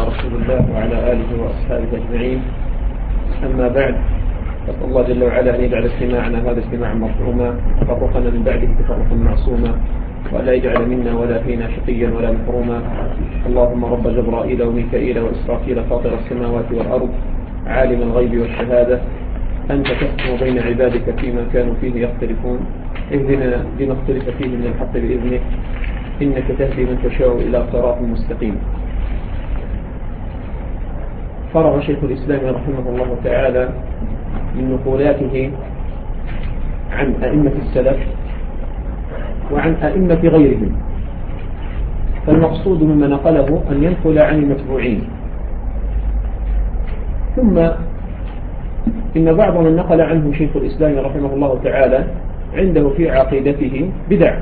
رسول الله وعلى آله وأصحابه أجمعين. أما بعد، فاسأل الله جل وعلا أن يجعل استماعنا هذا استماعا مرحوما وتفرقنا من بعده تفرقا معصوما، وألا يجعل منا ولا فينا شقيا ولا محروما. اللهم رب جبرائيل وميكائيل وإسرافيل فاطر السماوات والأرض عالم الغيب والشهادة، أنت تحكم بين عبادك فيما كانوا فيه يختلفون، اهدنا بما اختلف فيه من الحق بإذنك، إنك تهدي من تشاء إلى صراط مستقيم. فرغ شيخ الإسلام رحمه الله تعالى من نقولاته عن أئمة السلف وعن أئمة غيرهم، فالمقصود مما نقله أن ينقل عن المتبوعين. ثم إن بعض من نقل عنه شيخ الإسلام رحمه الله تعالى عنده في عقيدته بدع،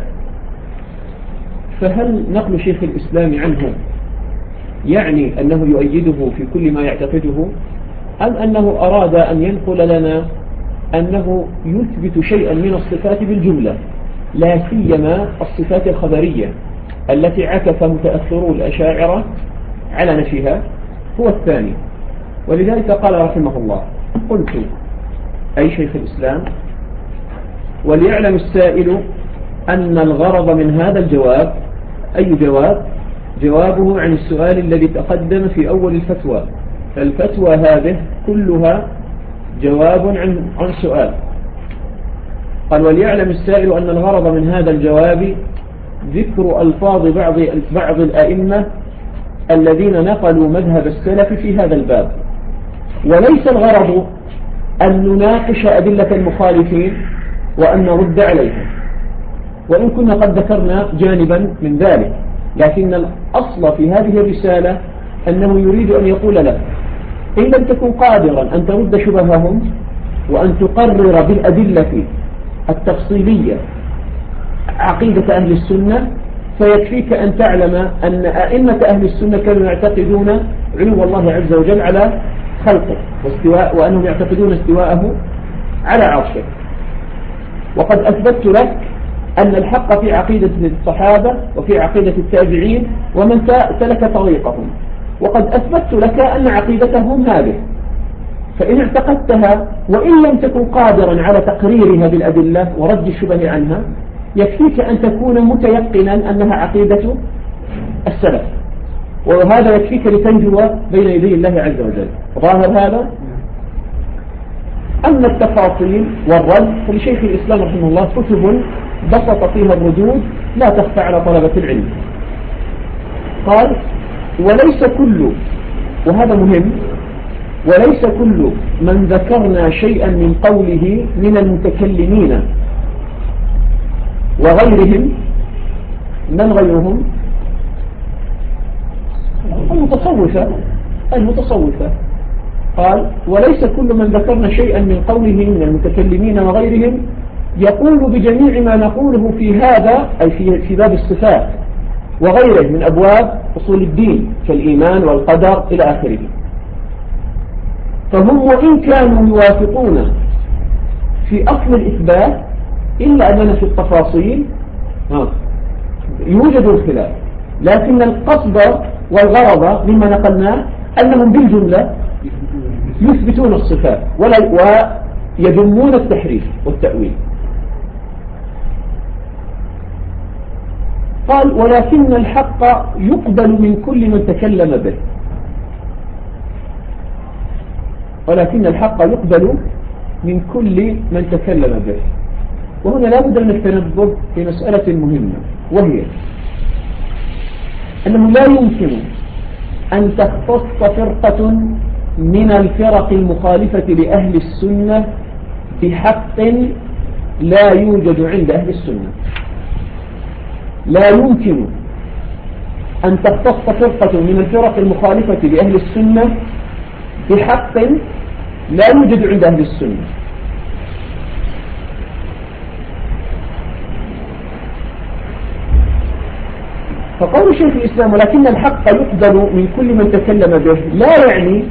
فهل نقل شيخ الإسلام عنه يعني أنه يؤيده في كل ما يعتقده، أم أنه أراد أن ينقل لنا أنه يثبت شيئا من الصفات بالجملة، لا سيما الصفات الخبرية التي عكف متأخرو الأشاعرة على نفيها؟ هو الثاني. ولذلك قال رحمه الله: قلت أي شيخ الإسلام: وليعلم السائل أن الغرض من هذا الجواب، أي جواب؟ جوابه عن السؤال الذي تقدم في أول الفتوى، فالفتوى هذه كلها جواب عن سؤال. قال: وليعلم السائل أن الغرض من هذا الجواب ذكر ألفاظ بعض الأئمة الذين نقلوا مذهب السلف في هذا الباب، وليس الغرض أن نناقش أدلة المخالفين وأن نرد عليهم، وإن كنا قد ذكرنا جانبا من ذلك، لكن الأصل في هذه الرسالة أنه يريد أن يقول لك: إن لم تكن قادرا أن ترد شبههم وأن تقرر بالأدلة التفصيلية عقيدة أهل السنة، فيكفيك أن تعلم أن أئمة أهل السنة كانوا يعتقدون علو الله عز وجل على خلقه وأنهم يعتقدون استواءه على عرشه. وقد أثبت لك أن الحق في عقيدة الصحابة وفي عقيدة التابعين ومن سلك طريقهم، وقد أثبت لك أن عقيدتهم هذه، فإن اعتقدتها وإن لم تكن قادرا على تقريرها بالأدلة ورد الشبه عنها، يكفيك أن تكون متيقنا أنها عقيدة السلف، وهذا يكفيك لتنجو بين يدي الله عز وجل. ظاهر هذا؟ أما التفاصيل والرد فلشيخ الإسلام رحمه الله كتب بسط فيها الردود لا تخفى على طلبة العلم. قال: وليس كل، وهذا مهم، وليس كل من ذكرنا شيئا من قوله من المتكلمين وغيرهم. من غيرهم؟ المتصوفة. قال: وليس كل من ذكرنا شيئا من قوله من المتكلمين وغيرهم يقول بجميع ما نقوله في هذا، أي في باب الصفات وغيره من أبواب أصول الدين كالإيمان والقدر إلى آخره. فهم وإن كانوا يوافقون في أصل الإثبات، إلا أننا في التفاصيل يوجد الخلاف، لكن القصد والغرض مما نقلناه أنهم بالجملة يثبتون الصفات ويذمون التحريف والتأويل. قال: ولكن الحق يقبل من كل من تكلم به. ولكن الحق يقبل من كل من تكلم به. وهنا لا بد من التنبه في مسألة مهمة، وهي أنه لا يمكن أن تختص فرقة من الفرق المخالفة لأهل السنة بحق لا يوجد عند أهل السنة. لا يمكن أن تختص فرقة من الفرق المخالفة لأهل السنة بحق لا يوجد عند أهل السنة. فقول شيخ الإسلام: ولكن الحق يقبل من كل من تكلم به، لا يعني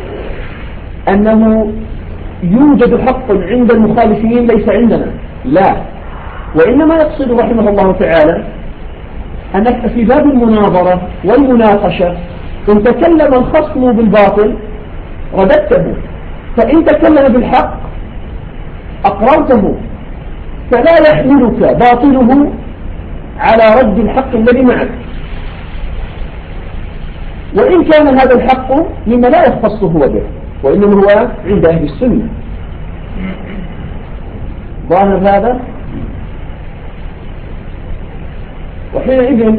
أنه يوجد حق عند المخالفين ليس عندنا، لا، وإنما يقصد رحمه الله تعالى أنك في باب المناظرة والمناقشة إن تكلم الخصم بالباطل رددته، فإن تكلم بالحق أقررته، فلا يحملك باطله على رد الحق الذي معك، وإن كان هذا الحق مما لا يختص هو به، وإنما هو عند أهل السنة. ظاهر هذا؟ وحينئذ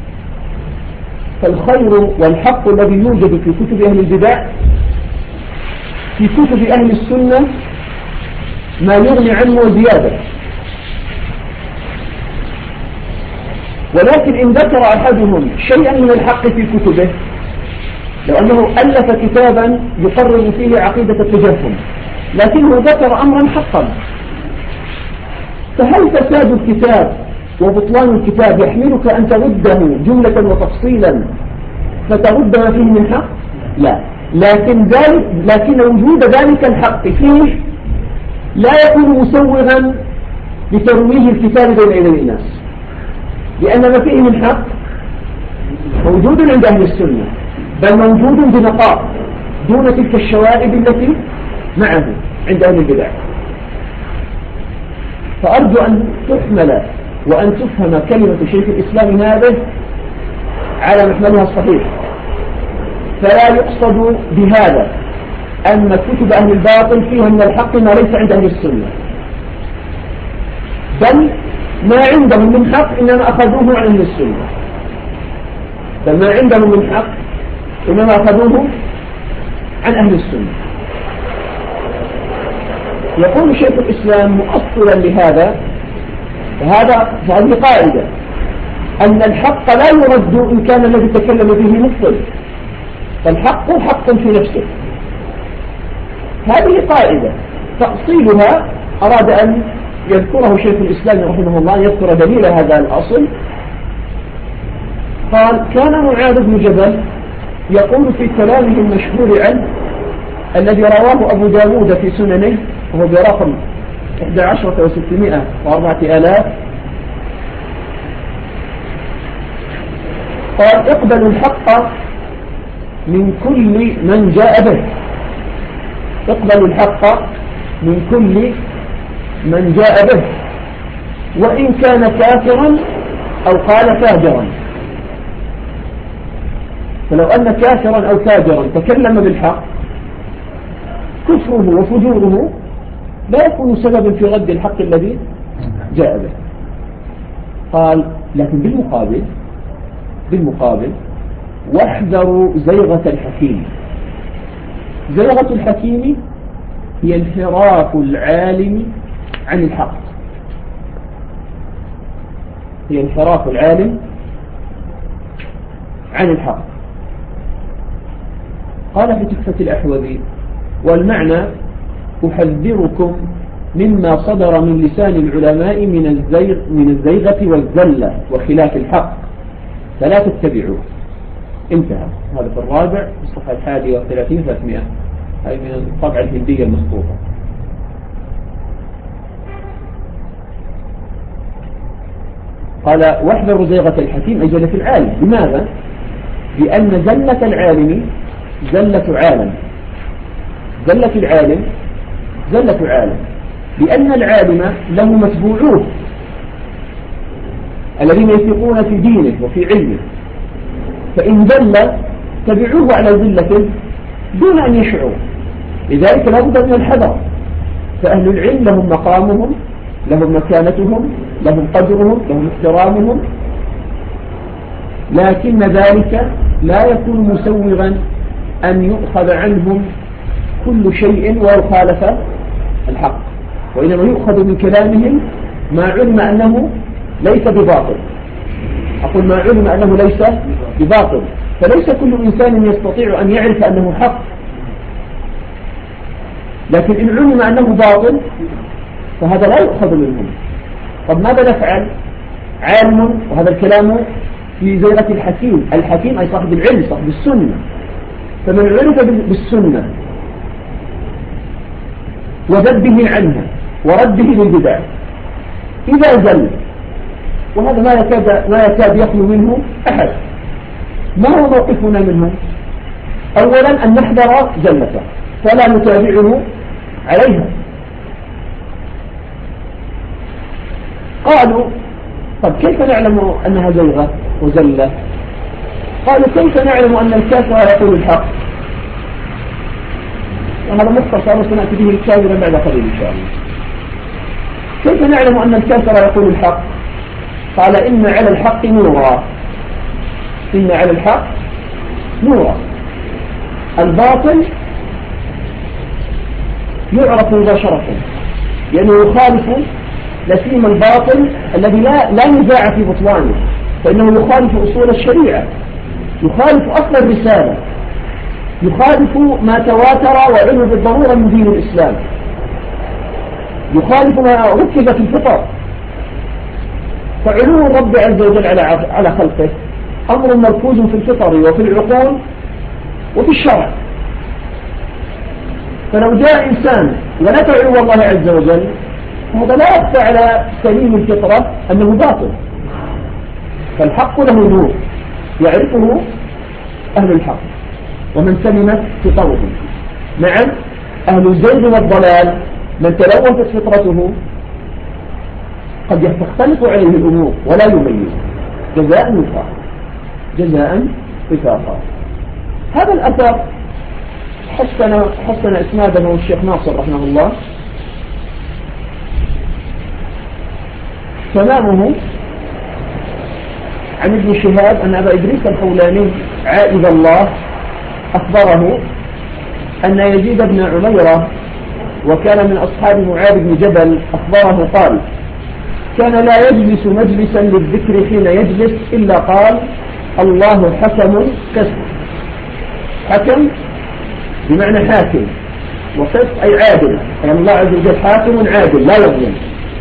فالخير والحق الذي يوجد في كتب أهل البدع في كتب أهل السنة ما يغني عنه وزيادة. ولكن إن ذكر أحدهم شيئا من الحق في كتبه، لو أنه ألف كتابا يقرر فيه عقيدة التجهم لكنه ذكر أمرا حقا، فهل فساد الكتاب وبطلان الكتاب يحملك أن ترده جملة وتفصيلا فترد ما فيه من حق؟ لا، لكن وجود ذلك الحق فيه لا يكون مسوغا لترويج الكتاب بين أيدي الناس، لأن ما فيه من حق موجود عند أهل السنة، بل موجود بنقاء دون تلك الشوائب التي معه عند أهل البدع. فأرجو أن تحمل وأن تفهم كلمة شيخ الإسلام هذا على محملها الصحيح، فلا يقصد بهذا أن كتب أهل الباطل فيها من الحق ما ليس عند أهل السنة، بل ما عندهم من حق إنما أخذوه عن أهل السنة، بل ما عندهم من حق إنما أخذوه عن أهل السنة. يقول شيخ الإسلام مؤصلا لهذا، فهذه قاعدة أن الحق لا يرد إن كان الذي تكلم به مبطل، فالحق حق في نفسه. هذه قاعدة تأصيلها أراد أن يذكره شيخ الإسلام رحمه الله، يذكر دليل هذا الأصل. قال: كان معاذ بن جبل يقول في كلامه المشهور عنه الذي رواه أبو داود في سننه وهو برقم 11,604,000، قال: اقبلوا الحق من كل من جاء به، اقبلوا الحق من كل من جاء به وإن كان كافرا أو قال فاجرا. فلو أن كافرا أو فاجرا تكلم بالحق، كفره وفجوره لا يكون سببا في رد الحق الذي جاء به. قال: لكن بالمقابل واحذروا زيغة الحكيم. زيغة الحكيم هي انحراف العالم عن الحق، هي انحراف العالم عن الحق. قال في تحفة الأحوذي: والمعنى أحذركم مما صدر من لسان العلماء من الزيغة والزلة وخلاف الحق فلا تتبعوه. انتهى. هذا في الرابع في الصفحة 31-300، هذه من الطبعة الهندية المخطوطة. قال: واحذروا زيغة الحكيم أي زلة العالم. لماذا؟ لأن زلة العالم زلة عالم، زلة العالم زلة عالم، لأن العالم له متبوعوه الذين يثقون في دينه وفي علمه، فإن زل تبعوه على زلته دون أن يشعروا. لذلك لا بد من الحذر. فأهل العلم لهم مقامهم، لهم مكانتهم، لهم قدرهم، لهم احترامهم، لكن ذلك لا يكون مسوغا أن يؤخذ عنهم كل شيء ويخالف الحق، وإنما يؤخذ من كلامهم ما علم أنه ليس بباطل. أقول ما علم أنه ليس بباطل، فليس كل إنسان يستطيع أن يعرف أنه حق، لكن إن علم أنه باطل فهذا لا يؤخذ منهم. طب ماذا نفعل؟ عالم، وهذا الكلام في زيغة الحكيم. الحكيم أي صاحب العلم، صاحب السنة. فمن عرف بالسنة وذبه عنها ورده للبدع إذا زل، وهذا ما يكاد يخلو منه أحد، ما هو موقفنا منهم؟ أولا أن نحذر زلته فلا نتابعه عليها. قالوا طب كيف نعلم أنها زيغة وزلة؟ قالوا كيف نعلم أن الكافر يقول الحق؟ وهذا مختصر وسنأتي به كاملا بعد قليل إن شاء الله. كيف نعلم أن الكافر يقول الحق؟ قال إن على الحق نورا، إن على الحق نورا. الباطل يعرف مباشرة لأنه يخالف لسيم الباطل الذي لا نزاع في بطلانه، فإنه يخالف أصول الشريعة، يخالف أصل الرسالة، يخالف ما تواتر وعلم بالضرورة من دين الإسلام، يخالف ما ركب في الفطر. فعلو الرب عز وجل على خلقه أمر مركوز في الفطر وفي العقول وفي الشرع. فلو جاء إنسان ونفى علو الله عز وجل هذا لا يخفى على سليم الفطرة أنه باطل. فالحق له نور يعرفه أهل الحق ومن سلمت فطرته. نعم أهل الزيغ والضلال من تلوثت فطرته قد تختلف عليه الأمور ولا يميز، جزاء وفاقا، جزاء وفاقا. هذا الأثر حسن إسناده الشيخ ناصر رحمه الله. تمامه عن ابن شهاب أن أبا إدريس الخولاني عائذ الله أخبره أن يزيد بن عميرة وكان من أصحاب معاذ بن جبل أخبره قال كان لا يجلس مجلسا للذكر حين يجلس إلا قال الله حكم قسط. حكم بمعنى حاكم، وقسط أي عادل، يعني الله عز وجل حاكم عادل لا يظلم.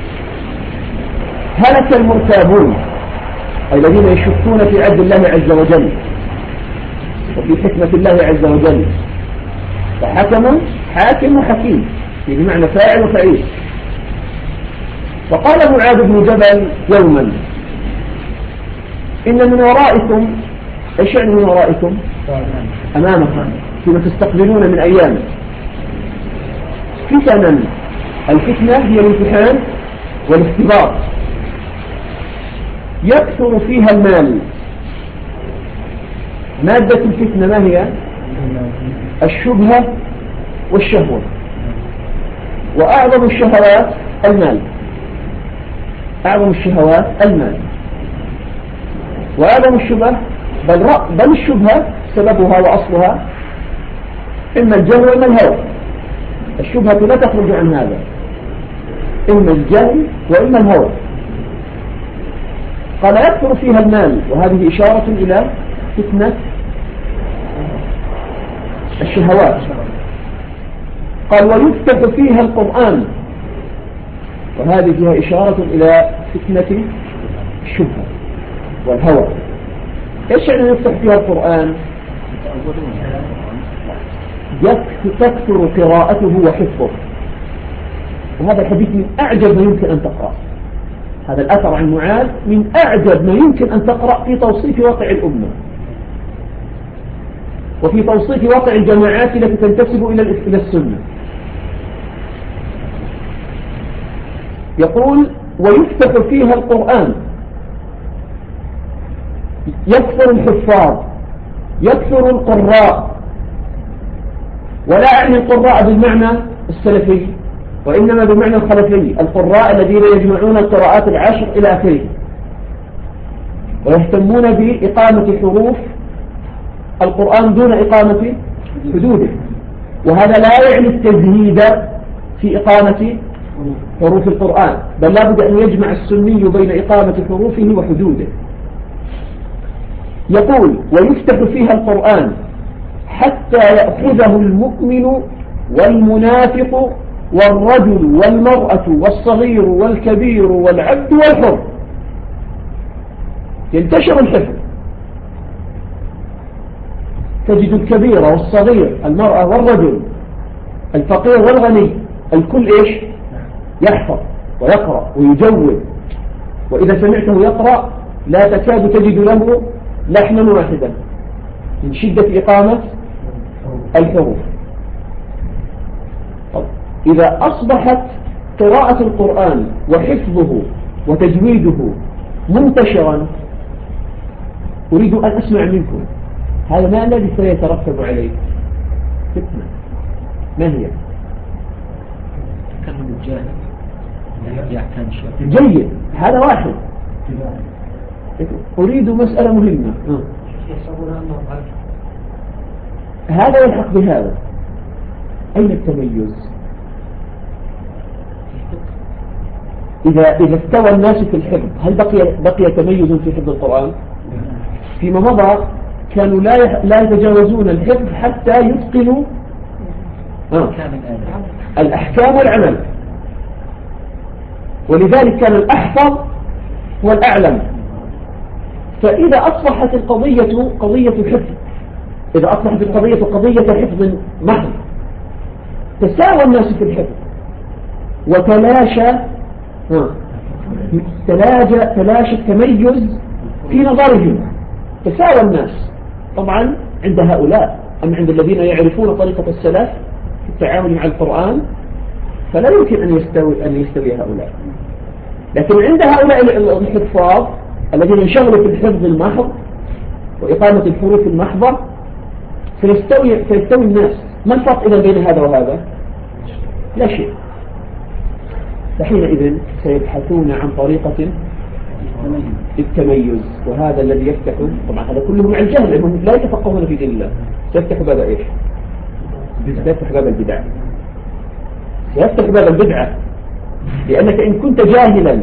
هلك المرتابون أي الذين يشكون في عدل الله عز وجل وفي حكمة الله عز وجل. فحكم حاكم وحكيم بمعنى فاعل وفعيل. وقال معاذ بن جبل يوما إن من ورائكم، ايش يعني من ورائكم؟ أمامكم فيما تستقبلون من أيام فتنا. الفتنة هي الامتحان والاختبار يكثر فيها المال. مادة الفتنة ما هي؟ الشبهة والشهوة، وأعظم الشهوات المال، أعظم الشهوات المال، وأعظم الشبهة بل الشبهة سببها وأصلها إما الجهل وإما الهوى. الشبهة لا تخرج عن هذا، إما الجهل وإما الهوى. قال يكثر فيها المال، وهذه إشارة إلى فتنة الشهوات. قال ويفتح فيها القرآن، وهذه فيها إشارة إلى فتنة الشبهة والهوى. إيش يعني يفتح فيها القرآن؟ تكثر قراءته وحفظه. وهذا الحديث من أعجب ما يمكن أن تقرأ. هذا الأثر عن معاذ من أعجب ما يمكن أن تقرأ في توصيف واقع الأمة وفي توصيف واقع الجماعات التي تنتسب إلى السنة. يقول ويفتح فيها القرآن، يكثر الحفاظ، يكثر القراء. ولا أعني القراء بالمعنى السلفي وإنما بالمعنى الخلفي، القراء الذين يجمعون القراءات العشر إلى آخره ويهتمون بإقامة حروف القرآن دون إقامة حدوده. وهذا لا يعني التزهيد في إقامة حروف القرآن، بل لا بد أن يجمع السني بين إقامة حروفه وحدوده. يقول ويفتح فيها القرآن حتى يأخذه المؤمن والمنافق والرجل والمرأة والصغير والكبير والعبد والحر. ينتشر الحفظ، تجد الكبير والصغير، المرأة والرجل، الفقير والغني، الكل إيش يحفظ ويقرأ ويجود. وإذا سمعته يقرأ لا تكاد تجد له لحنا واحدا من شدة إقامة الحروف. إذا أصبحت قراءة القرآن وحفظه وتجويده منتشرا، أريد أن أسمع منكم هذا ما الذي سيترتب عليه؟ فتنة. ما هي؟ تكلم الجاهل يعتني شيء. جيد، هذا واحد. أريد مسألة مهمة. هذا يلحق بهذا. أين التميز؟ إذا استوى الناس في الحفظ، هل بقي تميز في حفظ القرآن؟ فيما مضى كانوا لا يتجاوزون الحفظ حتى يتقنوا الأحكام والعمل، ولذلك كان الأحفظ هو الأعلم. فإذا أصبحت القضية قضية حفظ، إذا أصبحت القضية قضية حفظ محض، تساوى الناس في الحفظ وتلاشى التميز في نظرهم، تساوى الناس طبعا عند هؤلاء. أما عند الذين يعرفون طريقة السلف في التعامل مع القرآن فلا يمكن أن يستوي هؤلاء. لكن عند هؤلاء الحفاظ الذين انشغلوا في الحفظ المحض وإقامة الحروف المحضة سيستوي الناس. ما الفرق إذا بين هذا وهذا؟ لا شيء. فحينئذ سيبحثون عن طريقة التميز، وهذا الذي يفتح طبعا هذا كله مع الجهل لأنهم لا يتفقهون في دين الله. سيفتح باب إيش؟ سيفتح باب البدع. سيفتح باب البدعة، لأنك إن كنت جاهلا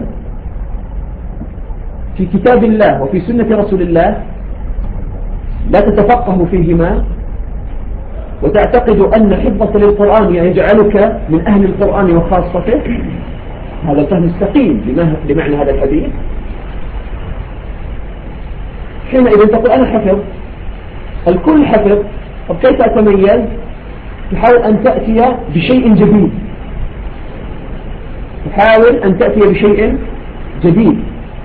في كتاب الله وفي سنة رسول الله لا تتفقه فيهما وتعتقد أن حفظك للقرآن يجعلك من أهل القرآن وخاصته، هذا الفهم السقيم لمعنى هذا الحديث. حينئذ تقول أنا حفظ، الكل حفظ، طب كيف أتميز؟ تحاول أن تأتي بشيء جديد، تحاول أن تأتي بشيء جديد.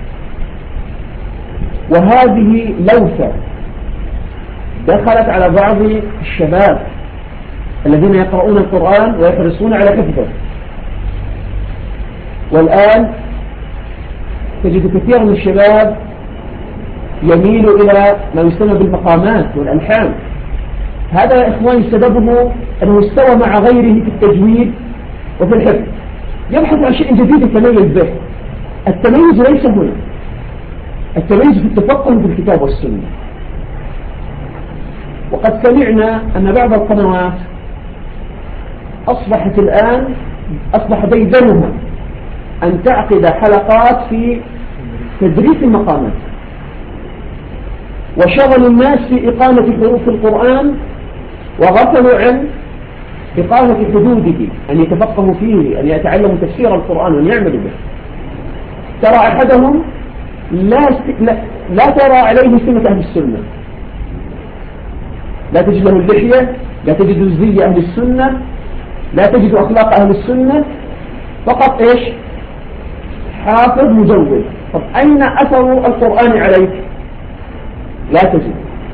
وهذه لوثة دخلت على بعض الشباب الذين يقرؤون القرآن ويحرصون على حفظه. والآن تجد كثير من الشباب يميل إلى ما يسمى بالمقامات والألحان. هذا يا إخواني سببه أنه استوى مع غيره في التجويد وفي الحفظ، يبحث عن شيء جديد يتميز به. التميز ليس هنا، التميز في التفقه في الكتاب والسنة. وقد سمعنا أن بعض القنوات أصبح ديدنها أن تعقد حلقات في تدريس المقامات وشغل الناس في إقامة حروف القرآن وغفلوا عن إقامة حدوده، أن يتفقهوا فيه، أن يتعلموا تفسير القرآن وأن يعملوا به. ترى أحدهم لا ترى عليه سمة أهل السنة، لا تجد له اللحية، لا تجد زي أهل السنة، لا تجد أخلاق أهل السنة، فقط إيش؟ حافظ مجود. طب أين أثر القرآن عليك؟ لا تجد.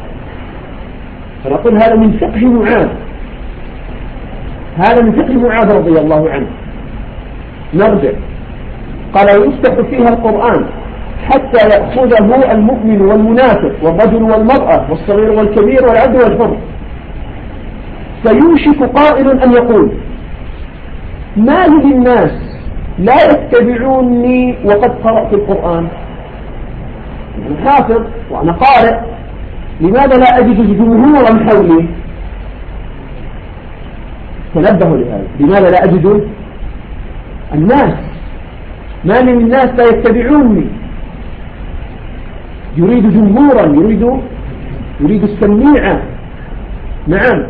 فنقول هذا من فقه معاذ، هذا من فقه معاذ رضي الله عنه. نرجع، قال ويفتح فيها القرآن حتى يأخذه المؤمن والمنافق والرجل والمرأة والصغير والكبير والعبد والحر، فيوشك قائل أن يقول ما للناس لا يتبعوني وقد قرأت القرآن؟ أنا حافظ وأنا قارئ، لماذا لا أجد جمهورا حولي؟ تنبهوا لهذا، لماذا لا أجد الناس؟ ما من الناس لا يتبعوني؟ يريد جمهورا، يريد السميع. نعم،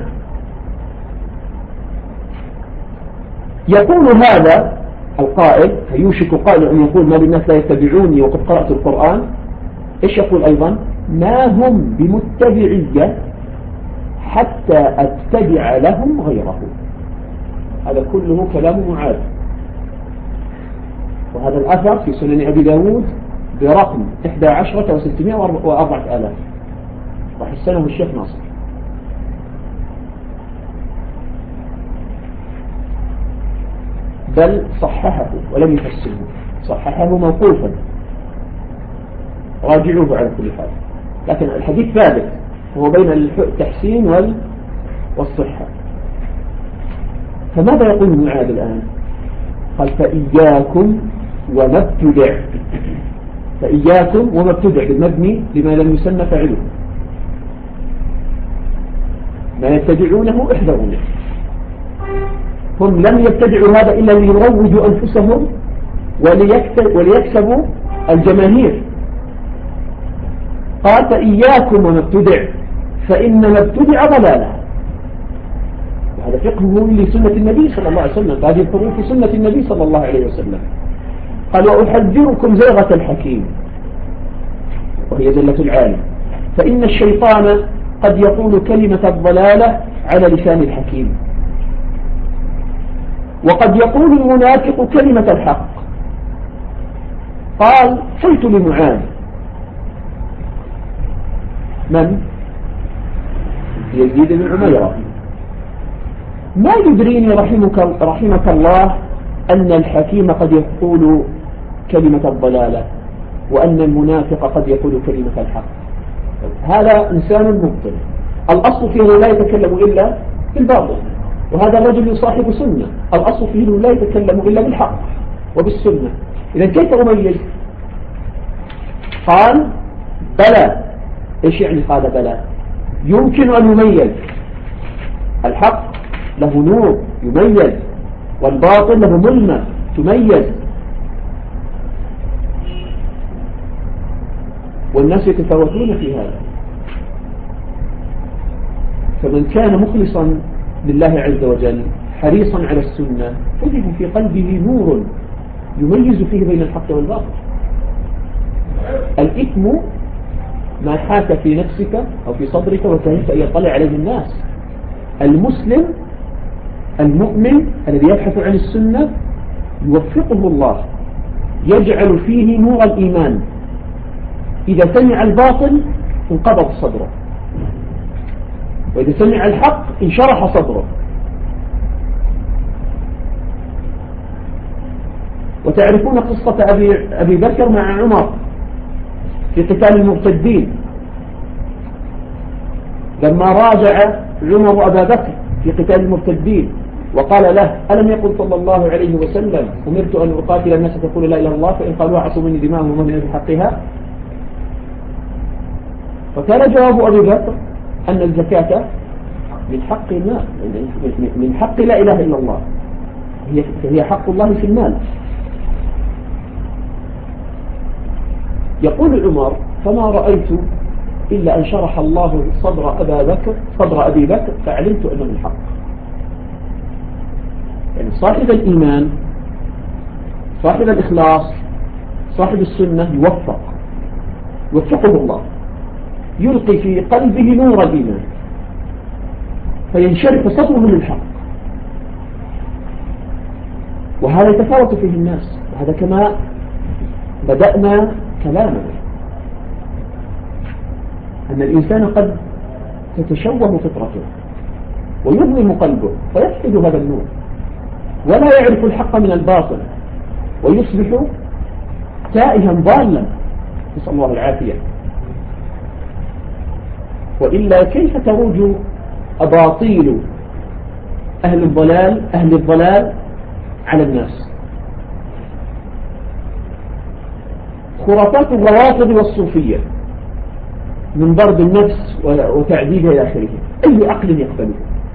يقول هذا القائل يوشك قائل أن يقول ما للناس لا يتبعوني وقد قرأت القرآن. إيش يقول أيضا؟ ما هم بمتبعية حتى أتبع لهم غيره. هذا كله كلام معاذ، وهذا الأثر في سنن أبي داود برقم 11,604,000 وحسنه الشيخ ناصر. بل صححه ولم يفسره، صححه موقوفا، راجعوه على كل حال، لكن الحديث ثابت هو بين التحسين والصحة. فماذا يقول معاذ الآن؟ قال فإياكم وما ابتدع، فإياكم وما ابتدع بالمبني لما لم يسمى فاعله، ما يبتدعونه احذرونه. هم لم يبتدعوا هذا إلا ليروجوا أنفسهم وليكسبوا الجماهير. قال فإياكم وما ابتدع فإن ما ابتدع ضلالة. هذا فقهه لسنة النبي صلى الله عليه وسلم، فهذه الفروق في سنة النبي صلى الله عليه وسلم. قال وأحذركم زيغة الحكيم، وهي زلة العالم، فإن الشيطان قد يقول كلمة الضلالة على لسان الحكيم، وقد يقول المنافق كلمة الحق. قال قلت لمعاذ من؟ يزيد بن عميرة ما يدريني رحمك الله أن الحكيم قد يقول كلمة الضلالة وأن المنافق قد يقول كلمة الحق. هذا إنسان مبطل، الأصل فيه لا يتكلم إلا بالباطل، وهذا الرجل يصاحب سنة، الأصل فيه لا يتكلم إلا بالحق وبالسنة. إذا كيف أميز؟ قال بلى. إيش يعني قال بلى؟ يمكن أن يميز، الحق له نور يميز، والباطل له ظلمة تميز، والناس يتفاوتون في هذا. فمن كان مخلصا لله عز وجل حريصا على السنة تجد في قلبه نور يميز فيه بين الحق والباطل. الإثم ما حاك في نفسك أو في صدرك وكرهت أن يطلع عليه الناس. المسلم المؤمن الذي يبحث عن السنة يوفقه الله، يجعل فيه نور الإيمان، إذا سمع الباطل انقبض صدره، وإذا سمع الحق انشرح صدره. وتعرفون قصة أبي بكر مع عمر في قتال المرتدين، لما راجع عمر أبا بكر في قتال المرتدين وقال له ألم يقل صلى الله عليه وسلم أمرت أن أقاتل الناس تقول لا إله إلا الله فإن قالوا عصوا مني دماءهم ومن بحقها؟ فكان جواب أبي بكر أن الزكاة من حق المال، من حق لا إله إلا الله، هي حق الله في المال. يقول عمر فما رأيت إلا أن شرح الله صدر أبي بكر فعلمت أنه الحق. يعني صاحب الإيمان، صاحب الإخلاص، صاحب السنة يوفقه الله، يلقي في قلبه نور الإيمان فينشرح صدره للحق. وهذا يتفاوت فيه الناس، وهذا كما بدأنا كلامنا، أن الإنسان قد تتشوه فطرته ويظلم قلبه فيفقد هذا النور ولا يعرف الحق من الباطل ويصبح تائها ضالا، نسأل الله العافية. وإلا كيف تروج أباطيل أهل الضلال على الناس؟ خرافات الروافض والصوفية من ضرب النفس وتعذيبها إلى آخره، أي عقل يقبله؟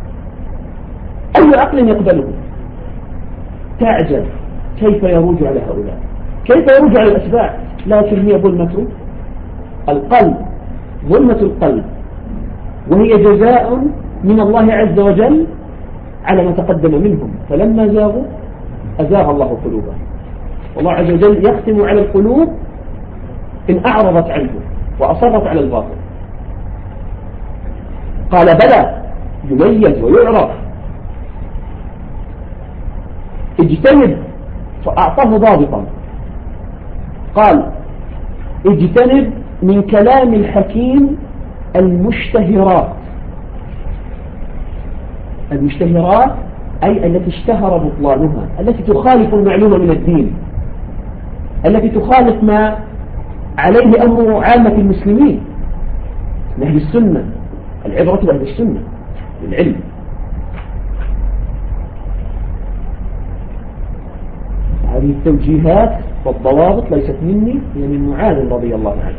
أي عقل يقبله؟ تعجب كيف يروج على هؤلاء، كيف يروج على الأتباع، لكن هي ظلمة القلب، ظلمة القلب، وهي جزاء من الله عز وجل على ما تقدم منهم، فلما زاغوا أزاغ الله قلوبهم. والله عز وجل يختم على القلوب إن أعرضت عنه وأصرت على الباطل. قال بلى، يميز ويعرف. اجتنب، فأعطاه ضابطا، قال اجتنب من كلام الحكيم المشتهرات أي التي اشتهر بطلانها، التي تخالف المعلومة من الدين، التي تخالف ما عليه أمر عامة المسلمين من أهل السنة. العبرة بأهل السنة للعلم. هذه التوجيهات والضوابط ليست مني، هي من معاذ رضي الله عنه.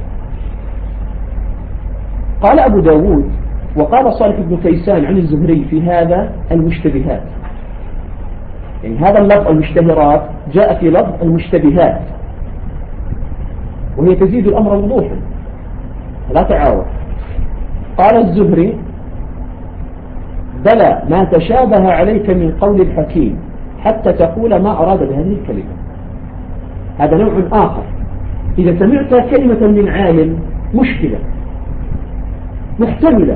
قال أبو داود: وقال صالح بن كيسان عن الزهري في هذا المشتبهات، يعني هذا اللفظ المشتهرات جاء في لفظ المشتبهات، وهي تزيد الأمر وضوحا لا تعارض. قال الزهري: بلى ما تشابه عليك من قول الحكيم حتى تقول ما أراد بهذه الكلمة. هذا نوع آخر. إذا سمعت كلمة من عالم مشكلة محتملة،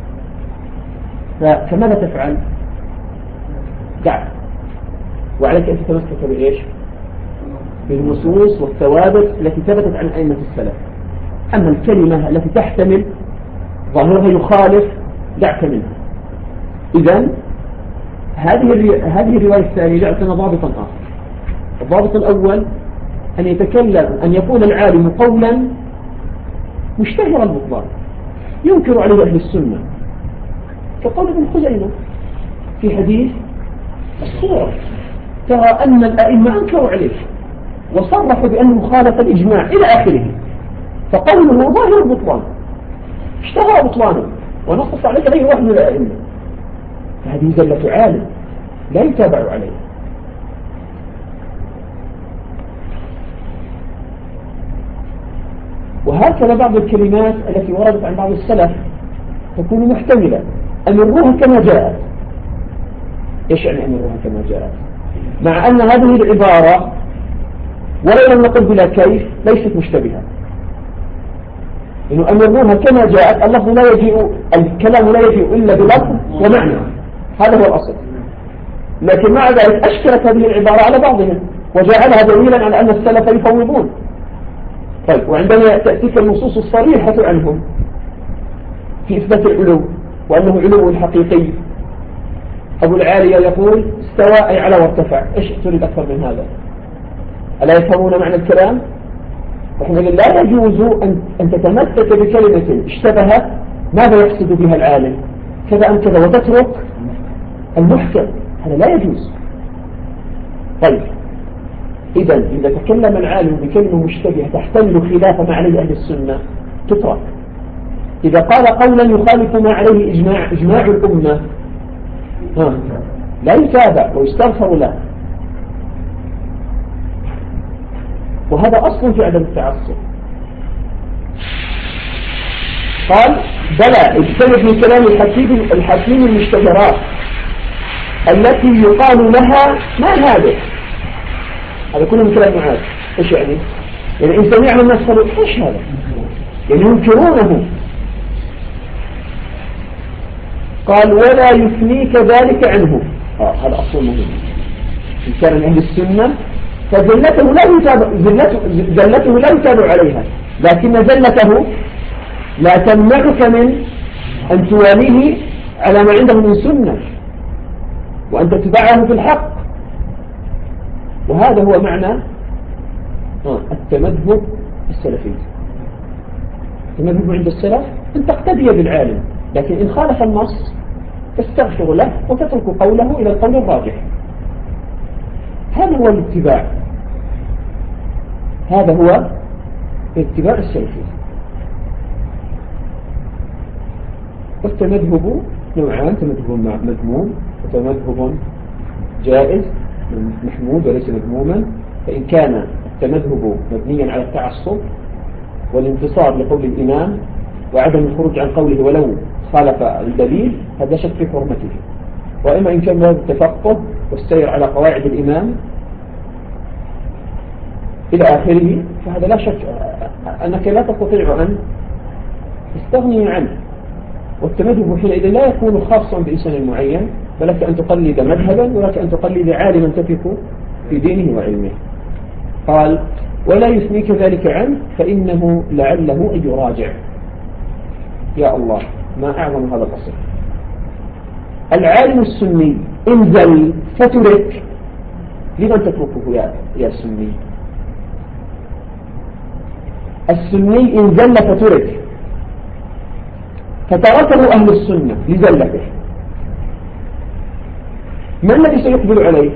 فماذا تفعل؟ دع، وعليك أن تتمسك بإيش؟ بالنصوص والثوابت التي ثبتت عن أئمة السلف. أما الكلمة التي تحتمل ظاهرها يخالف دعك منها. إذن هذه الرواية الثانية جاءت لنا ضابطا آخر. الضابط الأول أن يقول العالم قولا مشتهر البطلان ينكر عليه أهل السنة، كقول ابن خزيمة في حديث الصورة: ترى أن الأئمة أنكروا عليه وصرحوا بأنه خالف الإجماع إلى آخره، فقوله ظاهر البطلان، اشتهر بطلانه ونصص عليه غير واحد من الأئمة، فهذه زلة عالم لا يتابع عليه. وهكذا بعض الكلمات التي وردت عن بعض السلف تكون محتملة: أمروها كما جاءت. إيش يعني أمروها كما جاءت؟ مع أن هذه العبارة ولو لم نقل بلا كيف ليست مشتبهة، إنه أمروها كما جاءت، اللفظ لا يجيء، الكلام لا يجيء إلا بلفظ ومعنى، هذا هو الأصل. لكن مع ذلك أشكلت هذه العبارة على بعضها وجعلها دليلا على أن السلف يفوضون. طيب، وعندما تأتيك النصوص الصريحة عنهم في إثبات العلو وأنه علو حقيقي، أبو العالية يقول استوى أي على وارتفع، إيش تريد أكثر من هذا؟ ألا يفهمون معنى الكلام؟ وحنا لا يجوز أن تتمسك بكلمة اشتبهت ماذا يقصد بها العالم كذا أم كذا وتترك المحكم، هذا لا يجوز. طيب، إذا تكلم العالم بكلمة مشتبهة تحتمل خلاف ما عليه أهل السنة تترك. إذا قال قولا يخالف ما عليه إجماع الأمة لا يتابع ويستغفر له، وهذا أصل في عدم التعصب. قال: بلى اجتنب من كلام الحكيم المشتهرات التي يقال لها ما هذا. هذا كله من كلام معاذ. ايش يعني؟ يعني إن سمعنا الناس قالوا ايش هذا؟ يعني ينكرونه. قال: ولا يثنيك ذلك عنه. هذا أصل مهم. إن كان من أهل السنة فزلته لا يتابع عليها، لكن زلته لا تمنعك من أن تواليه على ما عنده من سنة وأن تتبعه في الحق. وهذا هو معنى التمذهب السلفي. التمذهب عند السلف أن تقتدي بالعالم، لكن إن خالف النص تستغفر له وتترك قوله إلى القول الراجح. هذا هو الاتباع، هذا هو اتباع السلفي. والتمذهب نوعان: تمذهب مذموم وتمذهب جائز محمود وليس مذموما. فإن كان التمذهب مبنيا على التعصب والانتصار لقول الإمام وعدم الخروج عن قوله ولو خالف الدليل، هذا شك في حرمته. وإما إن كان التفقه والسير على قواعد الإمام إلى آخره، فهذا لا شك أنك لا تستطيع أن تستغني عنه. والتمذهب حينئذ لا يكون خاصا بإنسان معين، بل لك أن تقلد مذهبا ولك أن تقلد عالما تثق في دينه وعلمه. قال: ولا يثنيك ذلك عنه فإنه لعله أن يراجع. يا الله، ما أعظم هذا الأصل. العالم السني إن زل فترك، لمن تتركه يا سني؟ السني إن زل فترك، فتركه أهل السنة لزلته، ما الذي سيقبل عليه؟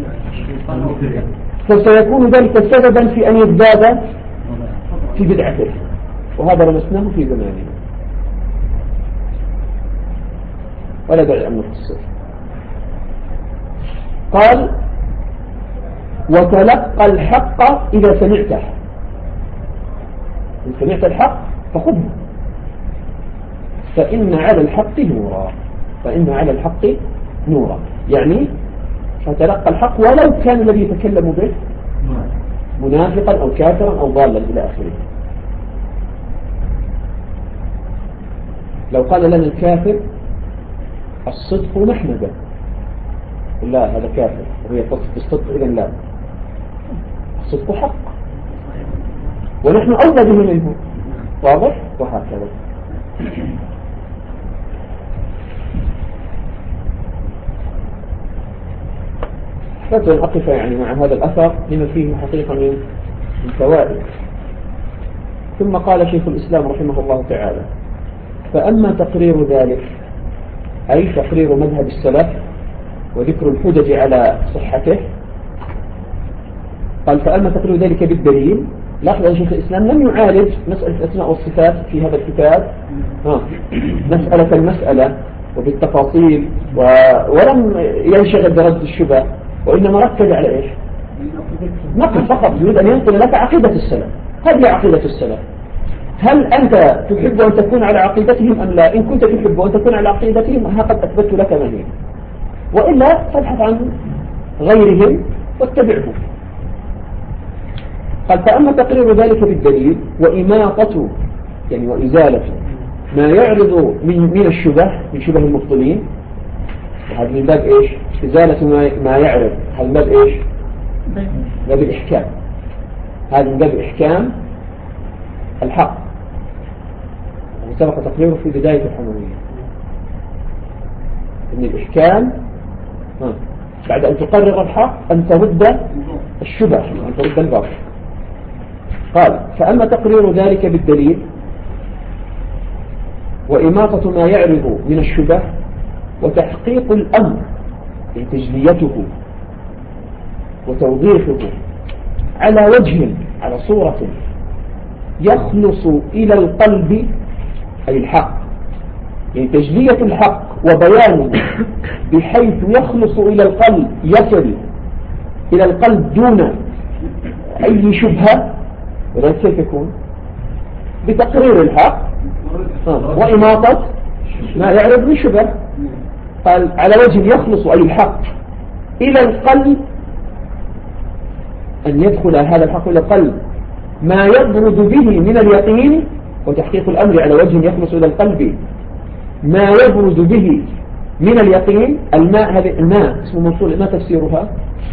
فسيكون ذلك سببا في أن يزداد في بدعته، وهذا لمسناه في زماننا ولا داعي أن نفسر. قال وتلقى الحق إذا سمعته، إن سمعت الحق فخذه، فإن على الحق نورا، فإن على الحق نورا، يعني فتلقى الحق ولو كان الذي يتكلم به منافقا أو كافرا أو ضالا إلى آخره. لو قال لنا الكافر الصدق محمدا، لا هذا كافر وهي تصف الصدق، إذا لا، الصدق حق ونحن أولى به منه، واضح؟ وهكذا. أحببت أن أقف يعني مع هذا الأثر لما فيه حقيقة من فوائد. ثم قال شيخ الإسلام رحمه الله تعالى فأما تقرير ذلك، أي تقرير مذهب السلف وذكر الحجج على صحته، قال فأما تقرير ذلك بالدليل. لاحظ أن شيخ الإسلام لم يعالج مسألة الأسماء والصفات في هذا الكتاب مسألة المسألة وبالتفاصيل ولم ينشغل برد الشبه، وإنما ركز على إيش؟ نقل فقط، يريد أن ينقل لك عقيدة السلف. هذه عقيدة السلف، هل أنت تحب أن تكون على عقيدتهم أم لا؟ إن كنت تحب أن تكون على عقيدتهم ها قد أثبت لك ما هي، وإلا فابحث عن غيرهم واتبعه. قال فأما تقرير ذلك بالدليل وإماطة يعني وإزالة ما يعرض من الشبه، من شبه المبطلين، وهذا من باب إيش؟ إزالة ما يعرض، هذا من باب إيش؟ باب الإحكام، هذا من باب إحكام الحق، وسبق تقريره في بداية الحموية إن الإحكام بعد أن تقرر الحق أن ترد الشبه، أن ترد الباطل. قال فأما تقرير ذلك بالدليل وإماطة ما يعرض من الشبه وتحقيق الأمر تجليته وتوضيحه على وجه، على صورة يخلص إلى القلب أي الحق، يعني تجلية الحق وبيانه بحيث يخلص إلى القلب، يصل إلى القلب دون أي شبهة. وذلك كيف يكون؟ بتقرير الحق وإماطة ما يعرض من شبه. قال على وجه يخلص أي الحق إلى القلب، أن يدخل هذا الحق إلى القلب ما يبرد به من اليقين، وتحقيق الأمر على وجه يخلص إلى القلب ما يبرد به من اليقين. الماء، هذه الماء اسمه موصول، ما تفسيرها؟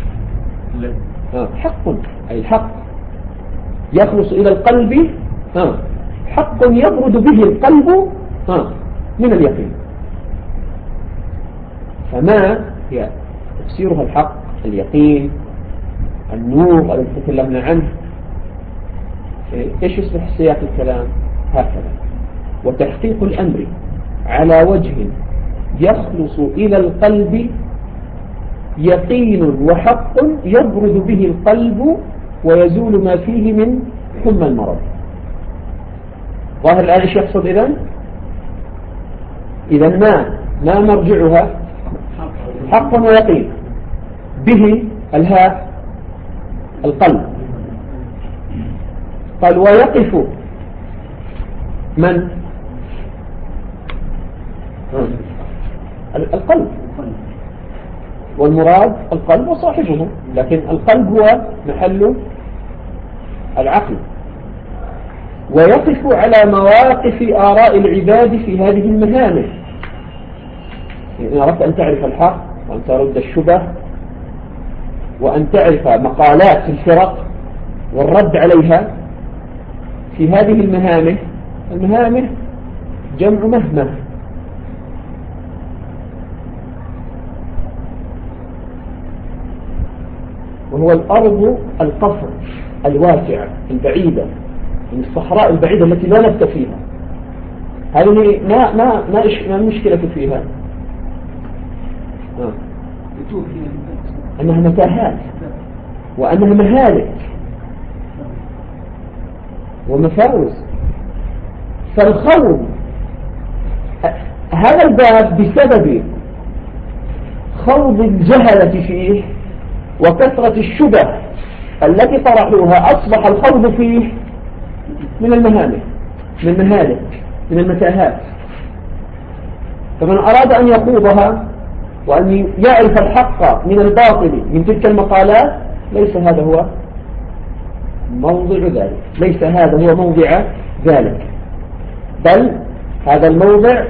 حق، أي الحق يخلص إلى القلب، حق يبرد به القلب من اليقين. فما هي تفسيرها الحق، اليقين، النور الذي تكلمنا عنه. إيش يصبح سياق الكلام؟ هكذا وتحقيق الأمر على وجه يخلص إلى القلب يقين وحق يبرد به القلب ويزول ما فيه من حمى المرض. ظاهر الآن إيش يقصد إذن ما مرجعها؟ حق ويقين، به الهاء القلب. قال ويقف من؟ القلب، والمراد القلب وصاحبه، لكن القلب هو محل العقل. ويقف على مواقف آراء العباد في هذه المهامة، يعني إن أردت أن تعرف الحق وأن ترد الشبه وأن تعرف مقالات الفرق والرد عليها في هذه المهامة. المهامة جمع مهمة، وهو الأرض القفر الواسعة البعيدة، من الصحراء البعيدة التي لا نبت فيها. هذه ما المشكلة فيها؟ أنها متاهات وأنها مهالك ومفاوز. فالخوض هذا الباب بسبب خوض الجهلة فيه وكثرة الشبه التي طرحوها أصبح الخوض فيه من المهالك، من المهالك، من المتاهات. فمن أراد أن يخوضها وأن يعرف الحق من الباطل من تلك المقالات ليس هذا هو موضع ذلك، ليس هذا هو موضع ذلك، بل هذا الموضع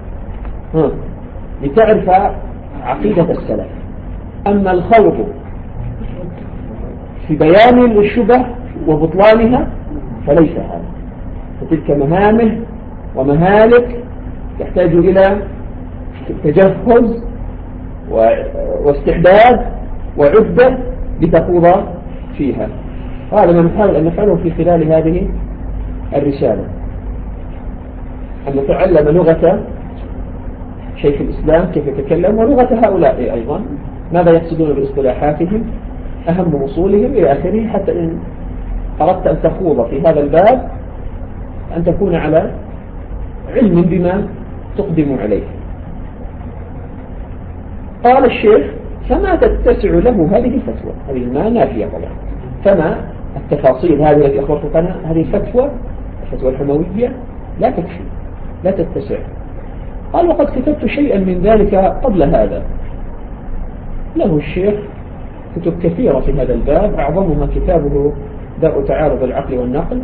لتعرف عقيدة السلف. أما الخوض في بيان الشبه وبطلانها فليس هذا، فتلك مهامه ومهالك تحتاج إلى تجهز واستعداد وعدة لتخوض فيها. هذا ما نحاول أن نفعله في خلال هذه الرسالة، أن نتعلم لغة شيخ الإسلام كيف يتكلم ولغة هؤلاء أيضا، ماذا يقصدون باصطلاحاتهم، أهم أصولهم إلى آخره، حتى إن أردت أن تخوض في هذا الباب أن تكون على علم بما تقدم عليه. قال الشيخ: فما تتسع له هذه الفتوى، هذه ما نافية طبعا، فما التفاصيل هذه التي أخبرتك عنها، هذه الفتوى الحموية لا تكفي، لا تتسع. قال: وقد كتبت شيئا من ذلك قبل هذا. له الشيخ كتب كثيرة في هذا الباب، أعظمها كتابه داء تعارض العقل والنقل،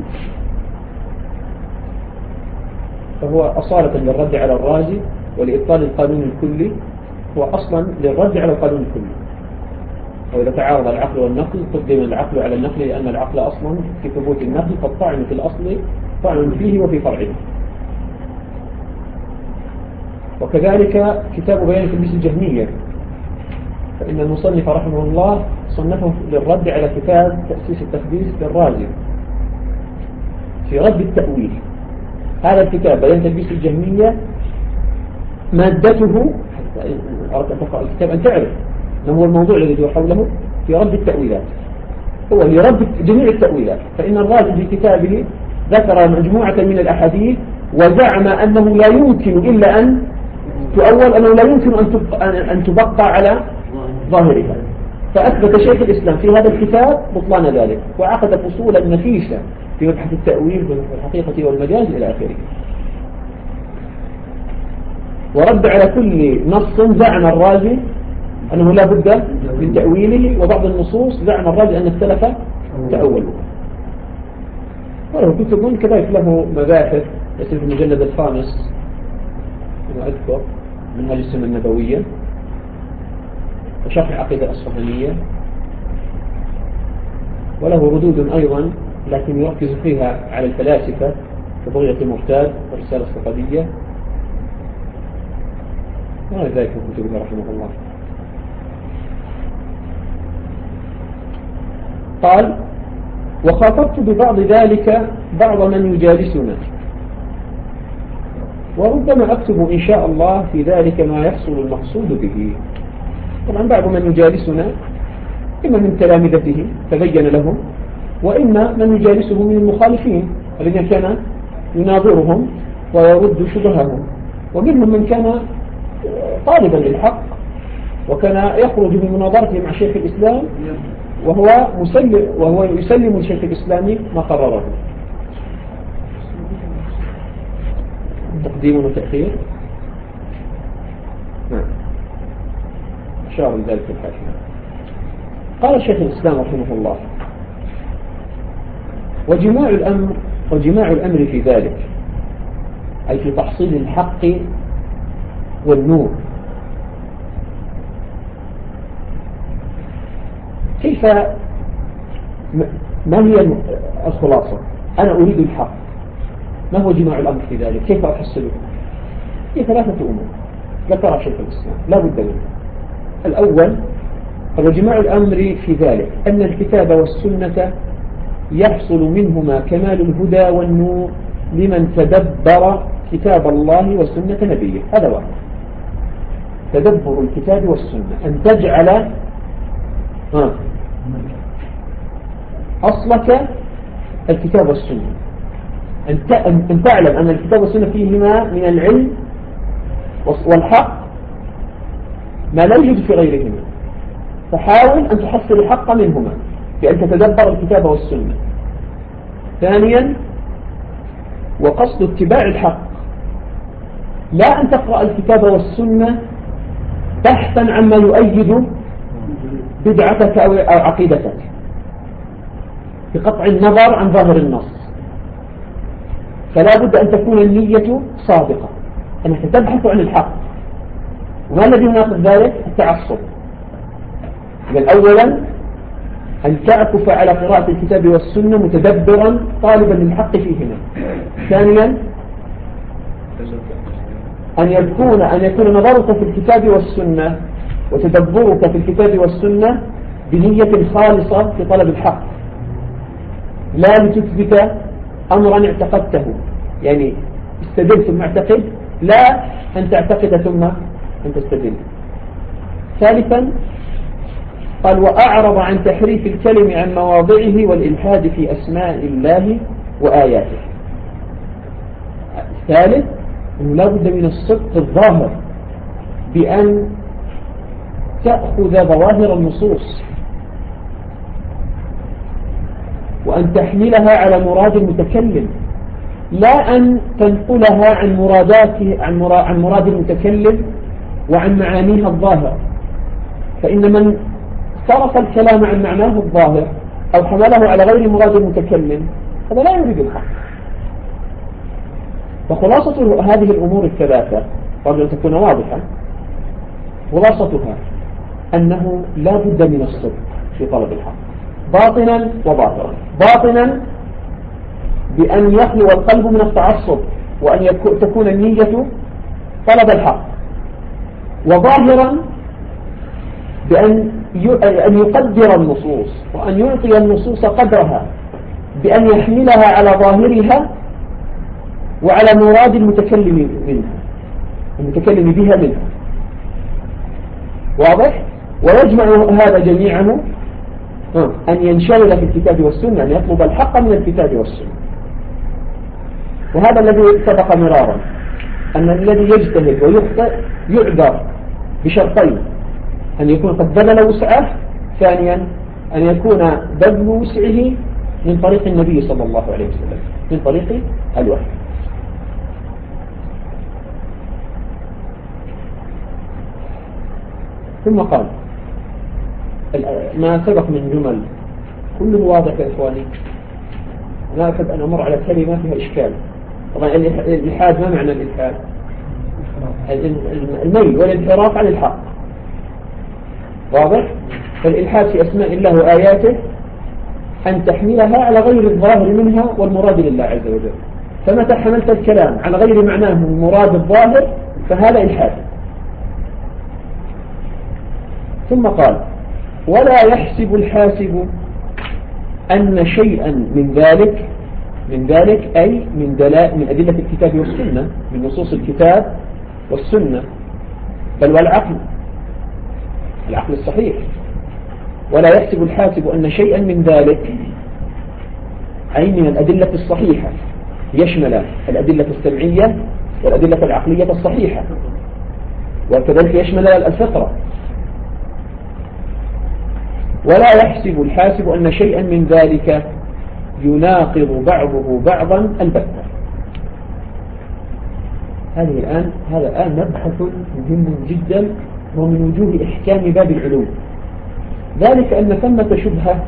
فهو أصالة للرد على الرازي ولإبطال القانون الكلي، هو أصلا للرد على القانون الكلي. وإذا تعارض العقل والنقل قدم العقل على النقل، لأن العقل أصلا في ثبوت النقل قد طعن في الأصل طعن فيه وفي فرعه. وكذلك كتاب بيان تلبيس الجهمية، فإن المصنف رحمه الله صنفه للرد على كتاب تأسيس التقديس للرازي في رد التأويل. هذا الكتاب بيان تلبيس الجهمية مادته، أردت أن تقرأ الكتاب أن تعرف ما هو الموضوع الذي يدور حوله، في رد التأويلات، هو لرد جميع التأويلات. فإن الرازي في كتابه ذكر مجموعة من الأحاديث وزعم أنه لا يمكن إلا أن تؤول، أنه لا يمكن أن تبقى على ظاهرها، فأثبت شيخ الإسلام في هذا الكتاب بطلان ذلك، وعقد فصولا نفيسة في مبحث التأويل والحقيقة والمجاز إلى آخره، ورد على كل نص زعم الرازي أنه لا بد من تأويله، وبعض النصوص زعم الرازي أن السلف تأولوا. وله كتب كذلك، له مباحث يصير في المجلد الخامس أنا أذكر منهاج السنة النبوية وشرح العقيدة الأصفهانية، وله ردود أيضا لكن يركز فيها على الفلاسفة كبغية المرتاد والرسالة الصفدية وغير ذلك من كتبه رحمه الله. قال: وخاطبت ببعض ذلك بعض من يجالسنا، وربما أكتب إن شاء الله في ذلك ما يحصل المقصود به. طبعا بعض من يجالسنا إما من تلامذته تبين لهم، وإما من يجالسه من المخالفين الذين كان يناظرهم ويرد شبههم، ومنهم من كان طالبا للحق وكان يخرج من مناظرته مع شيخ الإسلام وهو يسلم لشيخ الإسلام ما قرره. تقديم وتأخير، نعم، أشار لذلك الحاشية. قال شيخ الإسلام رحمه الله: وجماع الأمر في ذلك، أي في تحصيل الحق والنور. كيف، ما هي الخلاصة؟ أنا أريد الحق، ما هو جماع الأمر في ذلك؟ كيف أحصله؟ هي ثلاثة أمور ذكرها شيخ الإسلام لا بد منها. الأول وجماع الأمر في ذلك أن الكتاب والسنة يحصل منهما كمال الهدى والنور لمن تدبر كتاب الله وسنة نبيه. هذا واحد، تدبر الكتاب والسنة، أن تجعل أصلك الكتاب والسنة، أن تعلم أن الكتاب والسنة فيهما من العلم والحق ما لا يوجد في غيرهما، فحاول أن تحصل الحق منهما بأن تتدبر الكتاب والسنة. ثانيا، وقصد اتباع الحق لا أن تقرأ الكتاب والسنة بحثا عما يؤيد بدعتك أو عقيدتك بقطع النظر عن ظاهر النص، فلا بد أن تكون النية صادقة، أنك تبحث عن الحق. وما الذي يناقض ذلك؟ التعصب. أولا أن تعكف على قراءة الكتاب والسنة متدبرا طالبا للحق فيهما. ثانيا أن يكون نظرك في الكتاب والسنة وتدبرك في الكتاب والسنة بنية خالصة في طلب الحق، لا لتثبت أمرا اعتقدته، يعني استدل ثم اعتقد، لا أن تعتقد ثم أن تستدل. ثالثا قال وأعرض عن تحريف الكلم عن مواضعه والإلحاد في أسماء الله وآياته. ثالث أنه لا بد من الصدق الظاهر بأن تأخذ ظواهر النصوص وأن تحملها على مراد المتكلم، لا أن تنقلها عن مراد المتكلم وعن معانيها الظاهر. فإن من صرف الكلام عن معناه الظاهر أو حمله على غير مراد المتكلم هذا لا يريد الحق. فخلاصة هذه الأمور الثلاثة قبل أن تكون واضحة، خلاصتها أنه لا بد من الصدق في طلب الحق باطنا وظاهرا. باطنا بأن يخلو القلب من التعصب وأن تكون النية طلب الحق، وظاهرا بأن يقدر النصوص وأن يعطي النصوص قدرها بأن يحملها على ظاهرها وعلى مراد المتكلم بها منها. واضح؟ ويجمع هذا جميعه أن ينشغل في الكتاب والسنة، أن يطلب الحق من الكتاب والسنة. وهذا الذي سبق مرارا أن الذي يجتهد ويخطئ يعذر بشرطين: أن يكون قد بذل وسعه، ثانيا أن يكون بذل وسعه من طريق النبي صلى الله عليه وسلم، من طريق الوحي. ثم قال ما سبق من جمل كله واضح يا إخواني. أنا أحب أن أمر على كلمة فيها إشكال. طبعا الإلحاد ما معنى الإلحاد؟ الميل والانحراف عن الحق. واضح؟ فالإلحاد في أسماء الله وآياته أن تحملها على غير الظاهر منها والمراد لله عز وجل. فمتى حملت الكلام على غير معناه من المراد الظاهر فهذا إلحاد. ثم قال ولا يحسب الحاسب أن شيئا من ذلك أي من أدلة الكتاب والسنة، من نصوص الكتاب والسنة، بل والعقل الصحيح. ولا يحسب الحاسب أن شيئا من ذلك أي من الأدلة الصحيحة، يشمل الأدلة السمعية والأدلة العقلية الصحيحة، وكذلك يشمل الفطرة. ولا يحسب الحاسب أن شيئا من ذلك يناقض بعضه بعضا البتة. هذا الآن مبحث مهم جدا ومن وجوه إحكام باب العلوم، ذلك أن ثمة شبهة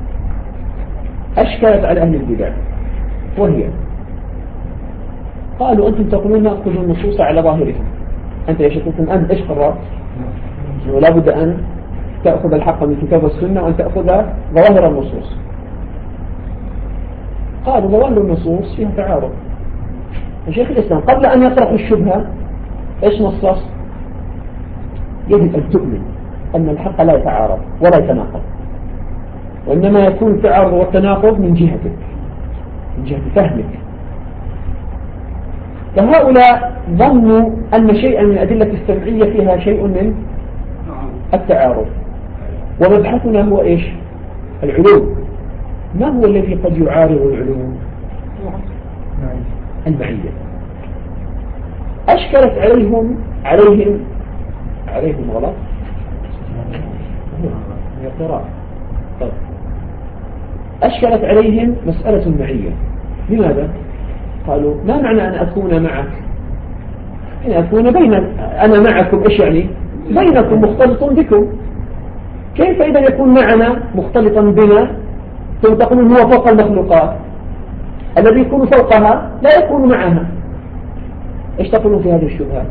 أشكلت على أهل البدع، وهي قالوا أنتم تقولون نأخذ النصوص على ظاهرها. أنت يا شيخ أنت إيش قررت؟ ولا بد أن تأخذ الحق من الكتاب والسنة وأن تأخذ ظواهر النصوص. قالوا ظواهر النصوص فيها تعارض. الشيخ الإسلام قبل أن يطرح الشبهة إيش نصص؟ يجب أن تؤمن أن الحق لا يتعارض ولا يتناقض، وإنما يكون التعارض والتناقض من جهتك، من جهة فهمك. فهؤلاء ظنوا أن شيئا من الأدلة السمعية فيها شيء من التعارض، ومبحثنا هو إيش؟ العلوم. ما هو الذي قد يعارض العلوم؟ المعية. أشكلت عليهم غلط هي قراءة. طيب. أشكلت عليهم مسألة المعية. لماذا؟ قالوا ما معنى أن أكون معك؟ أن أكون أنا معكم إيش يعني؟ بينكم مختلط بكم. كيف إذا يكون معنا مختلطا بنا ثم تقولون هو فوق المخلوقات؟ الذي يكون فوقها لا يكون معها. إيش تقولون في هذه الشبهات؟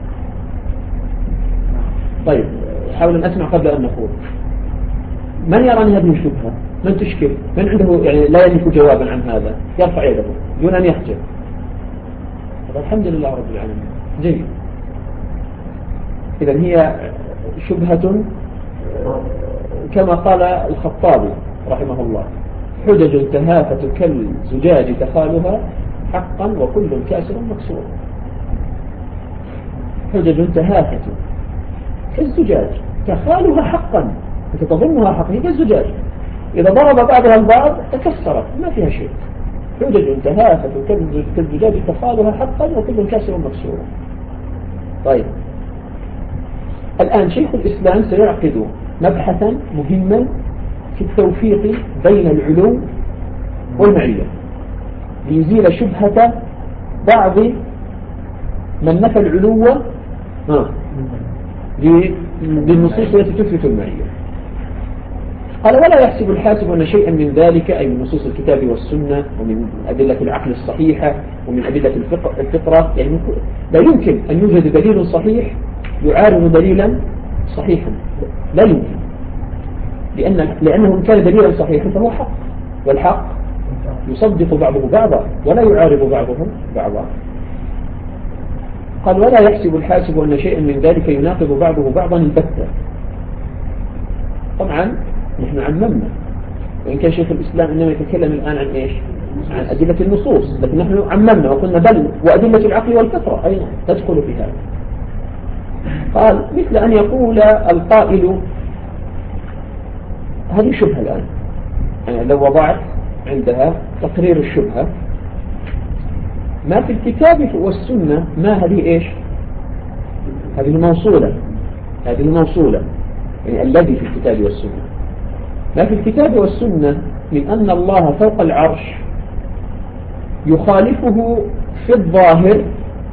طيب حاول أن أسمع قبل أن نقول. من يرى أن هذه الشبهة؟ من تشكل؟ من عنده يعني لا يملك جوابا عن هذا؟ يرفع يده دون أن يخجل. الحمد لله رب العالمين. جيد. إذن هي شبهة كما قال الخطابي رحمه الله: حجج تهافت كالزجاج تخالها حقا وكل كاسر مكسور. حجج تهافت كالزجاج تخالها حقا، أنت تظنها حقا، هي كالزجاج إذا ضرب بعضها البعض تكسرت ما فيها شيء. حجج تهافت كالزجاج تخالها حقا وكل كاسر مكسور. طيب الآن شيخ الإسلام سيعقد مبحثا مهما في التوفيق بين العلو والمعية ليزيل شبهة بعض من نفى العلو للنصوص التي تثبت المعية. قال: ولا يحسب الحاسب أن شيئا من ذلك، أي من نصوص الكتاب والسنة ومن أدلة العقل الصحيحة ومن أدلة الفطرة، يعني لا يمكن أن يوجد دليل صحيح يعارض دليلا صحيحا، لا يمكن، لأنه إن كان دليلا صحيحا فهو حق، والحق يصدق بعضه بعضا ولا يعارض بعضهم بعضا. قال: ولا يحسب الحاسب أن شيئا من ذلك يناقض بعضه بعضا البتة. طبعا نحن عممنا، وإن كان شيخ الإسلام إنما يتكلم الآن عن إيش؟ عن أدلة النصوص، لكن نحن عممنا وقلنا بل وأدلة العقل والفطرة أيضا تدخل في هذا. قال: مثل أن يقول القائل، هذه شبهة الآن، يعني لو وضعت عندها تقرير الشبهة ما في الكتاب والسنة، ما هذه إيش؟ هذه الموصولة يعني الذي في الكتاب والسنة. ما في الكتاب والسنة من أن الله فوق العرش يخالفه في الظاهر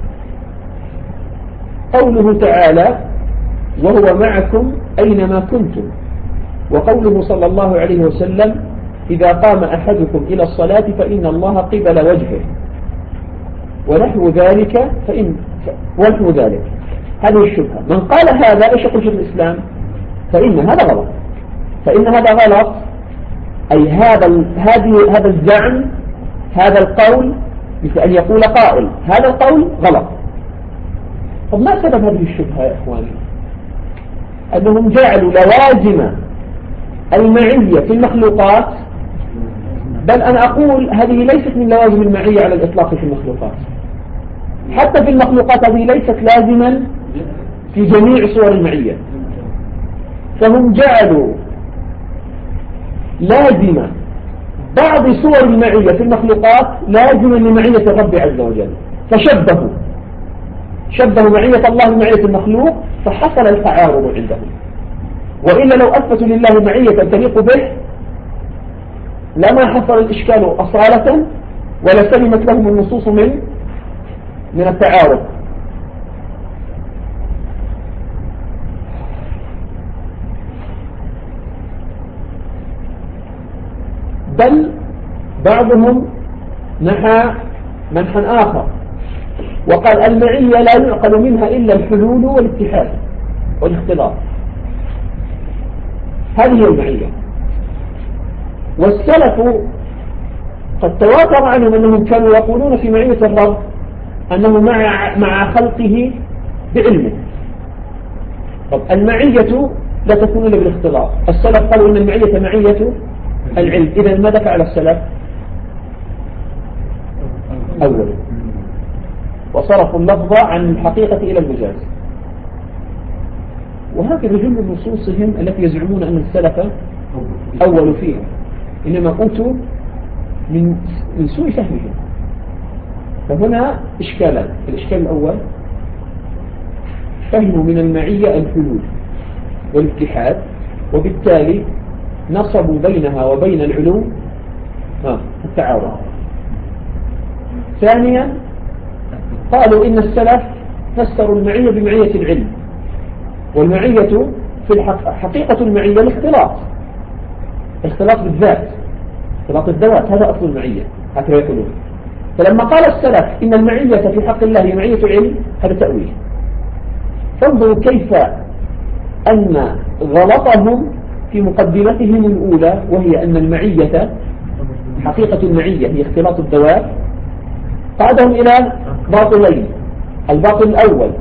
قوله تعالى: وهو معكم أينما كنتم، وقوله صلى الله عليه وسلم: إذا قام أحدكم إلى الصلاة فإن الله قبل وجهه، ونحو ذلك ونحو ذلك. هذه الشبهة. من قال هذا إيش يقول شيخ الإسلام؟ فإن هذا غلط، فإن هذا غلط، أي هذا الزعم، هذا القول، مثل أن يقول قائل هذا القول غلط. طب ما سبب هذه الشبهة يا إخواني؟ أنهم جعلوا لوازم المعية في المخلوقات، بل أنا أقول هذه ليست من لوازم المعية على الإطلاق في المخلوقات، حتى في المخلوقات هذه ليست لازما في جميع صور المعية. فهم جعلوا لازم بعض صور المعية في المخلوقات لازما لمعية الرب عز وجل، شبهوا معية الله بمعية المخلوق، فحصل التعارض عندهم. وإلا لو أثبتوا لله معية تليق به لما حصل الإشكال أصالة، ولا سلمت لهم النصوص من التعارض. بل بعضهم نحى منحا آخر وقال: المعية لا يعقل منها إلا الحلول والاتحاد والاختلاط، هذه المعية. والسلف قد تواتر عنهم أنهم كانوا يقولون في معية الرب أنه مع خلقه بعلمه. طب المعية لا تكون إلا بالاختلاط. السلف قالوا إن المعية معية العلم، إذا ماذا فعل السلف؟ أول وصرفوا اللفظ عن الحقيقة إلى المجاز. وهكذا جملة نصوصهم التي يزعمون أن السلف أول فيها، إنما أوتوا من سوء فهمهم. فهنا إشكالان. الإشكال الأول فهموا من المعية الحلول والاتحاد، وبالتالي نصبوا بينها وبين العلوم التعارض. ثانيا قالوا إن السلف فسروا المعية بمعية العلم، والمعية في حقيقة المعية الاختلاط، اختلاط بالذات، اختلاط الذوات، هذا أصل المعية هكذا يقولون. فلما قال السلف إن المعية في حق الله هي معية علم، هذا تأويل. فانظروا كيف أن غلطهم في مقدمتهم الأولى، وهي أن المعية حقيقة المعية هي اختلاط الذوات، قادهم إلى باطلين. الباطل الأول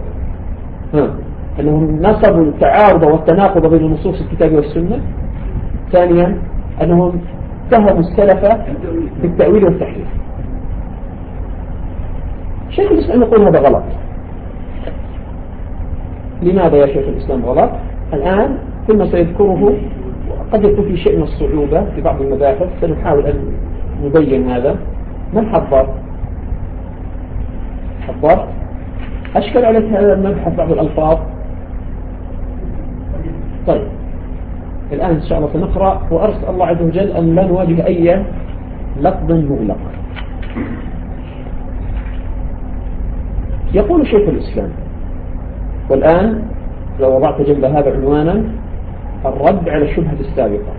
أنهم نصبوا التعارض والتناقض بين نصوص الكتاب والسنة. ثانيا أنهم اتهموا السلف بالتأويل والتحريف. شيخ الإسلام يقول هذا غلط. لماذا يا شيخ الإسلام غلط؟ الآن كل ما سيذكره قد يكون في شيء من الصعوبة في بعض المباحث، سنحاول أن نبين هذا. من حضر أشكل عليك هذا المبحث بعض الألفاظ؟ طيب الآن إن شاء الله سنقرأ، وأرسل الله عز وجل أن لا نواجه أي لفظ مغلق. يقول شيخ الإسلام، والآن لو وضعت جنب هذا عنوانا: الرد على الشبهة السابقة،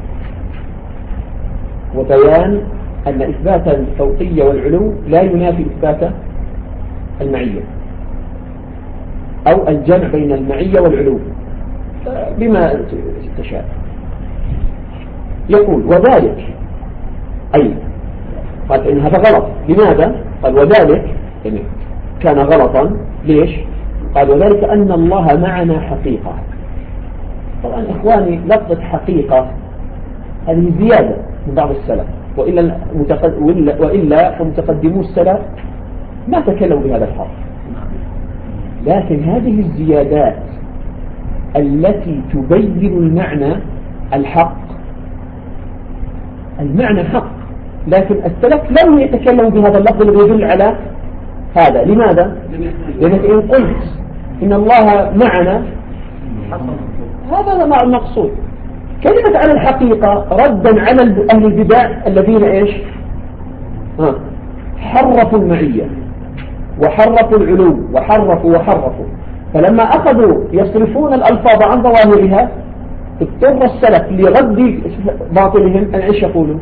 وبيان أن إثبات الفوقية والعلو لا ينافي إثبات المعية، أو الجمع بين المعية والعلو بما تشاء. يقول وذلك أي قال إن هذا غلط. لماذا؟ قال وذلك يعني كان غلطا. ليش؟ قال وذلك أن الله معنا حقيقة. طبعا إخواني لفظة حقيقة هذه زيادة من بعض السلف، وإلا فمتقدمو السلف ما تكلموا بهذا الحرف. لكن هذه الزيادات التي تبين المعنى الحق، المعنى حق، لكن السلف لم يتكلموا بهذا اللفظ الذي يدل على هذا. لماذا؟ لأنك إن قلت إن الله معنا هذا ما المقصود. كلمة على الحقيقة ردا على أهل البدع الذين إيش حرفوا المعية وحرفوا العلو وحرفوا. فلما أخذوا يصرفون الألفاظ عن ظواهرها اضطر السلف لرد باطلهم أن إيش يقولوا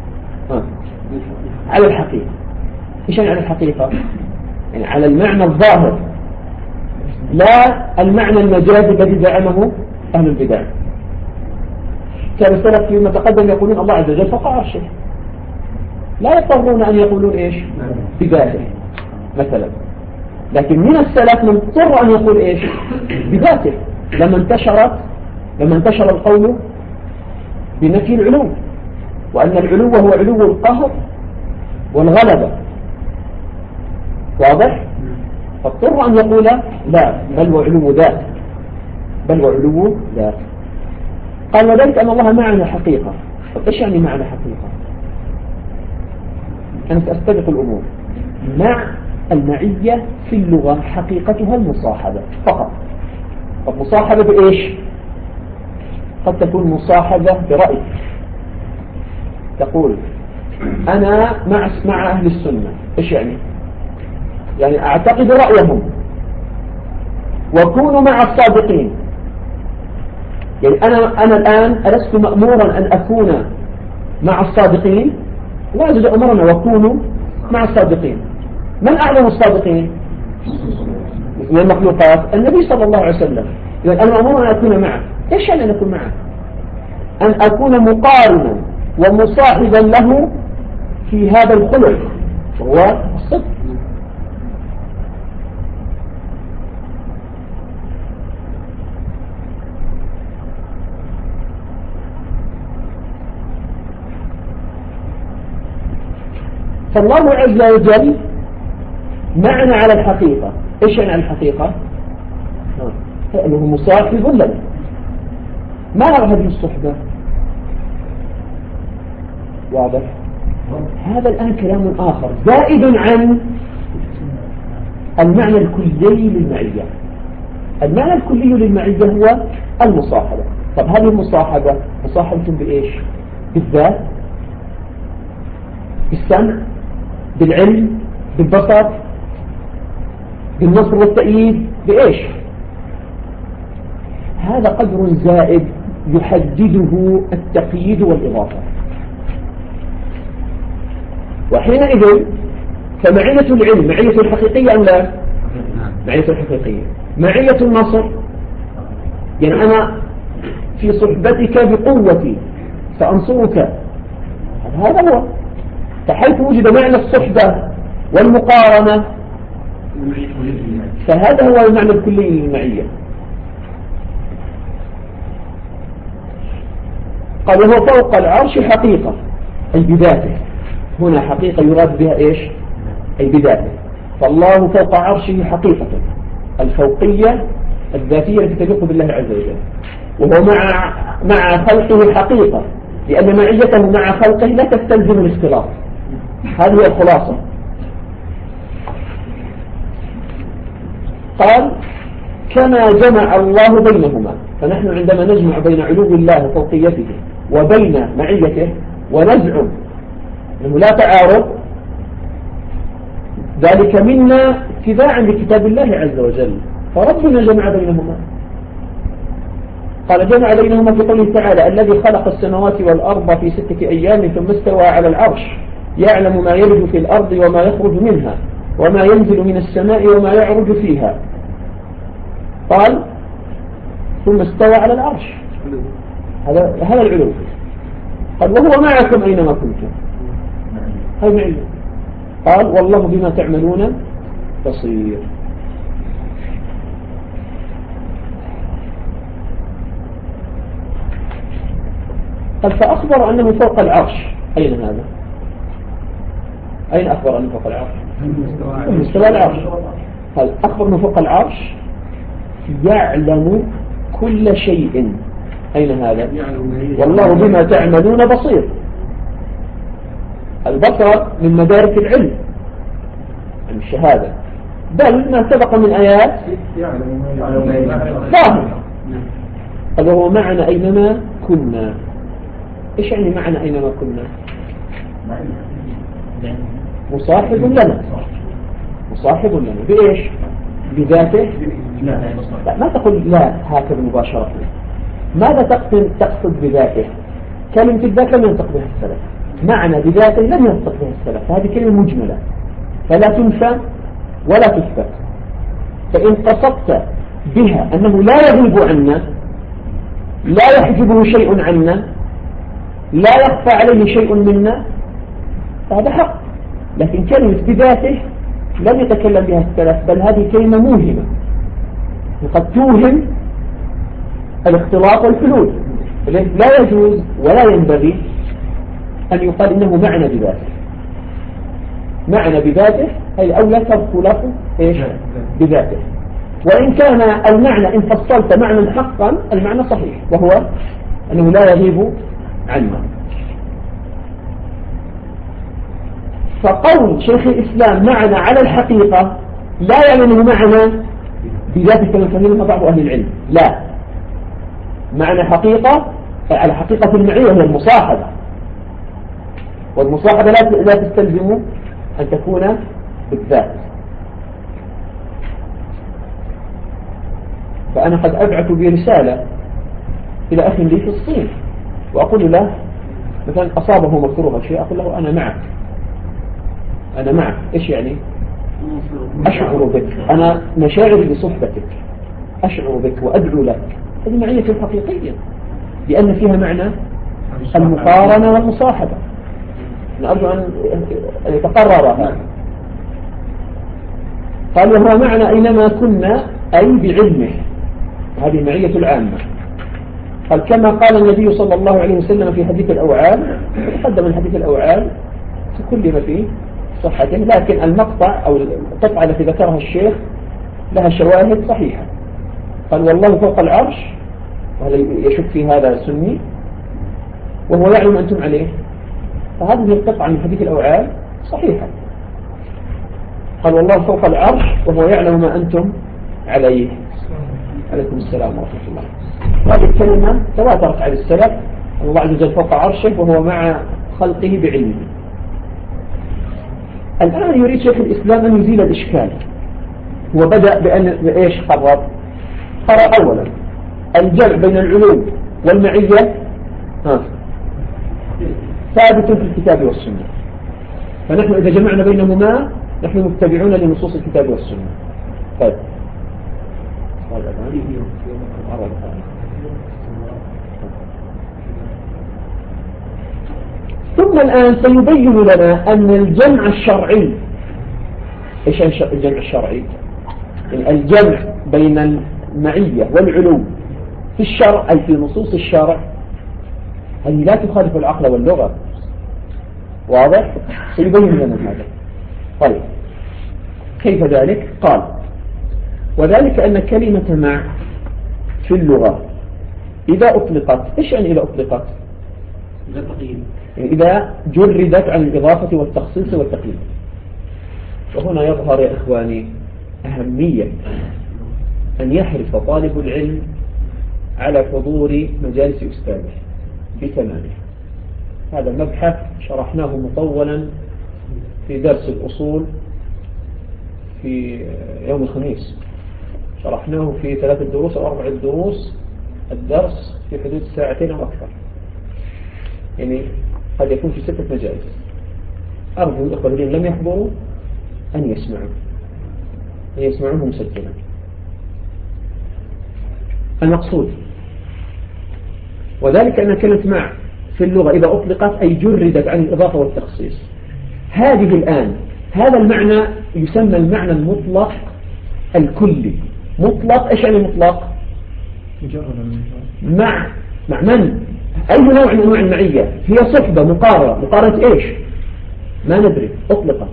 على الحقيقة. إيش يعني على الحقيقة؟ يعني على المعنى الظاهر، لا المعنى المجازي الذي زعمه أهل البدع. كان السلف فيما تقدم يقولون الله عز وجل فوق عرشه، لا يضطرون أن يقولون إيش بذاته مثلا. لكن من السلف من اضطر أن يقول إيش بذاته لما انتشر القول بنفي العلو، وأن العلو هو علو القهر والغلبة. واضح؟ فاضطر أن يقول لا، بل وعلو ذات، قال وذلك أن الله معنا حقيقة. طب إيش يعني معنا حقيقة؟ أنا سأستبق الأمور. مع المعية في اللغة حقيقتها المصاحبة فقط. طب مصاحبة بإيش؟ قد تكون مصاحبة برأي، تقول أنا مع أهل السنة. إيش يعني؟ يعني أعتقد رأيهم وكونوا مع الصادقين. يعني أنا الآن ألست مأمورا أن أكون مع الصادقين؟ لا أجد أمرنا وكونوا مع الصادقين. من أعلم الصادقين من المخلوقات؟ النبي صلى الله عليه وسلم. يعني أنا مأمور أن أكون معه. إيش يعني أن أكون معه؟ أن أكون مقارنا ومصاحبا له في هذا الخلق وهو الصدق. فالله عز وجل معنا على الحقيقة. إيش يعني الحقيقة؟ أنه مصاحب لنا. ما هذه الصحبة؟ واضح؟ هذا الآن كلام آخر زائد عن المعنى الكلي للمعية. المعنى الكلي للمعية هو المصاحبة. طب هذه المصاحبة مصاحبة بإيش؟ بالذات، بالسمع، بالعلم، بالبصر، بالنصر والتأييد، بإيش؟ هذا قدر زائد يحدده التقييد والإضافة. وحينئذ فمعية العلم معية الحقيقية أم لا؟ معية الحقيقية. معية النصر يعني أنا في صحبتك بقوتي سأنصرك، هذا هو. فحيث وجد معنى الصحبة والمقارنة فهذا هو المعنى الكلي للمعية. قال وهو فوق العرش حقيقة أي بذاته. هنا حقيقة يراد بها إيش؟ أي بذاته. فالله فوق عرشه حقيقة، الفوقية الذاتية التي تليق بالله عز وجل. وهو مع خلقه حقيقة، لأن معيته مع خلقه لا تستلزم الاختلاط. هذه هي الخلاصة. قال كما جمع الله بينهما. فنحن عندما نجمع بين علو الله وفوقيته وبين معيته ونزعم أنه لا تعارض، ذلك منا اتباعا لكتاب الله عز وجل. فربنا جمع بينهما. قال جمع بينهما في قوله تعالى الذي خلق السماوات والأرض في 6 أيام ثم استوى على العرش يعلم ما يلج في الأرض وما يخرج منها وما ينزل من السماء وما يعرج فيها. قال ثم استوى على العرش، هذا العلو. قال وهو معكم أينما كنتم، هذا معي. قال والله بما تعملون بصير. قال فأخبر أنه فوق العرش. أين هذا؟ أين أخبر أنه فوق العرش؟ مستوى العرش. قال أخبر أنه فوق العرش يعلم كل شيء. أين هذا؟ والله بما تعملون بصير. البصر من مدارك العلم، عن الشهادة، بل ما سبق من آيات ظاهر. قال وهو معنا أينما كنا. إيش يعني معنا أينما كنا؟ مصاحب لنا. مصاحب لنا بإيش؟ بذاته؟ لا ما تقول لا هكذا مباشرة. ماذا تقصد بذاته؟ كلمة الذات لم ينطق بها السلف، معنى بذاته لم ينطق بها السلف. هذه كلمة مجملة فلا تنفى ولا تثبت. فإن قصدت بها أنه لا يغيب عنا، لا يحجبه شيء عنا، لا يخفى عليه شيء منا، فهذا حق. لكن كلمة بذاته لم يتكلم بها السلف، بل هذه كلمة موهمة وقد توهم الاختلاط والحلول. لا يجوز ولا ينبغي أن يقال إنه معنى بذاته. معنى بذاته أي الأولى ترك إيش بذاته. وإن كان المعنى إن فصلت معنى حقا المعنى صحيح، وهو أنه لا يغيب عنا. فقول شيخ الإسلام معنى على الحقيقة لا يعني أنه معنى بذاته كما فهمها بعض أهل العلم. لا، معنى حقيقة على حقيقة المعية هي المصاحبة، والمصاحبة لا تستلزم أن تكون بالذات. فأنا قد أبعث برسالة إلى أخ لي في الصين وأقول له مثلا أصابه مكروه شيء، أقول له أنا معك، أنا معك. إيش يعني؟ أشعر بك، أنا مشاعري بصحبتك، أشعر بك وأدعو لك. هذه معية حقيقية لأن فيها معنى المقارنة والمصاحبة. نرجو أن يتقرر هذا. قال وهو معنى أينما كنا أي بعلمه، هذه المعية العامة. قال كما قال النبي صلى الله عليه وسلم في حديث الأوعال، تقدم الحديث الأوعال تكلم فيه صحته، لكن المقطع أو القطعة التي ذكرها الشيخ لها شواهد صحيحة. قال والله فوق العرش، وهذا يشك في هذا سني، وهو يعلم أنتم عليه. فهذه القطعة من حديث الأوعال صحيحة. قال والله فوق العرش وهو يعلم ما أنتم عليه. عليكم السلام ورحمة الله. هذه الكلمة تواترت على السلف، الله عز وجل فوق عرشه وهو مع خلقه بعلمه. الآن يريد شيخ الإسلام أن يزيل الإشكال، وبدأ بأن إيش قرر أولا الجمع بين العلوم والمعية ثابت في الكتاب والسنة، فنحن إذا جمعنا بينهما نحن متبعون لنصوص الكتاب والسنة. طيب ثم الآن سيبين لنا أن الجمع الشرعي، إيش الجمع الشرعي؟ يعني الجمع بين المعية والعلوم في الشرع أي في نصوص الشرع هذه لا تخالف العقل واللغة. واضح؟ سيبين لنا هذا. طيب كيف ذلك؟ قال وذلك أن كلمة مع في اللغة إذا أطلقت، إيش يعني إذا أطلقت؟ إذا جردت عن الإضافة والتخصيص والتقييد. وهنا يظهر يا إخواني أهمية أن يحرص طالب العلم على حضور مجالس أستاذه بتمامه. هذا مبحث شرحناه مطولا في درس الأصول في يوم الخميس، شرحناه في 3 دروس أو 4 دروس، الدرس في حدود 2 ساعة أو أكثر، يعني قد يكون في 6 مجالس. أرجو الأخوة الذين لم يحضروا أن يسمعوه مسجلا. المقصود وذلك أن كلمة مع في اللغة إذا أطلقت أي جردت عن الإضافة والتخصيص. هذه الآن هذا المعنى يسمى المعنى المطلق الكلي. مطلق إيش يعني مطلق؟ مع من؟ أي نوع من أنواع المعية؟ هي صحبة، مقارنة إيش؟ ما ندري، أطلقت.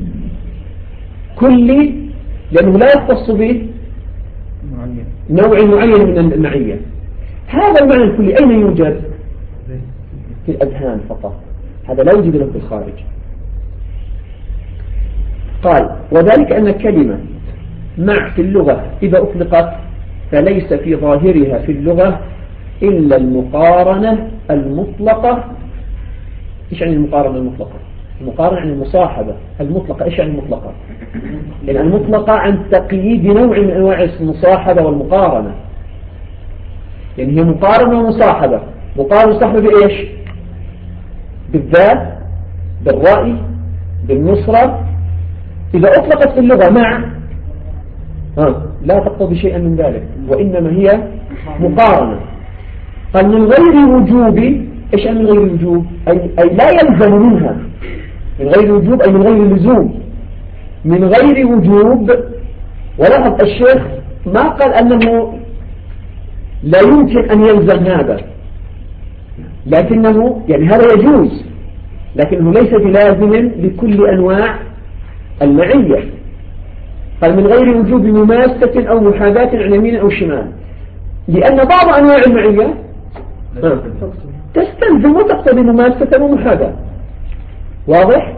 كلي لأنه لا يختص به نوع معين من المعية. هذا المعنى الكلي أين يوجد؟ في الأذهان فقط، هذا لا يوجد له في الخارج. قال وذلك أن كلمة مع في اللغة إذا أطلقت فليس في ظاهرها في اللغة إلا المقارنة المطلقة. إيش يعني المقارنة المطلقة؟ المقارنة عن المصاحبة المطلقة. إيش يعني المطلقة؟ لأن المطلقة عن تقييد نوع من أنواع المصاحبة والمقارنة، يعني هي مقارنة ومصاحبة. مقارنة ومصاحبة بإيش؟ بالذات، بالرأي، بالنصرة. إذا أطلقت في اللغة مع لا تقتضي شيئا من ذلك، وإنما هي مقارنة. قال من غير وجوب. إيش من غير وجوب؟ أي لا يلزم منها. من غير وجوب أي من غير لزوم، من غير وجوب. ولاحظ الشيخ ما قال أنه لا يمكن أن يلزم هذا، لكنه يعني هذا يجوز، لكنه ليس بلازم لكل أنواع المعية. قال من غير وجوب مماسة أو محاذاة عن يمين أو شمال، لأن بعض أنواع المعية تستلزم وتقتضي مماسة ومحاذاة. واضح؟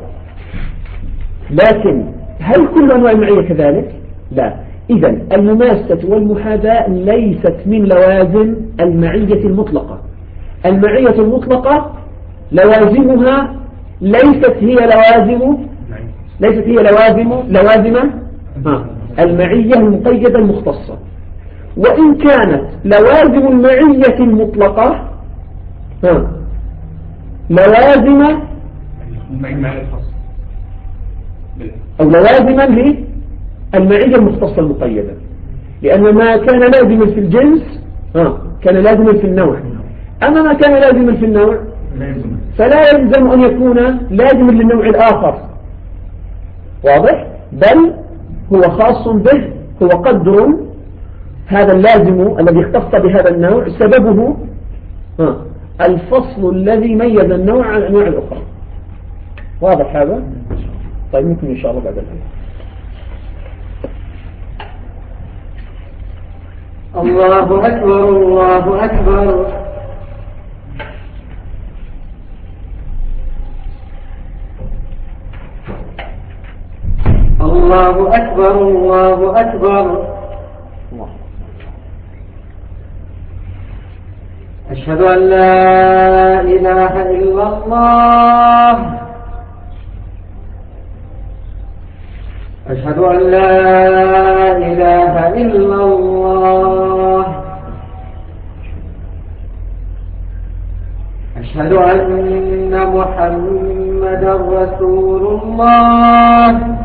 لكن هل كل أنواع المعية كذلك؟ لا. إذن المماسة والمحاذاة ليست من لوازم المعية المطلقة. المعية المطلقة لوازمها ليست هي لوازم المعية المقيدة المختصة. وإن كانت لوازم المعية المطلقة لوازم أو لوازما للمعية المختصة المقيدة، لأن ما كان لازما في الجنس كان لازما في النوع، أما ما كان لازما في النوع فلا يلزم أن يكون لازما للنوع الآخر. واضح؟ بل هو خاص به، هو قدر هذا اللازم الذي اختص بهذا النوع سببه الفصل الذي ميز النوع عن الأنواع الأخرى. واضح هذا؟ طيب ممكن إن شاء الله بعد الآن. الله أكبر الله أكبر. الله أكبر الله أكبر. أشهد أن لا إله إلا الله. أشهد أن لا إله إلا الله. أشهد أن محمدا رسول الله.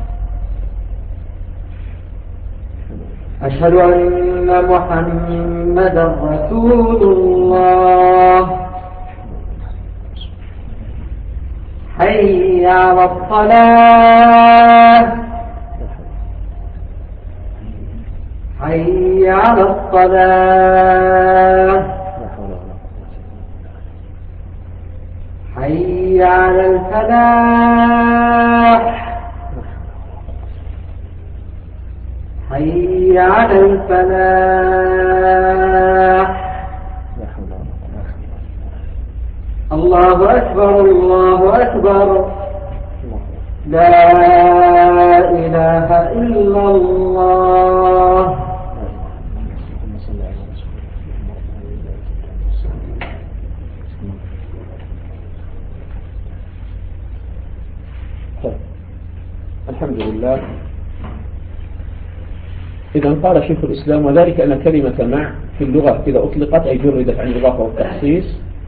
أشهد أن محمدا رسول الله. حي على الصلاة. حي على الصلاة. حي على الفلاح. حي على الفلاح. الله أكبر الله أكبر. لا إله إلا الله. الحمد لله. إذا قال شيخ الإسلام: وذلك أن كلمة مع في اللغة إذا أطلقت أي جردت عن الإضافة والتخصيص،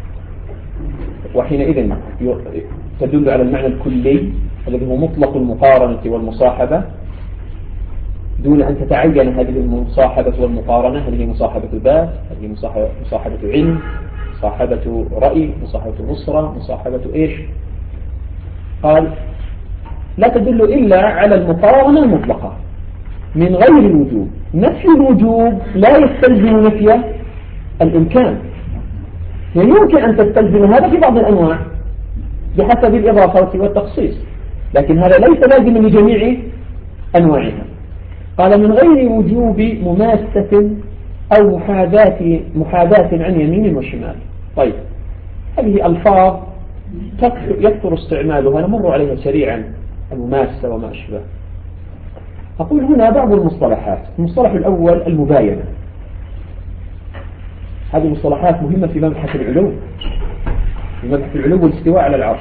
وحينئذ تدل على المعنى الكلي الذي هو مطلق المقارنة والمصاحبة دون أن تتعين هذه المصاحبة والمقارنة، هل هي مصاحبة ذات، هل هي مصاحبة علم، مصاحبة رأي، مصاحبة نصرة، مصاحبة إيش. قال: لا تدل إلا على المقارنة المطلقة من غير الوجوب. نفي الوجوب لا يستلزم نفي الإمكان، يعني يمكن أن تستلزم هذا في بعض الأنواع بحسب الإضافة والتخصيص، لكن هذا ليس لازم لجميع أنواعها. قال: من غير وجوب مماسة أو محاذاة عن يمين وشمال. طيب، هذه ألفاظ يكثر استعمالها، نمر عليها سريعا: المماسة وما أشبه. أقول هنا بعض المصطلحات. المصطلح الأول المباينة. هذه المصطلحات مهمة في مبحث العلو، في مبحث العلو والاستواء على العرش.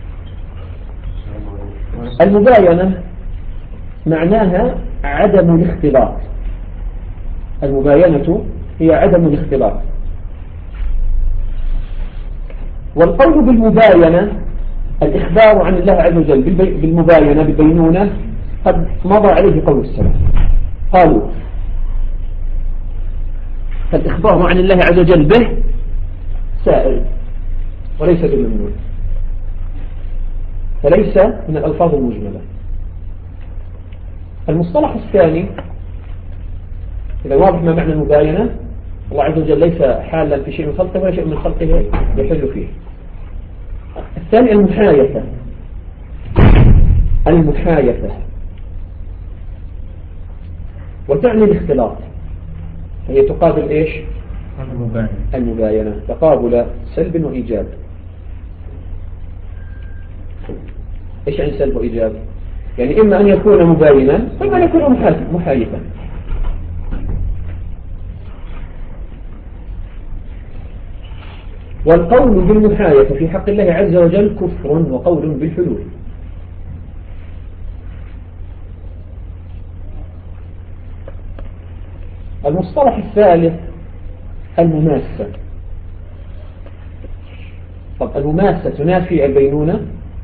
المباينة معناها عدم الاختلاط. المباينة هي عدم الاختلاط. والقول بالمباينة الإخبار عن الله عز وجل بالمباينة بالبينونة قد مضى عليه قول السلف. قالوا: فالإخبار عن الله عز وجل به سائل وليس بممنوع، فليس من الألفاظ المجملة. المصطلح الثاني، إذا واضح ما معنى المباينة، الله عز وجل ليس حالا في شيء من خلقه ولا شيء من خلقه يحل فيه. الثاني المحايثة. المحايثة وتعني الاختلاط، هي تقابل إيش؟ المباينة، تقابل سلب وإيجاب. إيش يعني سلب وإيجاب؟ يعني إما أن يكون مباينا وإما أن يكون محايثا. والقول بالمحايثة في حق الله عز وجل كفر وقول بالحلول. المصطلح الثالث المماسة. طب المماسة تنافي البينونة؟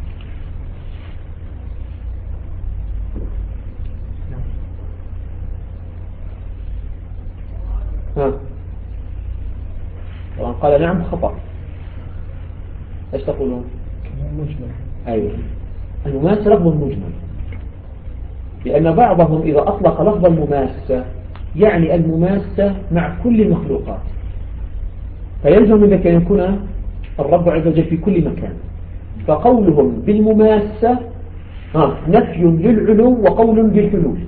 طبعا قال نعم خطأ. ايش تقولون؟ مجمل. ايوه، المماسة لفظ مجمل، لأن بعضهم إذا أطلق لفظ المماسة يعني المماسة مع كل المخلوقات، فيلزم من ذلك أن يكون الرب عز وجل في كل مكان. فقولهم بالمماسة نفي للعلو وقول بالحلول.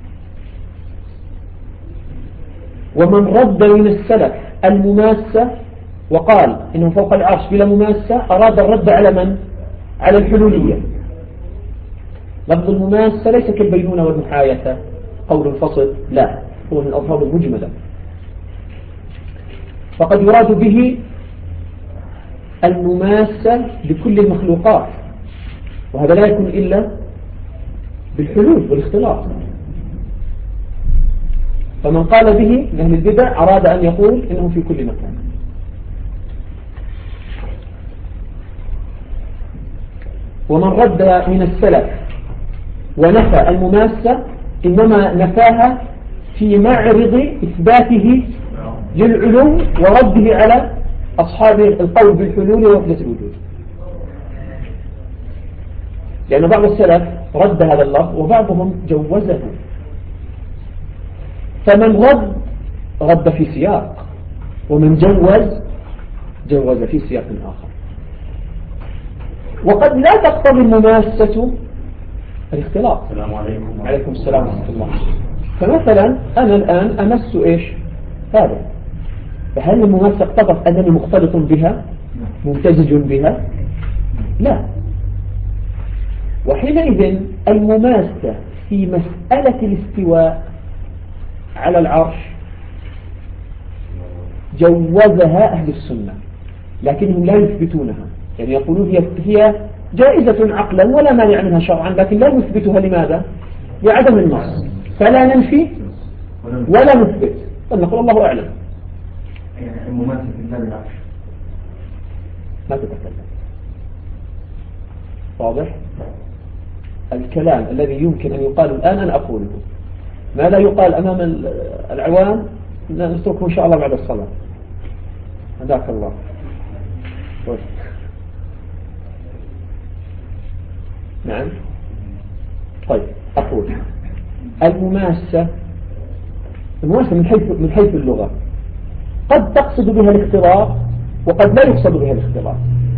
ومن رد من السلف المماسة وقال إنه فوق العرش بلا مماسة أراد الرد على من؟ على الحلولية. لفظ المماسة ليس كالبينونة والمحايثة قول الفصل، لا، هو من الألفاظ المجملة، فقد يراد به المماسة لكل المخلوقات، وهذا لا يكون إلا بالحلول والاختلاط. فمن قال به من أهل البدع أراد أن يقول إنه في كل مكان. ومن رد من السلف ونفى المماسة إنما نفاها في معرض إثباته للعلو ورده على أصحاب القول بالحلول ووحدة الوجود، لأن بعض السلف رد هذا اللفظ وبعضهم جوزه. فمن رد في سياق، ومن جوز في سياق آخر. وقد لا تقتضي المماسة الاختلاط. السلام عليكم. عليكم السلام ورحمة الله. فمثلا أنا الآن أمس إيش هذا، فهل المماسة اقتضت أنني مختلط بها ممتزج بها؟ لا. وحينئذ المماسة في مسألة الاستواء على العرش جوزها أهل السنة، لكنهم لا يثبتونها، يعني يقولون هي جائزة عقلا ولا مانع منها شرعا، لكن لا نثبتها. لماذا؟ لعدم النص، فلا ننفي ولا نثبت، فنقول الله أعلم. يعني المماسة في باب العرش ما تتكلم. واضح؟ الكلام الذي يمكن أن يقال الآن أنا أقوله، ما لا يقال أمام العوام نتركه إن شاء الله بعد الصلاة. هداك الله. نعم. طيب أقول المماسة من حيث اللغة قد تقصد بها الاختلاط وقد لا يقصد بها الاختلاط.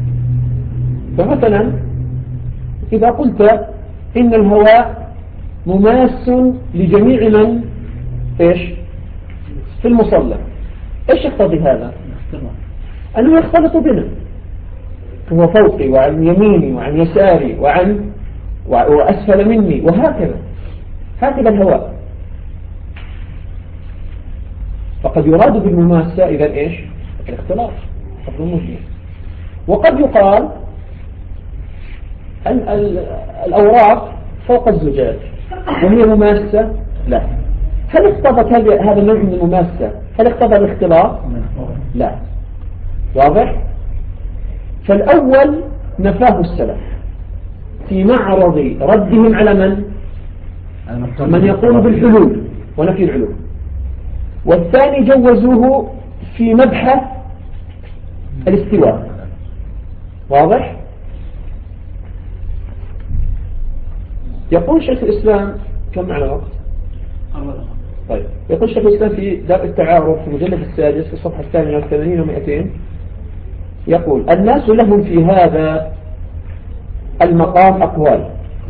فمثلا إذا قلت إن الهواء مماس لجميع من إيش في المصلى، إيش يقتضي هذا؟ أنه يختلط بنا، هو فوقي وعن يميني وعن يساري وأسفل مني وهكذا، هكذا الهواء. فقد يراد بالمماسة إذا إيش الاختلاط. وقد يقال أن الأوراق فوق الزجاج وهي مماسة لا. هل اقتضت هذا النوع من المماسة هل اقتضى الاختلاط؟ لا. واضح؟ فالأول نفاه السلف في معرض ردهم على من يقول بالحلول ونفي العلو، والثاني جوزوه في مبحث الاستواء. واضح؟ يقول شيخ الإسلام كم على وقت؟ طيب، يقول شيخ الإسلام في دار التعارف في المجلد السادس في الصفحة 88 و200 يقول الناس لهم في هذا المقام أقوال.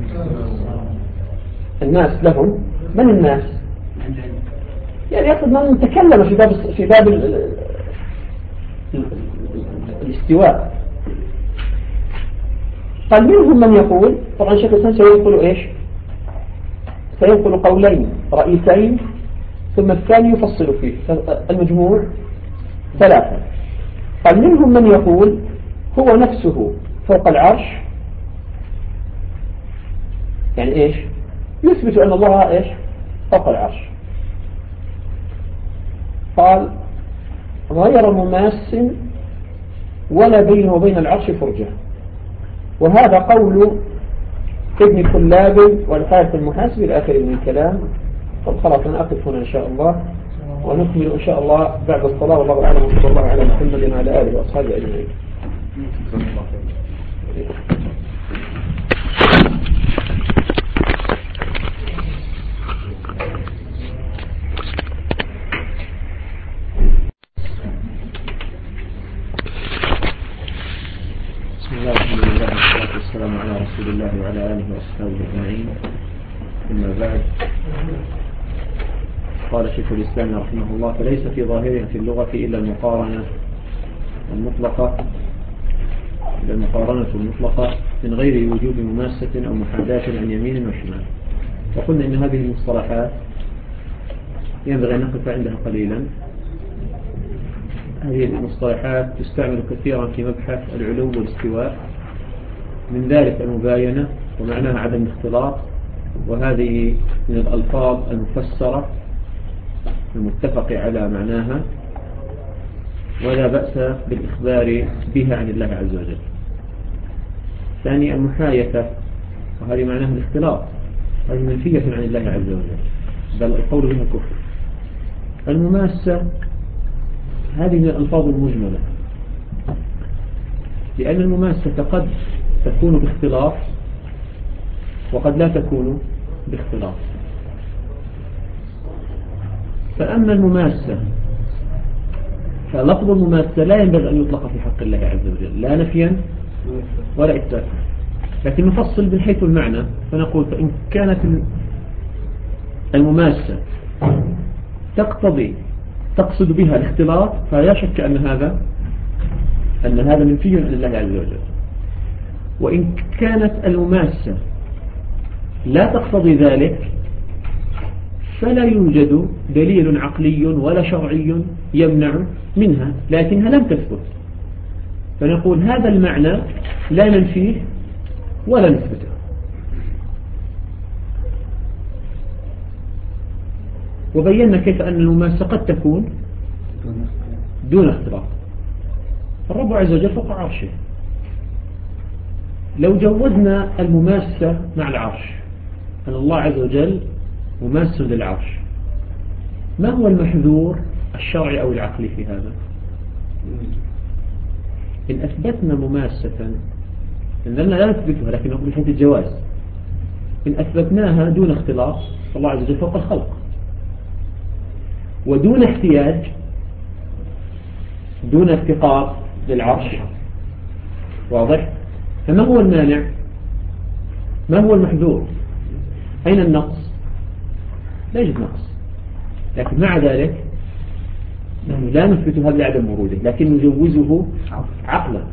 الناس لهم، من الناس؟ يعني يقصد من تكلم في باب الاستواء. قال منهم من يقول، طبعا شيخ الإسلام سينقل إيش؟ سينقل قولين رئيسين ثم الثاني يفصل فيه، المجموع 3. قال منهم من يقول هو نفسه فوق العرش، يعني إيش؟ يثبت أن الله إيش؟ فوق العرش. قال غير مماس ولا بينه وبين العرش فرجة. وهذا قول ابن كلاب والحارث المحاسب إلى آخر من الكلام. طب خلاص أنا أقف هنا إن شاء الله، ونكمل إن شاء الله بعد الصلاة، والله أعلم، وصلى الله على محمد وعلى آله وأصحابه أجمعين. بسم الله الرحمن الرحيم. والسلام على رسول الله وعلى آله وأصحابه أجمعين. أما بعد، قال شيخ الإسلام رحمه الله: فليس في ظاهرها في اللغة إلا المقارنة المطلقة من غير وجود مماسة أو محاذاة عن يمين وشمال. وقلنا إن هذه المصطلحات ينبغي أن نقف عندها قليلا. هذه المصطلحات تستعمل كثيرا في مبحث العلو والاستواء، من ذلك المباينة ومعناها عدم الاختلاط، وهذه من الألفاظ المفسرة المتفق على معناها، ولا بأس بالإخبار بها عن الله عز وجل. ثاني المحايثة، وهذه معناها الاختلاط، هذه منفية عن الله عز وجل، بل القول بها كفر. المماسة هذه من الألفاظ المجملة، لأن المماسة قد تكون باختلاط وقد لا تكون باختلاط. فأما المماسة فلفظ المماسة لا ينبغي أن يطلق في حق الله عز وجل، لا نفيا ولا إثباتا، لكن نفصل من حيث المعنى فنقول: فإن كانت المماسة تقصد بها الاختلاط فلا شك أن هذا منفي عن الله عز وجل. وإن كانت المماسة لا تقتضي ذلك فلا يوجد دليل عقلي ولا شرعي يمنع منها، لكنها لم تثبت، فنقول هذا المعنى لا ننفيه ولا نثبته. وبينا كيف أن المماسة قد تكون دون اختلاط. الرب عز وجل فوق عرشه، لو جوزنا المماسة مع العرش أن الله عز وجل مماس للعرش، ما هو المحذور الشرعي أو العقلي في هذا؟ إن أثبتنا مماسة، إننا لا نثبتها لكن نقول بحيث الجواز، إن أثبتناها دون اختلاط فالله عز وجل فوق الخلق ودون احتياج، دون افتقار للعرش. واضح؟ فما هو المانع؟ ما هو المحذور؟ أين النقص؟ لا يوجد نقص، لكن مع ذلك نحن لا نثبت هذا لعدم وروده، لكن نجوزه عقلا.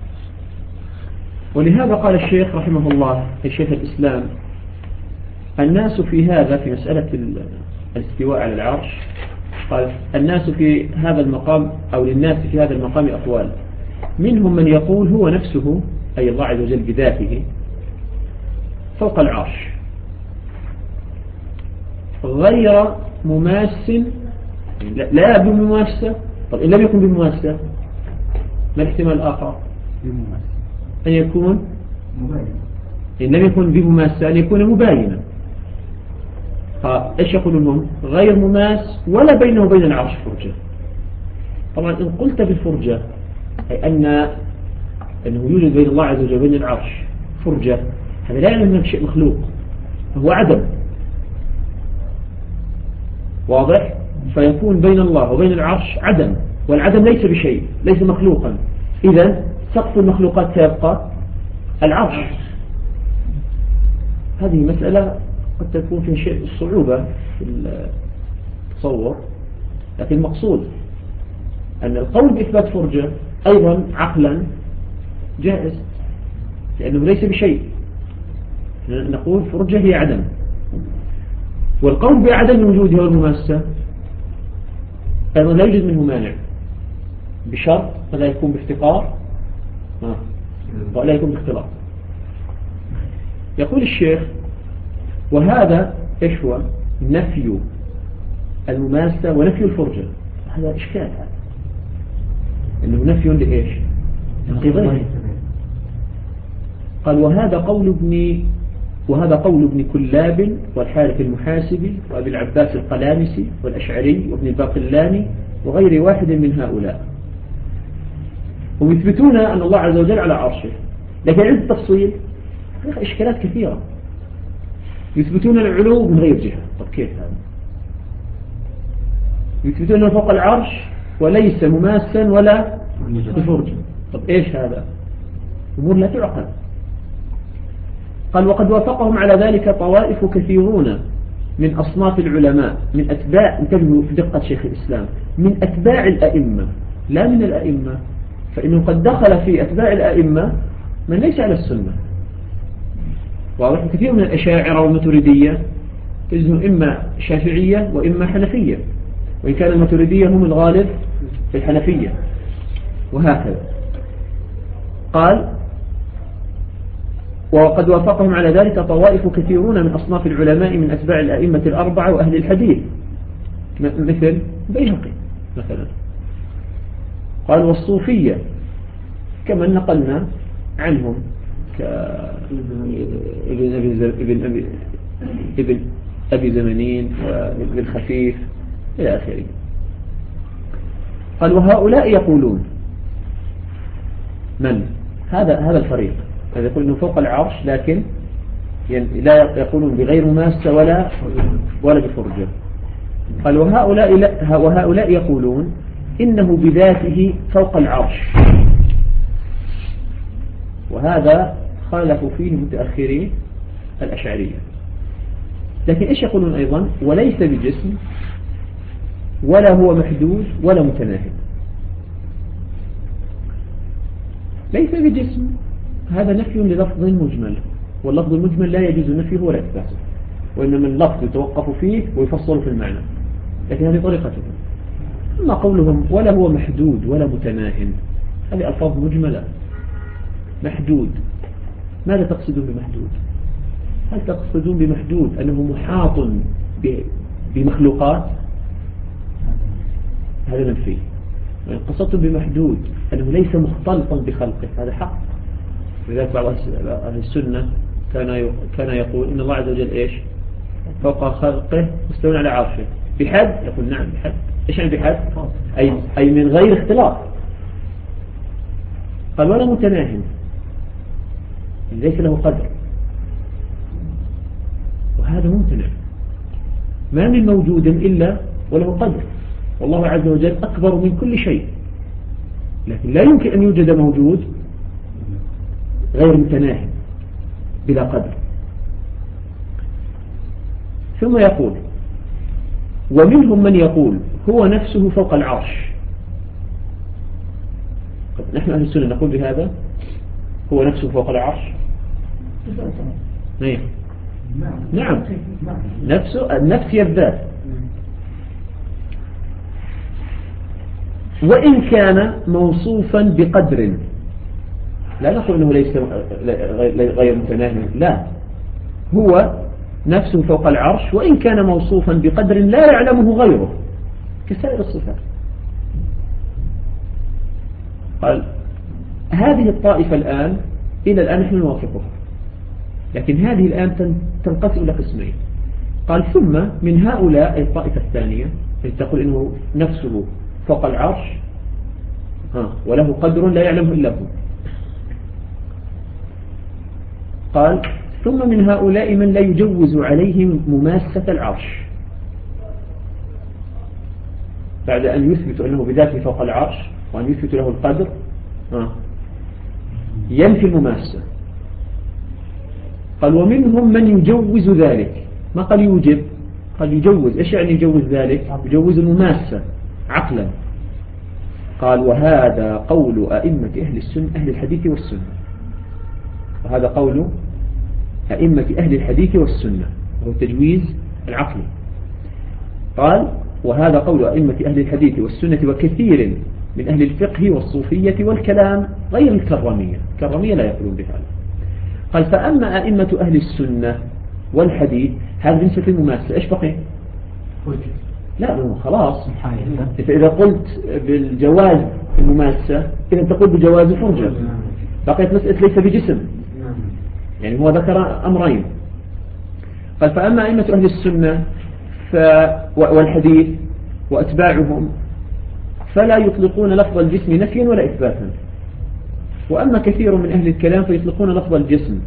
ولهذا قال الشيخ رحمه الله، الشيخ الإسلام: الناس في هذا، في مسألة الاستواء على العرش، قال: الناس في هذا المقام، أو للناس في هذا المقام أقوال، منهم من يقول هو نفسه، أي الله عز وجل بذاته، فوق العرش غير مماس، لا بمماسة. طب إن لم يكن بمماسة ما الاحتمال الآخر؟ أن يكون إن لم يكن بمماسة أن يكون مباينا. إيش يقولون هم؟ غير مماس ولا بينه وبين العرش فرجة. طبعا إن قلت بالفرجة أي أنه يوجد بين الله عز وجل وبين العرش فرجة، هذا لا يعني أنه شيء مخلوق، فهو عدم. واضح؟ فيكون بين الله وبين العرش عدم، والعدم ليس بشيء، ليس مخلوقا. إذن سقف المخلوقات سيبقى العرش. هذه مسألة قد تكون فيها شيء الصعوبة في التصور، لكن المقصود أن القول بإثبات فرجة أيضا عقلا جائز، لأنه ليس بشيء. نقول فرجة هي عدم، والقول بعدم وجودها والمماسة أيضا لا يوجد منه مانع، بشرط فلا يكون بافتقار ولا يكون باختلاط. يقول الشيخ: وهذا إيش هو؟ نفي المماسة ونفي الفرجة. هذا إشكال، هذا إنه نفي لإيش؟ انقضائه. قال: وهذا قول ابن كلاب والحارث المحاسبي وأبي العباس القلامسي والأشعري وابن الباقلاني وغير واحد من هؤلاء. هم يثبتون أن الله عز وجل على عرشه، لكن عند التفصيل إشكالات كثيرة. يثبتون العلو من غير جهة. طب كيف هذا؟ يثبتون أنه فوق العرش وليس مماسا ولا بفرج. طب إيش هذا؟ أمور لا تعقل. قال وقد وافقهم على ذلك طوائف كثيرون من أصناف العلماء من أتباع، انتبهوا دقة شيخ الإسلام، من أتباع الأئمة لا من الأئمة، فإنه قد دخل في أتباع الأئمة من ليس على السنة. واضح؟ كثير من الأشاعرة والماتريدية تجدهم إما شافعية وإما حنفية، وإن كان الماتريدية هم الغالب في الحنفية، وهكذا. قال وقد وافقهم على ذلك طوائف كثيرون من أصناف العلماء من أتباع الأئمة الأربعة وأهل الحديث، مثل بيهقي مثلا. قال والصوفية كما نقلنا عنهم ابن أبي زمنين وابن الخفيف إلى آخره. قال وهؤلاء يقولون من هذا الفريق هذا يقول إنه فوق العرش، لكن لا يقولون بغير ماسة ولا بفرجة. قال وهؤلاء يقولون إنه بذاته فوق العرش، وهذا خالفوا فيه متأخرين الأشعرية. لكن إيش يقولون أيضا؟ وليس بجسم ولا هو محدود ولا متناهي. ليس بجسم هذا نفي للفظ مجمل، واللفظ المجمل لا يجوز نفيه ولا إثباته، وإنما اللفظ يتوقف فيه ويفصل في المعنى، لكن هذه طريقتهم. أما قولهم ولا هو محدود ولا متناهي، هذه ألفاظ مجملة. محدود، ماذا تقصدون بمحدود؟ هل تقصدون بمحدود أنه محاط بمخلوقات؟ هذا منفي. وإن قصدتم بمحدود أنه ليس مختلطا بخلقه، هذا حق. لذلك بعض أهل السنة كان يقول إن الله عز وجل إيش؟ فوق خلقه مستوى على عرشه بحد، يقول نعم بحد. إيش يعني بحد؟ أي من غير اختلاط. قال ولا متناهي، ليس له قدر، وهذا ممتنع. ما من موجود إلا وله قدر، والله عز وجل أكبر من كل شيء، لكن لا يمكن أن يوجد موجود غير متناهي بلا قدر. ثم يقول ومنهم من يقول هو نفسه فوق العرش. نحن أهل السنة نقول بهذا، هو نفسه فوق العرش. نعم، نفسه، النفس هي الذات، وإن كان موصوفا بقدر. لا نقول أنه ليس غير متناهي، لا، هو نفسه فوق العرش وإن كان موصوفا بقدر لا يعلمه غيره كسائر الصفات. قال هذه الطائفة الآن إلى الآن نحن نوافقها، لكن هذه الآن تنقسم إلى قسمين. قال ثم من هؤلاء أي الطائفة الثانية التي تقول إنه نفسه فوق العرش وله قدر لا يعلمه إلا هو. قال ثم من هؤلاء من لا يجوز عليهم مماسة العرش، بعد أن يثبت أنه بذاته فوق العرش وأن يثبت له القدر ينفي المماسة. قال ومنهم من يجوز ذلك، ما قال يوجب، قال يجوز. إيش يعني يجوز ذلك؟ يجوز المماسة عقلا. قال وهذا قول أئمة أهل السنة أهل الحديث والسنة، وهذا قول أئمة أهل الحديث والسنة، وهو التجويز العقلي. قال وهذا قول أئمة أهل الحديث والسنة وكثير من أهل الفقه والصوفية والكلام غير الكرامية. الكرامية لا يقولون بهذا. قال فأما أئمة أهل السنة والحديث هذا بالنسبة للمماسة إيش بقي؟ لا خلاص، إذا قلت بالجواز المماسة إذا تقول بجواز فرجة، بقيت مسألة ليس بجسم، يعني هو ذكر أمرين. قال فأما أئمة أهل السنة والحديث وأتباعهم فلا يطلقون لفظ الجسم نفيا ولا إثباتا، وأما كثير من أهل الكلام فيطلقون لفظ الجسم.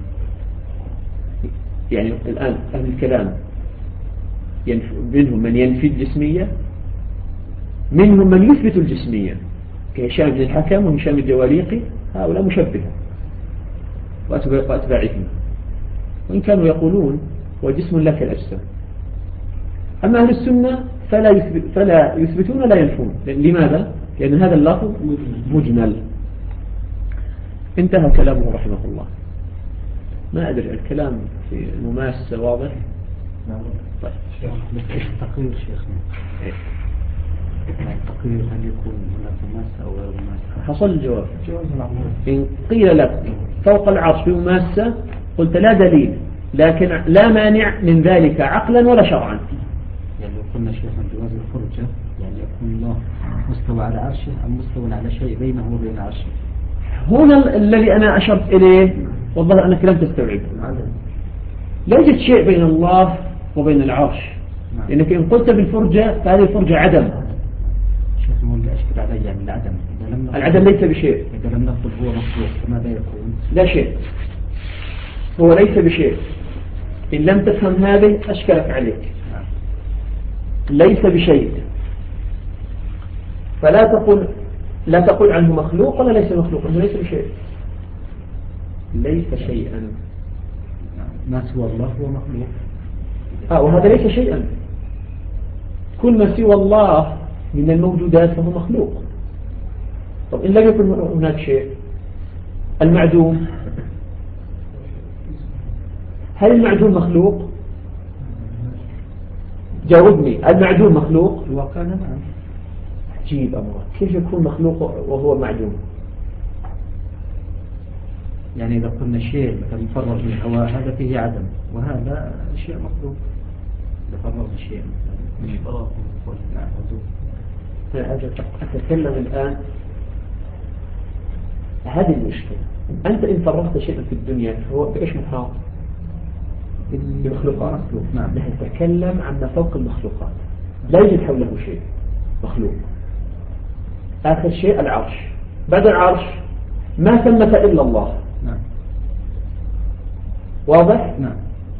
يعني الآن أهل الكلام منهم من ينفي الجسمية، منهم من يثبت الجسمية كهشام بن الحكم وهشام الجواليقي، هؤلاء مشبهة وأتباعهم. وإن كانوا يقولون هو جسم لا كالأجسام. أما أهل السنة فلا يثبتون ولا ينفون. لماذا؟ لأن هذا اللفظ مجمل. انتهى كلامه رحمه الله. ما أدري الكلام في المماسة واضح؟ طيب ايش التقرير شيخنا؟ التقرير هل يكون هناك مماسة أو غير مماسة؟ حصل الجواب. إن قيل لك فوق العرش بمماسة قلت لا دليل، لكن لا مانع من ذلك عقلا ولا شرعا. يعني لو قلنا شيخنا جواز الفرجة يعني يكون الله مستوى على عرشه أم مستوى على شيء بينه وبين عرشه؟ هنا الذي أنا أشرت إليه والله أنك لم تستوعب. لا يوجد شيء بين الله وبين العرش، لأنك إن قلت بالفرجة فهذه الفرجة عدم. شيخ مولى أشكد علي يعني العدم. العدم ليس بشيء. إذا لم نقل هو مخلوق فماذا يكون؟ لا شيء، هو ليس بشيء. إن لم تفهم هذه أشكلك عليك. ليس بشيء، فلا تقول عنه مخلوق ولا ليس مخلوق، إنه ليس بشيء، ليس شيئا. ما سوى الله هو مخلوق. وهذا ليس شيئا. كل ما سوى الله من الموجودات فهو مخلوق. طب إن لم يكن هناك شيء، المعدوم، هل المعدوم مخلوق؟ جاوبني، المعدوم مخلوق؟ الواقع نعم. عجيب أمرك، كيف يكون مخلوق وهو معدوم؟ يعني إذا قلنا شيء مثلا مفرغ من الهواء هذا فيه عدم، وهذا شيء مخلوق. إذا فرغ من شيء مش فراغ أتكلم الآن. هذه المشكلة. أنت إن فرغت شيئا في الدنيا فهو بإيش محاط؟ بمخلوقات. نعم. نحن نتكلم عن ما فوق المخلوقات، لا يوجد حوله شيء مخلوق. آخر شيء العرش، بعد العرش ما ثمة إلا الله. نعم. واضح؟ نعم.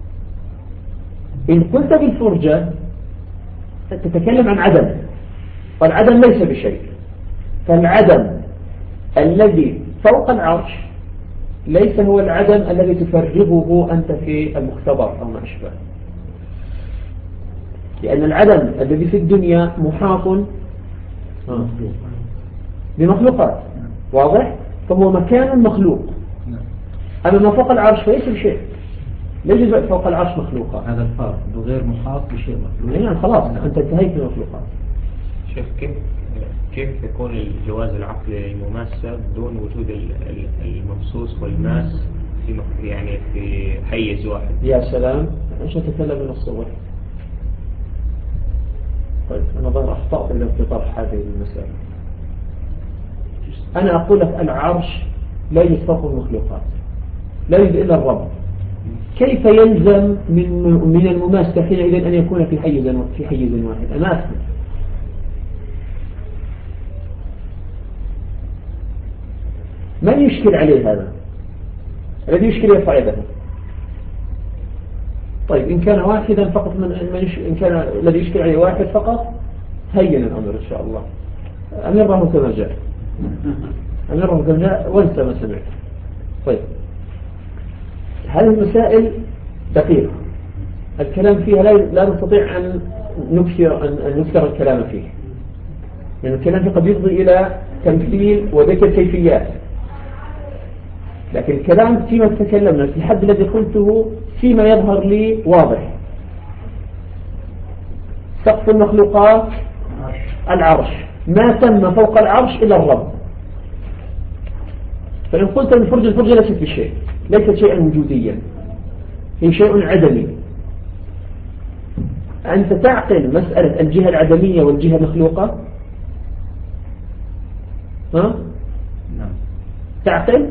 إن قلت بالفرجة تتكلم عن عدم، والعدم ليس بشيء، فالعدم الذي فوق العرش ليس هو العدم الذي تفرغه أنت في المختبر أو ما أشبه، لأن العدم الذي في الدنيا محاط بمخلوقات. واضح؟ فهو مكان مخلوق. أما ما فوق العرش فليس بشيء، ليس فوق العرش مخلوقات. هذا الفرق غير محاط بشيء مخلوق. يعني خلاص أنت انتهيت من المخلوقات. شيخ كيف يكون الجواز العقلي مماسة بدون وجود الممسوس والماس يعني في حيز واحد؟ يا سلام، ايش نتكلم من الصور. طيب أنا ظهر أخطأت لك في طرح هذه المسألة. أنا أقول لك العرش لا يوجد فوق المخلوقات، لا يوجد إلا الرب. كيف يلزم من المماس حينئذ أن يكون في حيز واحد؟ أنا أفهم. من يشكل عليه هذا؟ الذي يشكل يرفع يده. طيب إن كان واحدا فقط إن كان الذي يشكل عليه واحد فقط هين الأمر إن شاء الله. أمره كما جاء، أمره كما جاء وانسى ما سمعت. طيب هذه المسائل دقيقة، الكلام فيها لا نستطيع أن نكثر الكلام فيه، لأن الكلام فيه قد يفضي إلى تمثيل وذكر كيفيات. لكن الكلام فيما تكلمنا في الحد الذي قلته فيما يظهر لي واضح. سقف المخلوقات العرش، ما تم فوق العرش إلا الرب. فإن قلت الفرجة ليست بشيء، ليست شيئا وجوديا، هي شيء عدمي. أنت تعقل مسألة الجهة العدمية والجهة المخلوقة؟ ها؟ نعم. تعقل؟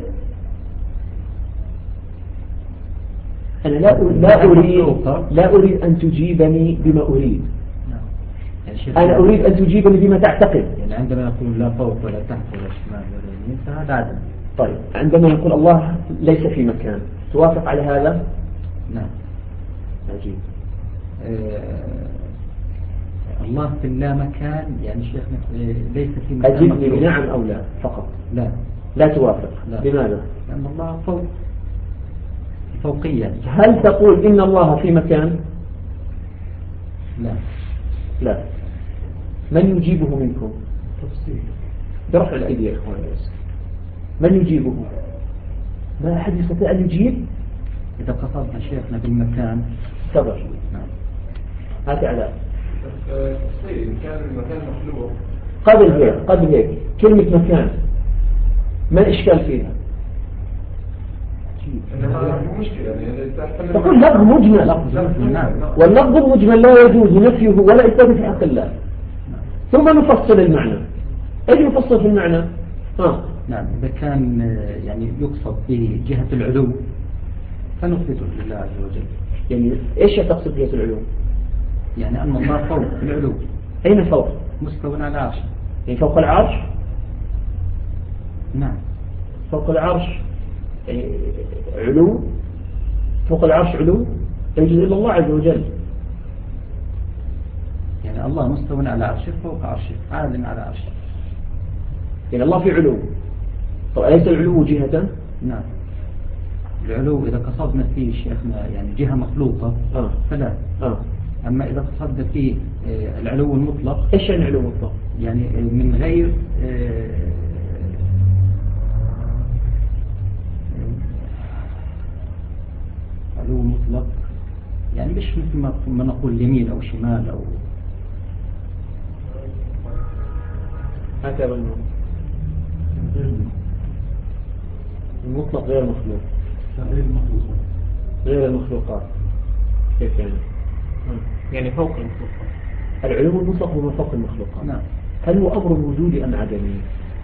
أنا لا أريد أن تجيبني بما أريد. أنا أريد أن تجيبني بما تعتقد. يعني عندما نقول لا فوق ولا تحت ولا شمال ولا يمين فهذا عدم. طيب عندما نقول الله ليس في مكان توافق على هذا؟ نعم. عجيب. الله في لا مكان يعني شيخنا ليس في مكان. أجبني نعم أو لا فقط. لا توافق. لا. لماذا؟ لأن الله فوق. فوقية. هل تقول إن الله في مكان؟ لا. لا. من يجيبه منكم؟ تفصيل. برفع الأيدي يا إخواني بس. من يجيبه؟ ما أحد يستطيع أن يجيب؟ إذا قصدنا شيخنا بالمكان صبر. نعم. هات علاء. كان المكان مخلوق قبل هيك كلمة مكان ما الإشكال فيها؟ انها مشكله يعني تقول لفظ مجمل. نعم. واللفظ المجمل لا يجوز نفيه ولا إثباته في حق الله. ثم نفصل المعنى. أيش نفصل في المعنى؟ نعم. إذا كان يعني يقصد به جهة العلو فنثبته لله عز وجل. يعني إيش تقصد جهة العلو؟ يعني أن الله فوق العلو. أين فوق؟ مستوى على عرشه. يعني فوق العرش؟ نعم. فوق العرش يعني علو. فوق العرش علو لا يجوز إلا الله عز وجل. يعني الله مستوى على عرشه فوق عرشه عال على عرشه. يعني الله في علو. طب أليس العلو جهة؟ نعم. العلو إذا قصدنا فيه شيخنا يعني جهة مخلوقة فلا. أما إذا قصدنا فيه العلو المطلق. إيش يعني العلو المطلق؟ يعني من غير علو مطلق يعني مش مثل ما نقول يمين أو شمال أو هكذا المطلق غير مخلوق. غير المخلوقات. كيف يعني؟ يعني فوق المخلوقات. العلو المطلق هو ما فوق المخلوقات. نعم. هل هو أمر وجودي أم عدمي؟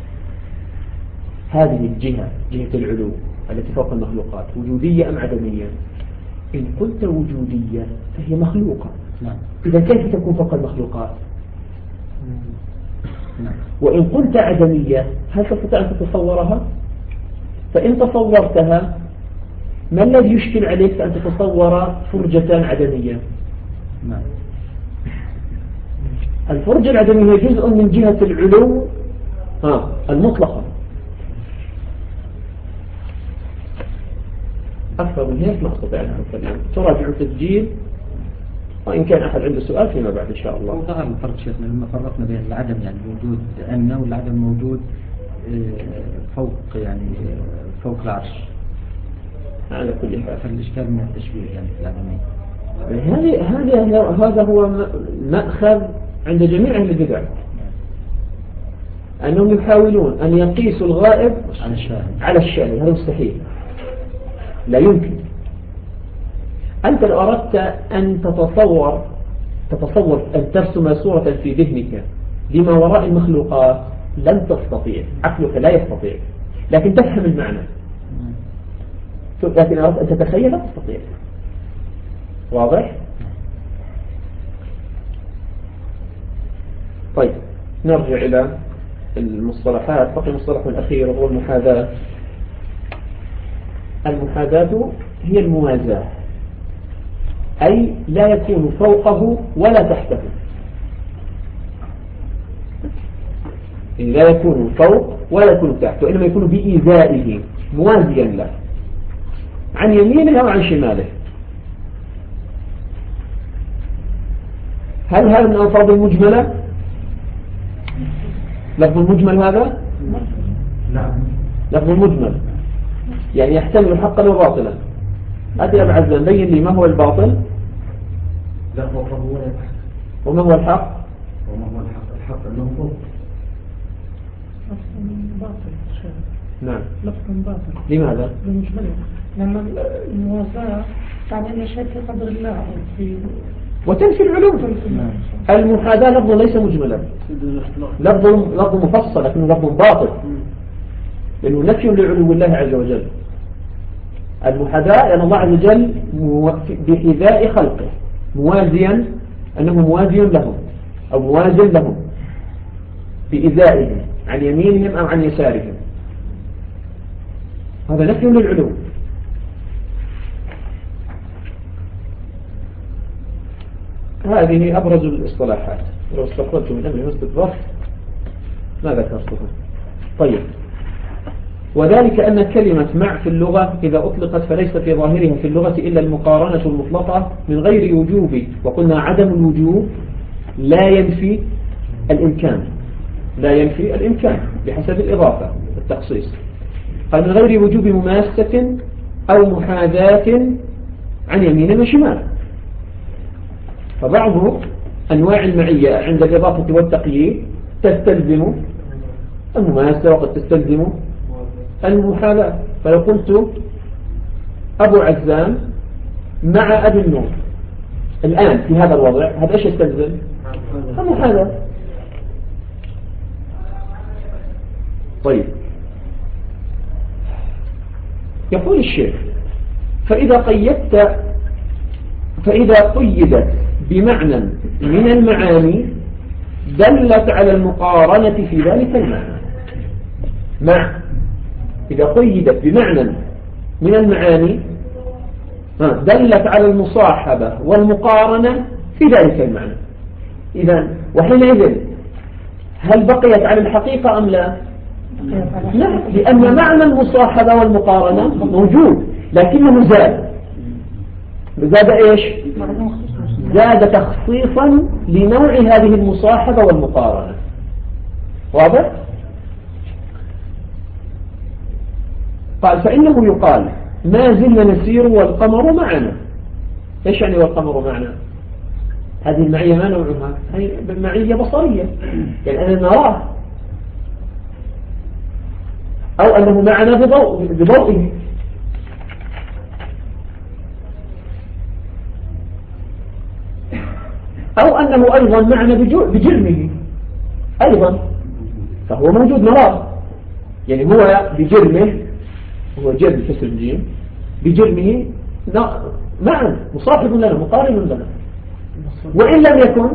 هذه الجهة جهة العلو التي فوق المخلوقات وجودية أم عدمية؟ إن قلت وجودية فهي مخلوقة. نعم. إذا كيف تكون فوق المخلوقات؟ نعم. وإن قلت عدمية هل تستطيع أن تتصورها؟ فإن تصورتها ما الذي يشكل عليك أن تتصور فرجة عدمية؟ نعم. الفرجة العدمية هي جزء من جهة العلو المطلقة. أكثر من هيك ما أستطيع أن أتكلم. تراجعوا تسجيل وإن كان أحد عنده سؤال فيما بعد إن شاء الله. وظهر الفرق شيخنا لما فرقنا بين العدم يعني موجود أن والعدم موجود فوق يعني فوق العرش. على كل حال فالإشكال من التشبيه يعني في العدمين. هذا هو مأخذ عند جميع أهل البدع أنهم يحاولون أن يقيسوا الغائب على الشاهد. هذا مستحيل. لا يمكن. أنت لو أردت أن تتصور أن ترسم صورة في ذهنك لما وراء المخلوقات لن تستطيع. عقلك لا يستطيع. لكن تفهم المعنى. لكن أردت أن تتخيل لا تستطيع. واضح؟ طيب نرجع إلى المصطلحات. بقي المصطلح الأخير وهو المحاذاة. المحاذاة هي الموازاة أي لا يكون فوقه ولا تحته. لا يكون فوق ولا يكون تحته وإنما يكون بإيذائه موازيا له عن يمينه أو عن شماله. هل هذا من الألفاظ المجملة؟ لفظ المجمل هذا؟ نعم. لفظ المجمل يعني يحتمل حقا وباطلا. أتي أبو عزام بين لي ما هو الباطل لا فوق ولا تحت. وما هو الحق؟ وما هو الحق؟ الحق أنه فوق. لفظ باطل. نعم. لفظ باطل. لماذا؟ بالمجمل لأن الموازاة تعني أن شيء في قدر الله أو في وتنفي العلوم. المحاذاة لفظ ليس مجملا. لفظ مفصل لكنه لفظ باطل لأنه نفي لعلو الله عز وجل. المحاذاة لأن الله عز وجل بحذاء خلقه موازيا أنه موازي لهم أو موازن لهم بإزائهم عن يمينهم أو عن يسارهم. هذا نفي للعلو. هذه أبرز الاصطلاحات. لو استقبلت من أمر واستدبرت ما ذكرتها. طيب وذلك أن كلمة مع في اللغة إذا أطلقت فليس في ظاهرها في اللغة إلا المقارنة المطلقة من غير وجوب، وقلنا عدم الوجوب لا ينفي الإمكان، لا ينفي الإمكان بحسب الإضافة التخصيص. قال من غير وجوب مماسة أو محاذاة عن يمين وشمال. فبعض أنواع المعية عند الإضافة والتقييد تستلزم المماسة وقد تستلزم المحاذاة. فلو قلت أبو عزام مع أبي النور الآن في هذا الوضع، هذا إيش يستلزم؟ المحاذاة. طيب، يقول الشيخ فإذا قيدت بمعنى من المعاني دلت على المقارنة في ذلك المعنى. إذا قيدت بمعنى من المعاني دلت على المصاحبة والمقارنة في ذلك المعنى. إذن وحينئذ هل بقيت على الحقيقة أم لا؟ لا، لأن معنى المصاحبة والمقارنة موجود، لكنه زاد إيش؟ زاد تخصيصا لنوع هذه المصاحبة والمقارنة. واضح؟ قال فإنه يقال ما زلنا نسير والقمر معنا. إيش يعني والقمر معنا؟ هذه المعية ما نوعها؟ هي معية بصرية، يعني أننا نراه أو أنه معنا بضوئه. أو أنه أيضا معنا بجرمه أيضا، فهو موجود نراه، يعني هو بجرمه، هو جرم كسر الجيم، بجرمه معنا مصاحب لنا مقارن لنا، وإن لم يكن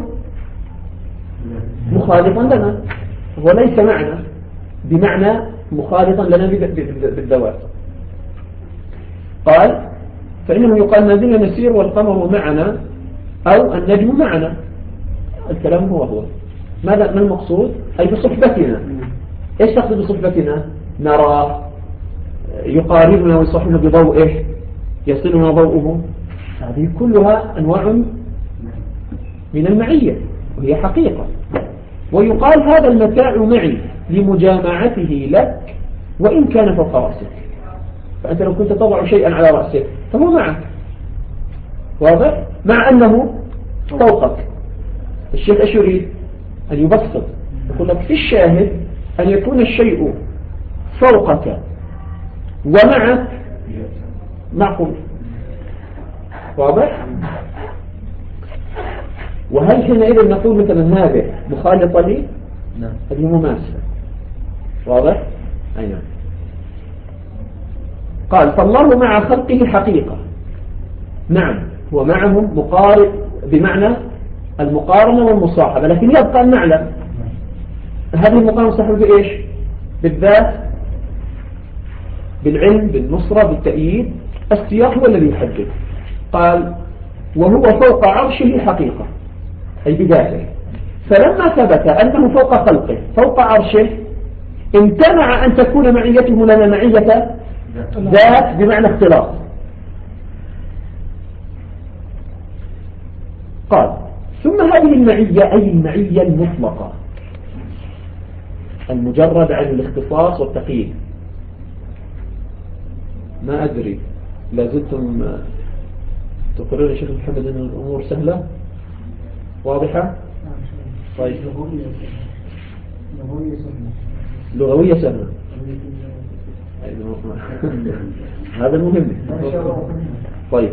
مخالطا لنا، هو ليس معنا بمعنى مخالطا لنا بالذوات. قال فإنه يقال ما زلنا نسير والقمر معنا أو النجم معنا. الكلام هو ما المقصود؟ أي بصحبتنا. إيش تقصد بصحبتنا؟ نراه، يقاربنا ويصحبنا بضوئه، يصلنا ضوءه. هذه كلها أنواع من المعية وهي حقيقة. ويقال هذا المتاع معي لمجامعته لك وإن كان فوق رأسك. فأنت لو كنت تضع شيئا على رأسك فهو معك، واضح؟ مع أنه فوقك. الشيخ إيش يريد؟ أن يبسط، يقول لك في الشاهد أن يكون الشيء فوقك ومعك معقول، واضح؟ وهل حينئذ نقول مثلا هذا مخالطة لي؟ نعم، هذه مماثلة، واضح؟ أي نعم. قال فالله مع خلقه حقيقة. نعم، هو معهم مقارب بمعنى المقارنة والمصاحبة، لكن يبقى أن نعلم هذه المقارنة والمصاحبة بإيش؟ بالذات، بالعلم، بالنصرة، بالتأييد. السياق هو الذي يحدد. قال وهو فوق عرشه حقيقة، أي بذاته. فلما ثبت أنه فوق خلقه فوق عرشه امتنع أن تكون معيته لنا معية ذات بمعنى اختلاط. قال ثم هذه المعية أي المعية المطلقة المجرد عن الاختصاص والتقييد. ما أدري لا زلتم تقررون يا شيخ محمد أن الأمور سهلة واضحة؟ طيب لغوية سهلة هذا المهم. طيب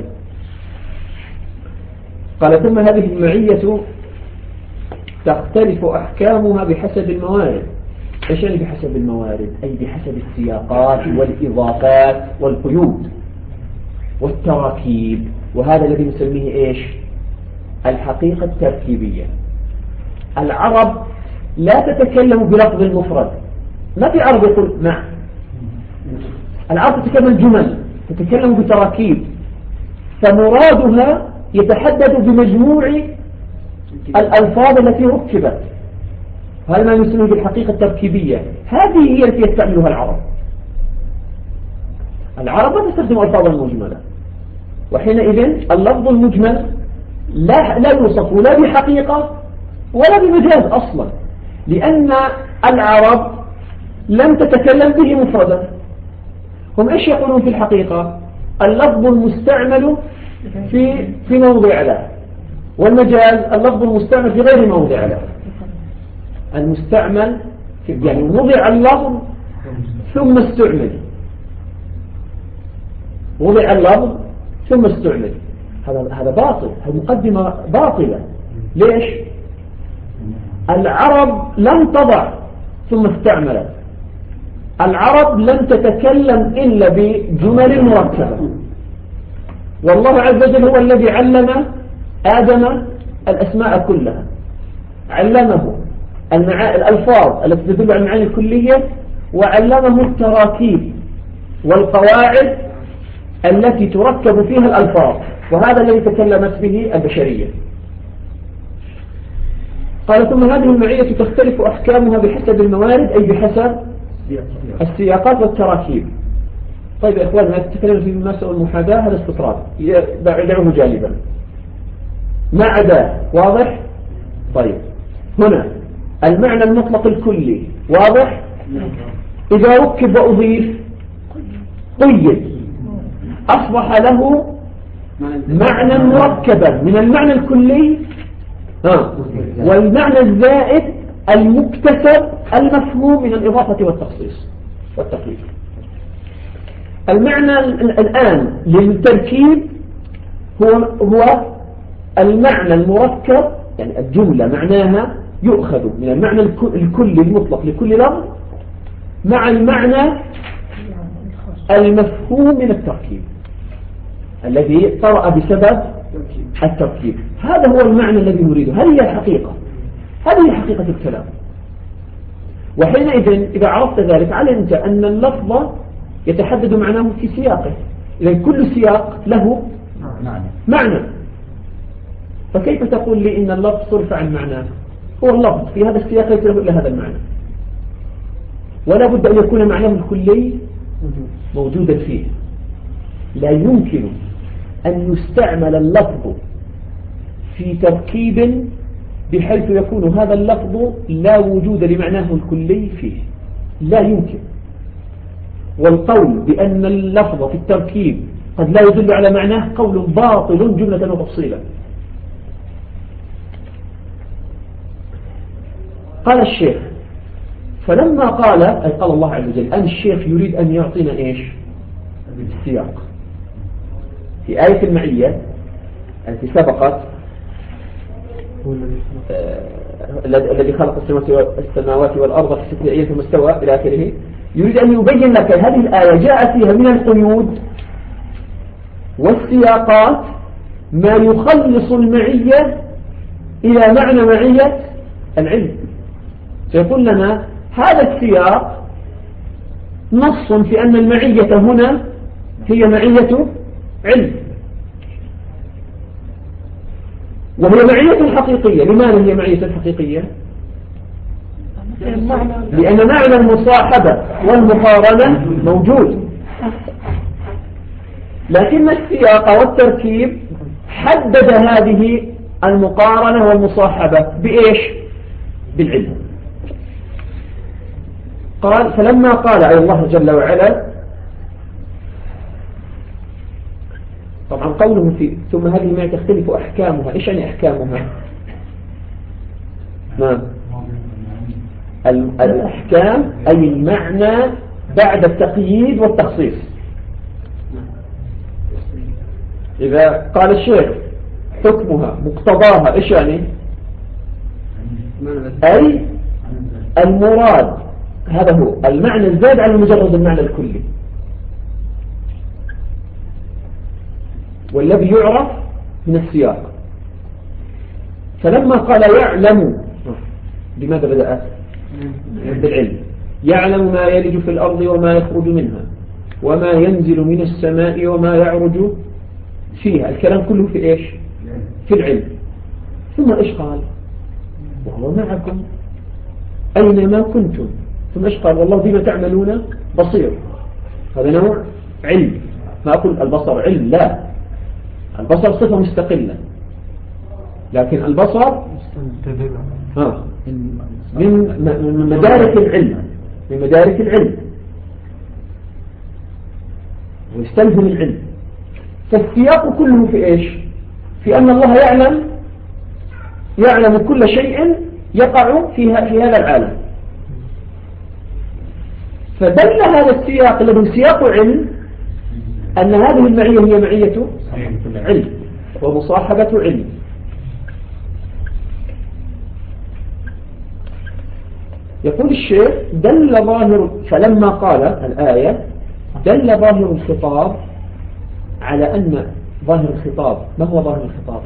قال ثم هذه المعية تختلف أحكامها بحسب الموارد. إيش يعني بحسب الموارد؟ أي بحسب السياقات والإضافات والقيود والتراكيب. وهذا الذي نسميه إيش؟ الحقيقة التركيبية. العرب لا تتكلم بلفظ المفرد، ما في عرب يقول مع. العرب تتكلم جمل، تتكلم بتراكيب، فمرادها يتحدد بمجموع الألفاظ التي ركبت. هذا ما نسميه بالحقيقة التركيبية. هذه هي التي يستعملها العرب. العرب لا تستخدم ألفاظا مجملة، وحينئذ اللفظ المجمل لا يوصف لا بحقيقة ولا بمجاز أصلا، لأن العرب لم تتكلم به مفردا. هم إيش يقولون في الحقيقة؟ اللفظ المستعمل في موضع له، والمجاز اللفظ المستعمل في غير موضع له. المستعمل يعني وضع اللفظ ثم استعمل، وضع اللفظ ثم استعمل، هذا باطل، هذه مقدمة باطلة. ليش؟ العرب لم تضع ثم استعملت، العرب لم تتكلم إلا بجمل مركبة، والله عز وجل هو الذي علم آدم الأسماء كلها، علمه الألفاظ التي تدل على المعاني الكلية، وعلمه التراكيب والقواعد التي تركب فيها الألفاظ، وهذا الذي تكلمت به البشرية. قال ثم هذه المعية تختلف أحكامها بحسب الموارد، أي بحسب السياقات والتراكيب. طيب يا إخوان، ما تتكلم في المسألة والمحاذاة هذا استطراد دعوه جانبا، ما عدا واضح. طيب هنا المعنى المطلق الكلي واضح، إذا ركب وأضيف قيد أصبح له معنى مركبا من المعنى الكلي والمعنى الزائد المكتسب المفهوم من الإضافة والتخصيص والتقييد. المعنى الآن للتركيب هو المعنى المركب، يعني الجملة معناها يؤخذ من المعنى الكلي المطلق لكل لفظ مع المعنى المفهوم من التركيب الذي طرأ بسبب التركيب. هذا هو المعنى الذي نريده، هذه هي الحقيقة، هذه حقيقة الكلام. وحينئذ إذا عرفت ذلك علمت أن اللفظ يتحدد معناه في سياقه، إذا كل سياق له معنى، فكيف تقول لي إن اللفظ صرف عن معناه؟ هو اللفظ في هذا السياق ليس له إلا هذا المعنى، ولا بد أن يكون معناه الكلي موجودا فيه. لا يمكن أن يستعمل اللفظ في تركيب بحيث يكون هذا اللفظ لا وجود لمعناه الكلي فيه، لا يمكن. والقول بأن اللفظ في التركيب قد لا يدل على معناه قول باطل جملة وتفصيلا. قال الشيخ فلما قال الله عز وجل أن الشيخ يريد أن يعطينا إيش؟ السياق في آية المعية التي سبقت، الذي خلق السماوات والأرض في 6 أيام ثم استوى إلى آخره. يريد أن يبين لك هذه الآية جاء فيها من القيود والسياقات ما يخلص المعية إلى معنى معية العلم. سيقول لنا هذا السياق نص في أن المعية هنا هي معية علم، وهي معية حقيقية. لماذا هي معية حقيقية؟ لأن معنى المصاحبة والمقارنة موجود، لكن السياق والتركيب حدد هذه المقارنة والمصاحبة بإيش؟ بالعلم. قال فلما قال أي الله جل وعلا، طبعا قوله في ثم هذه ما تختلف أحكامها، إيش يعني أحكامها؟ نعم، الأحكام أي المعنى بعد التقييد والتخصيص. إذا قال الشيخ حكمها مقتضاها، إيش يعني؟ أي المراد، هذا هو المعنى الزاد عن مجرد المعنى الكلي، والذي يعرف من السياق. فلما قال يعلم، بماذا بدأ؟ بالعلم. يعلم ما يلج في الأرض وما يخرج منها وما ينزل من السماء وما يعرج فيها، الكلام كله في إيش؟ في العلم. ثم إيش قال؟ وهو معكم أينما كنتم. ثم إيش قال؟ والله بما تعملون بصير. هذا نوع علم. ما أقول البصر علم، لا، البصر صفة مستقلة، لكن البصر من مدارك العلم، من مدارك العلم ويستلزم العلم. فالسياق كله في إيش؟ في أن الله يعلم كل شيء يقع في هذا العالم. فدل هذا السياق الذي سياق علم أن هذه المعية هي معية علم ومصاحبة علم. يقول الشيخ دل ظاهر، فلما قال الآية دل ظاهر الخطاب على أن ظاهر الخطاب، ما هو ظاهر الخطاب؟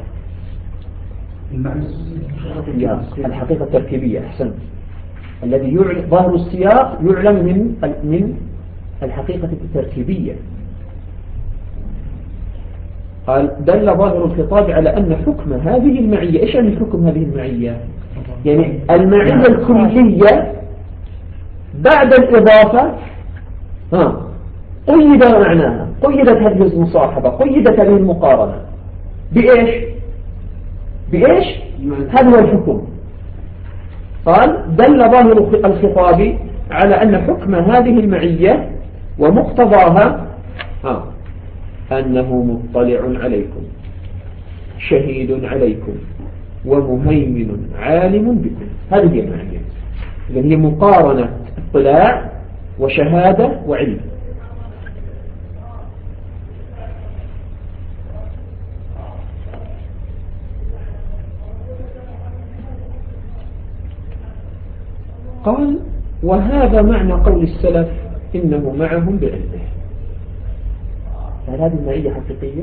الحقيقة التركيبية. أحسنت. الذي ظاهر السياق يعلم من الحقيقة التركيبية. قال دل ظاهر الخطاب على أن حكم هذه المعية. إيش يعني حكم هذه المعية؟ يعني المعية الكلية بعد الإضافة قيد معناها، قيدت هذه المصاحبة، قيدت هذه المقارنة بإيش؟ هذا هو الحكم. قال دل ظاهر الخطاب على أن حكم هذه المعية ومقتضاها أنه مطلع عليكم شهيد عليكم ومهيمن عالم بكم. هذه هي المعية، إذن هي مقارنة اطلاع وشهادة وعلم. قال وهذا معنى قول السلف إنه معهم بعلمه. هل هذه المعية حقيقية؟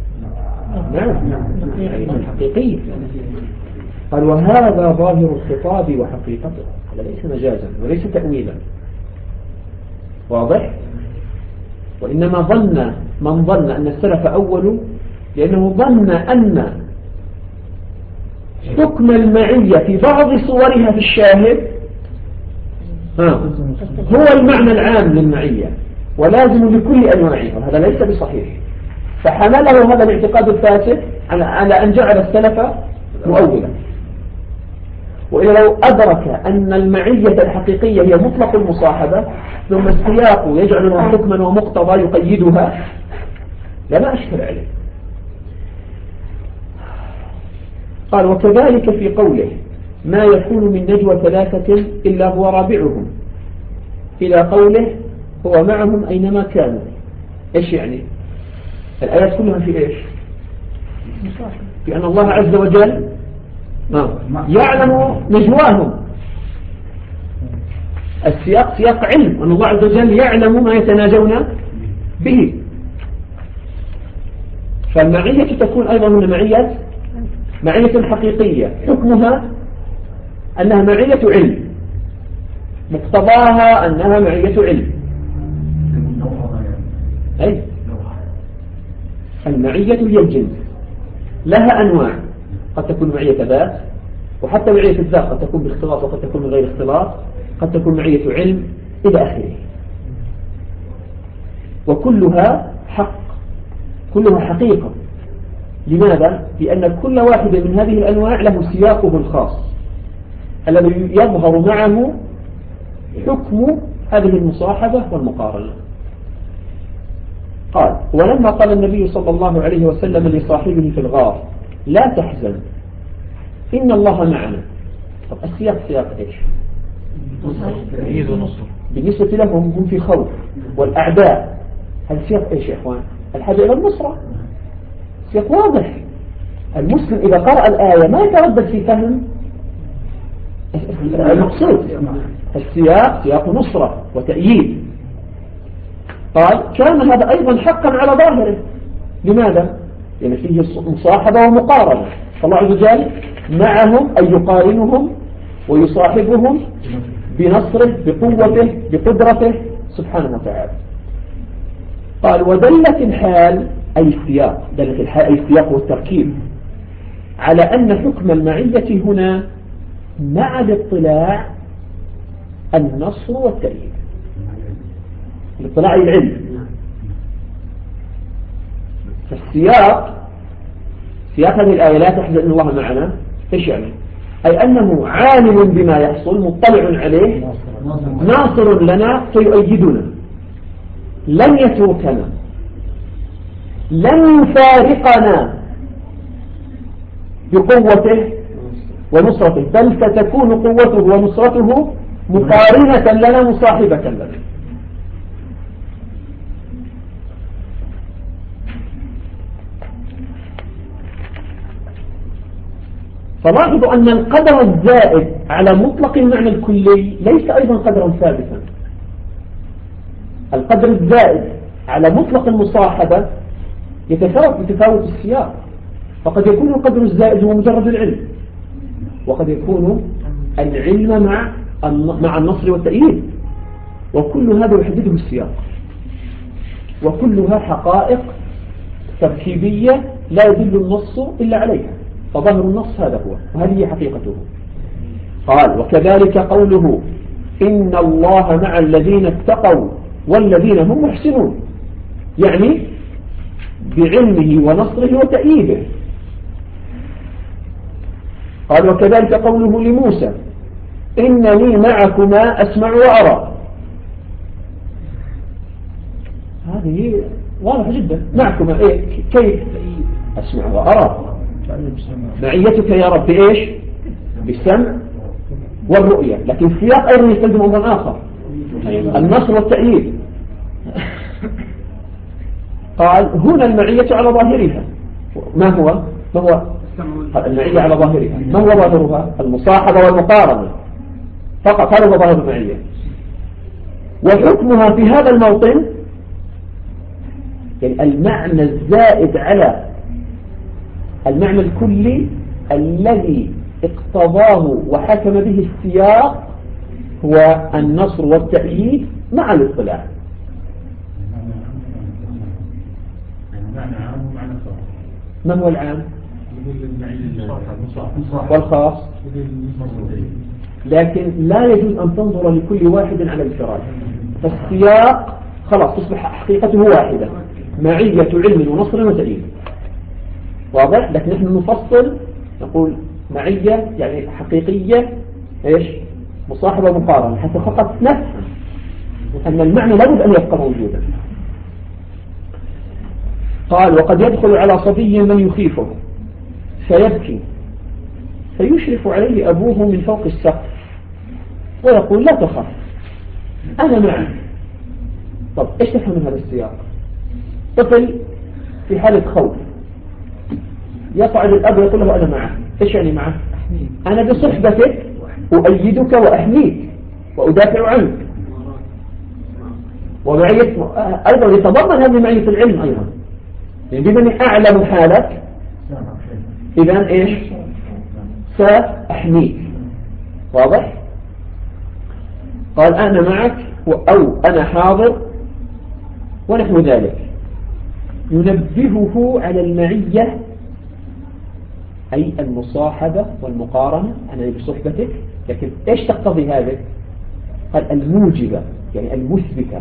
نعم حقيقية. قال وهذا ظاهر الخطاب وحقيقته، هذا ليس مجازا وليس تأويلا، واضح؟ وإنما ظن من ظن أن السلف أول لأنه ظن أن حكم المعية في بعض صورها في الشاهد هو المعنى العام للمعية ولازم لكل أنواعها، وهذا ليس بصحيح. فحمله هذا الاعتقاد الفاسد على أن جعل السلف مؤولا. وإذا لو أدرك أن المعية الحقيقية هي مطلق المصاحبة ثم السياق يجعل لها حكما ومقتضى يقيدها لما أشكل عليه. قال وكذلك في قوله ما يكون من نجوى ثلاثة إلا هو رابعهم إلى قوله هو معهم أينما كانوا. إيش يعني؟ الآيات كلها في إيش؟ في أن الله عز وجل يعلم نجواهم. السياق سياق علم أن الله عز وجل يعلم ما يتناجون به. فالمعية تكون أيضا هنا معية حقيقية حكمها أنها معية علم، مقتضاها أنها معية علم. أي المعية هي الجنس، لها أنواع، قد تكون معية ذات، وحتى معية الذات قد تكون باختلاط وقد تكون من غير اختلاط، قد تكون معية علم إلى آخره. وكلها حق، كلها حقيقة. لماذا؟ لأن كل واحد من هذه الأنواع له سياقه الخاص الذي يظهر معه حكم هذه المصاحبة والمقارنة. قال ولما قال النبي صلى الله عليه وسلم لصاحبه في الغار لا تحزن إن الله معنا. طب السياق سياق إيش؟ بالنسبة لهم هم في خوف والأعداء. هذا سياق إيش يا إخوان؟ الحاجة إلى النصرة. سياق واضح. المسلم إذا قرأ الآية ما يتردد في فهم المقصود. السياق سياق نصرة وتأييد. قال كان هذا أيضا حقا على ظاهره. لماذا؟ لأن فيه مصاحبة ومقارنة. فالله عز وجل معهم أي يقارنهم ويصاحبهم بنصره بقوته بقدرته سبحانه وتعالى. قال ودلت الحال أي السياق، دلت الحال أي السياق والتركيب على أن حكم المعية هنا مع الاطلاع النصر والتأييد. الاطلاع العلم سياق هذه الآية لا تحزن إن الله معنا، إيش يعني؟ أي أنه عالم بما يحصل، مطلع عليه، ناصر لنا فيؤيدنا، لن يتركنا، لن يفارقنا بقوته ونصرته، بل ستكون قوته ونصرته مقارنة لنا مصاحبة لنا. فلاحظوا أن القدر الزائد على مطلق المعنى الكلي ليس أيضا قدرا ثابتا. القدر الزائد على مطلق المصاحبة يتفاوت بتفاوت السياق، فقد يكون القدر الزائد هو مجرد العلم، وقد يكون العلم مع النصر والتأييد، وكل هذا يحدده السياق، وكلها حقائق تركيبية لا يدل النص إلا عليها، فظاهر النص هذا هو، وهذه هي حقيقته. قال وكذلك قوله إن الله مع الذين اتقوا والذين هم محسنون، يعني بعلمه ونصره وتأييده. قال وكذلك قوله لموسى إنني معكما أسمع وأرى، هذه واضحة جدا، معكما إيه؟ كيف أسمع وأرى؟ معيتك يا رب إيش؟ بالسمع والرؤية، لكن السياق أيضا يستلزم أمرا آخر، النصر والتأييد. قال هنا المعية على ظاهرها، ما هو المعية على ظاهرها؟ ما هو ظاهرها؟ المصاحبة والمقارنة فقط، هذا هو ظاهر المعية. وحكمها في هذا الموطن يعني المعنى الزائد على المعنى الكلي الذي اقتضاه وحكم به السياق هو النصر والتأييد مع الاطلاع. ما هو العام والخاص؟ لكن لا يجوز أن تنظر لكل واحد على الانفراد، فالسياق خلاص تصبح حقيقته واحدة، معية علم ونصر وتأييد، واضح؟ لكن نحن نفصل نقول معية يعني حقيقية إيش؟ مصاحبة ومقارنة، حتى فقط نفهم أن المعنى لابد أن يبقى موجودا. قال وقد يدخل على صبي من يخيفه فيبكي فيشرف عليه أبوه من فوق السقف ويقول لا تخف أنا معك. طب إيش تفهم من هذا السياق؟ طفل في حالة خوف يصعد الأب ويقول له أنا معك، إيش يعني معك؟ أنا بصحبتك أؤيدك وأحميك وأدافع عنك. ومعية أيضا يتضمن هذه معية العلم أيضا، يعني بمن أعلم حالك إذن إيش؟ سأحميك، واضح؟ قال أنا معك أو أنا حاضر ونحو ذلك، ينبهه على المعية أي المصاحبة والمقارنة، أنا بصحبتك، لكن إيش تقتضي هذا؟ قال الموجبة يعني المثبتة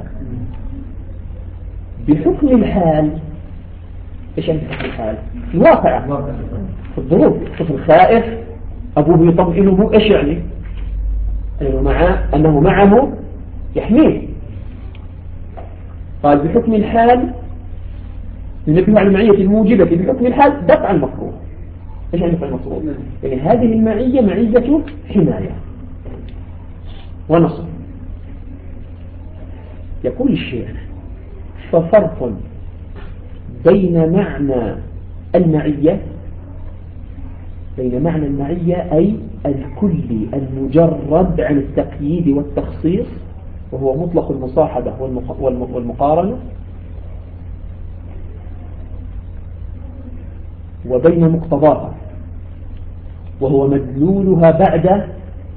بحكم الحال. إيش يعني بحكم الحال؟ الواقع في الظروف، طفل خائف أبوه يطمئنه، إيش يعني؟ أنه معه يحميه. قال بحكم الحال ينبه على المعية الموجبة بحكم الحال دفع المكروه. إيش يعني دفع المكروه؟ يعني هذه المعية معية حماية ونصر. يقول الشيخ ففرق بين معنى المعية أي الكلي المجرد عن التقييد والتخصيص وهو مطلق المصاحبة والمقارنة، وبين مقتضاها وهو مدلولها بعد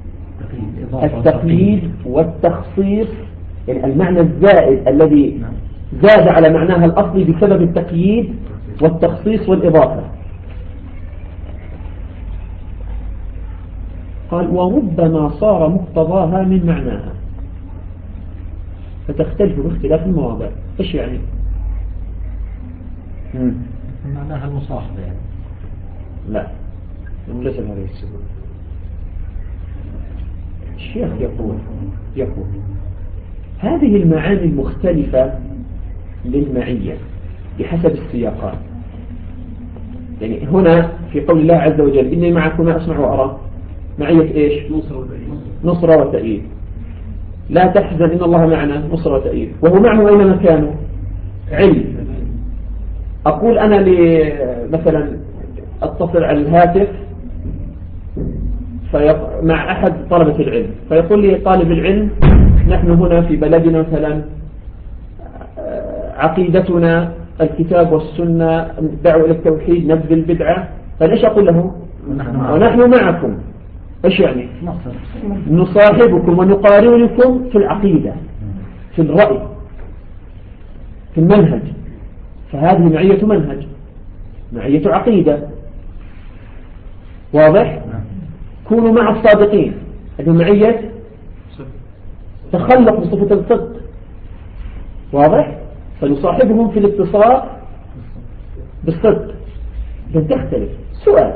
التقييد والتخصيص، يعني المعنى الزائد الذي زاد على معناها الأصلي بسبب التقييد والتخصيص والإضافة. قال وربما صار مقتضاها من معناها فتختلف باختلاف المواضع. إيش يعني؟ معناها المصاحبة يعني. لا، ليس هذه السبب. الشيخ يقول هذه المعاني المختلفة للمعية بحسب السياقات. يعني هنا في قول الله عز وجل إني معكم ما أسمع وأرى، معية إيش؟ نصرة وتأييد. لا تحزن إن الله معنا، نصرة وتأييد. وهو معه أين مكانه؟ علم. أقول أنا مثلا أتصل على الهاتف مع أحد طلبة العلم، فيقول لي طالب العلم نحن هنا في بلدنا مثلا عقيدتنا الكتاب والسنة، الدعوة إلى التوحيد، نبذ البدعة. فليش أقول له ونحن معكم؟ إيش يعني؟ نصاحبكم ونقارنكم في العقيدة، في الرأي، في المنهج. فهذه معية منهج، معية عقيدة. واضح؟ كونوا مع الصادقين، هذه معية تخلق بصفة الصدق. واضح؟ فنصاحبهم في الاتصال بالصدق. لن تختلف. سؤال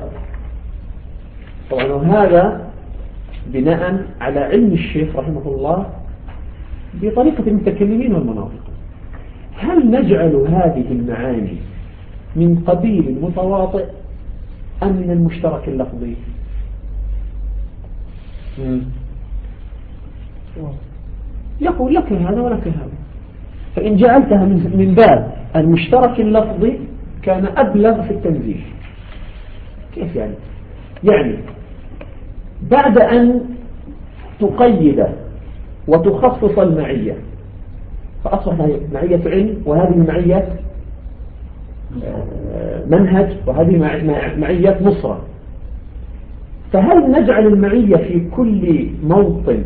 طبعا هذا بناء على علم الشيخ رحمه الله بطريقة المتكلمين والمناطق. هل نجعل هذه المعاني من قبيل متواطئ أم من المشترك اللفظي؟ يقول لك هذا ولك هذا. فإن جعلتها من باب المشترك اللفظي كان أبلغ في التنزيل. كيف يعني؟ يعني بعد أن تقيد وتخصص المعية فأصبح معية علم، وهذه معية منهج، وهذه معية نصرة. فهل نجعل المعية في كل موطن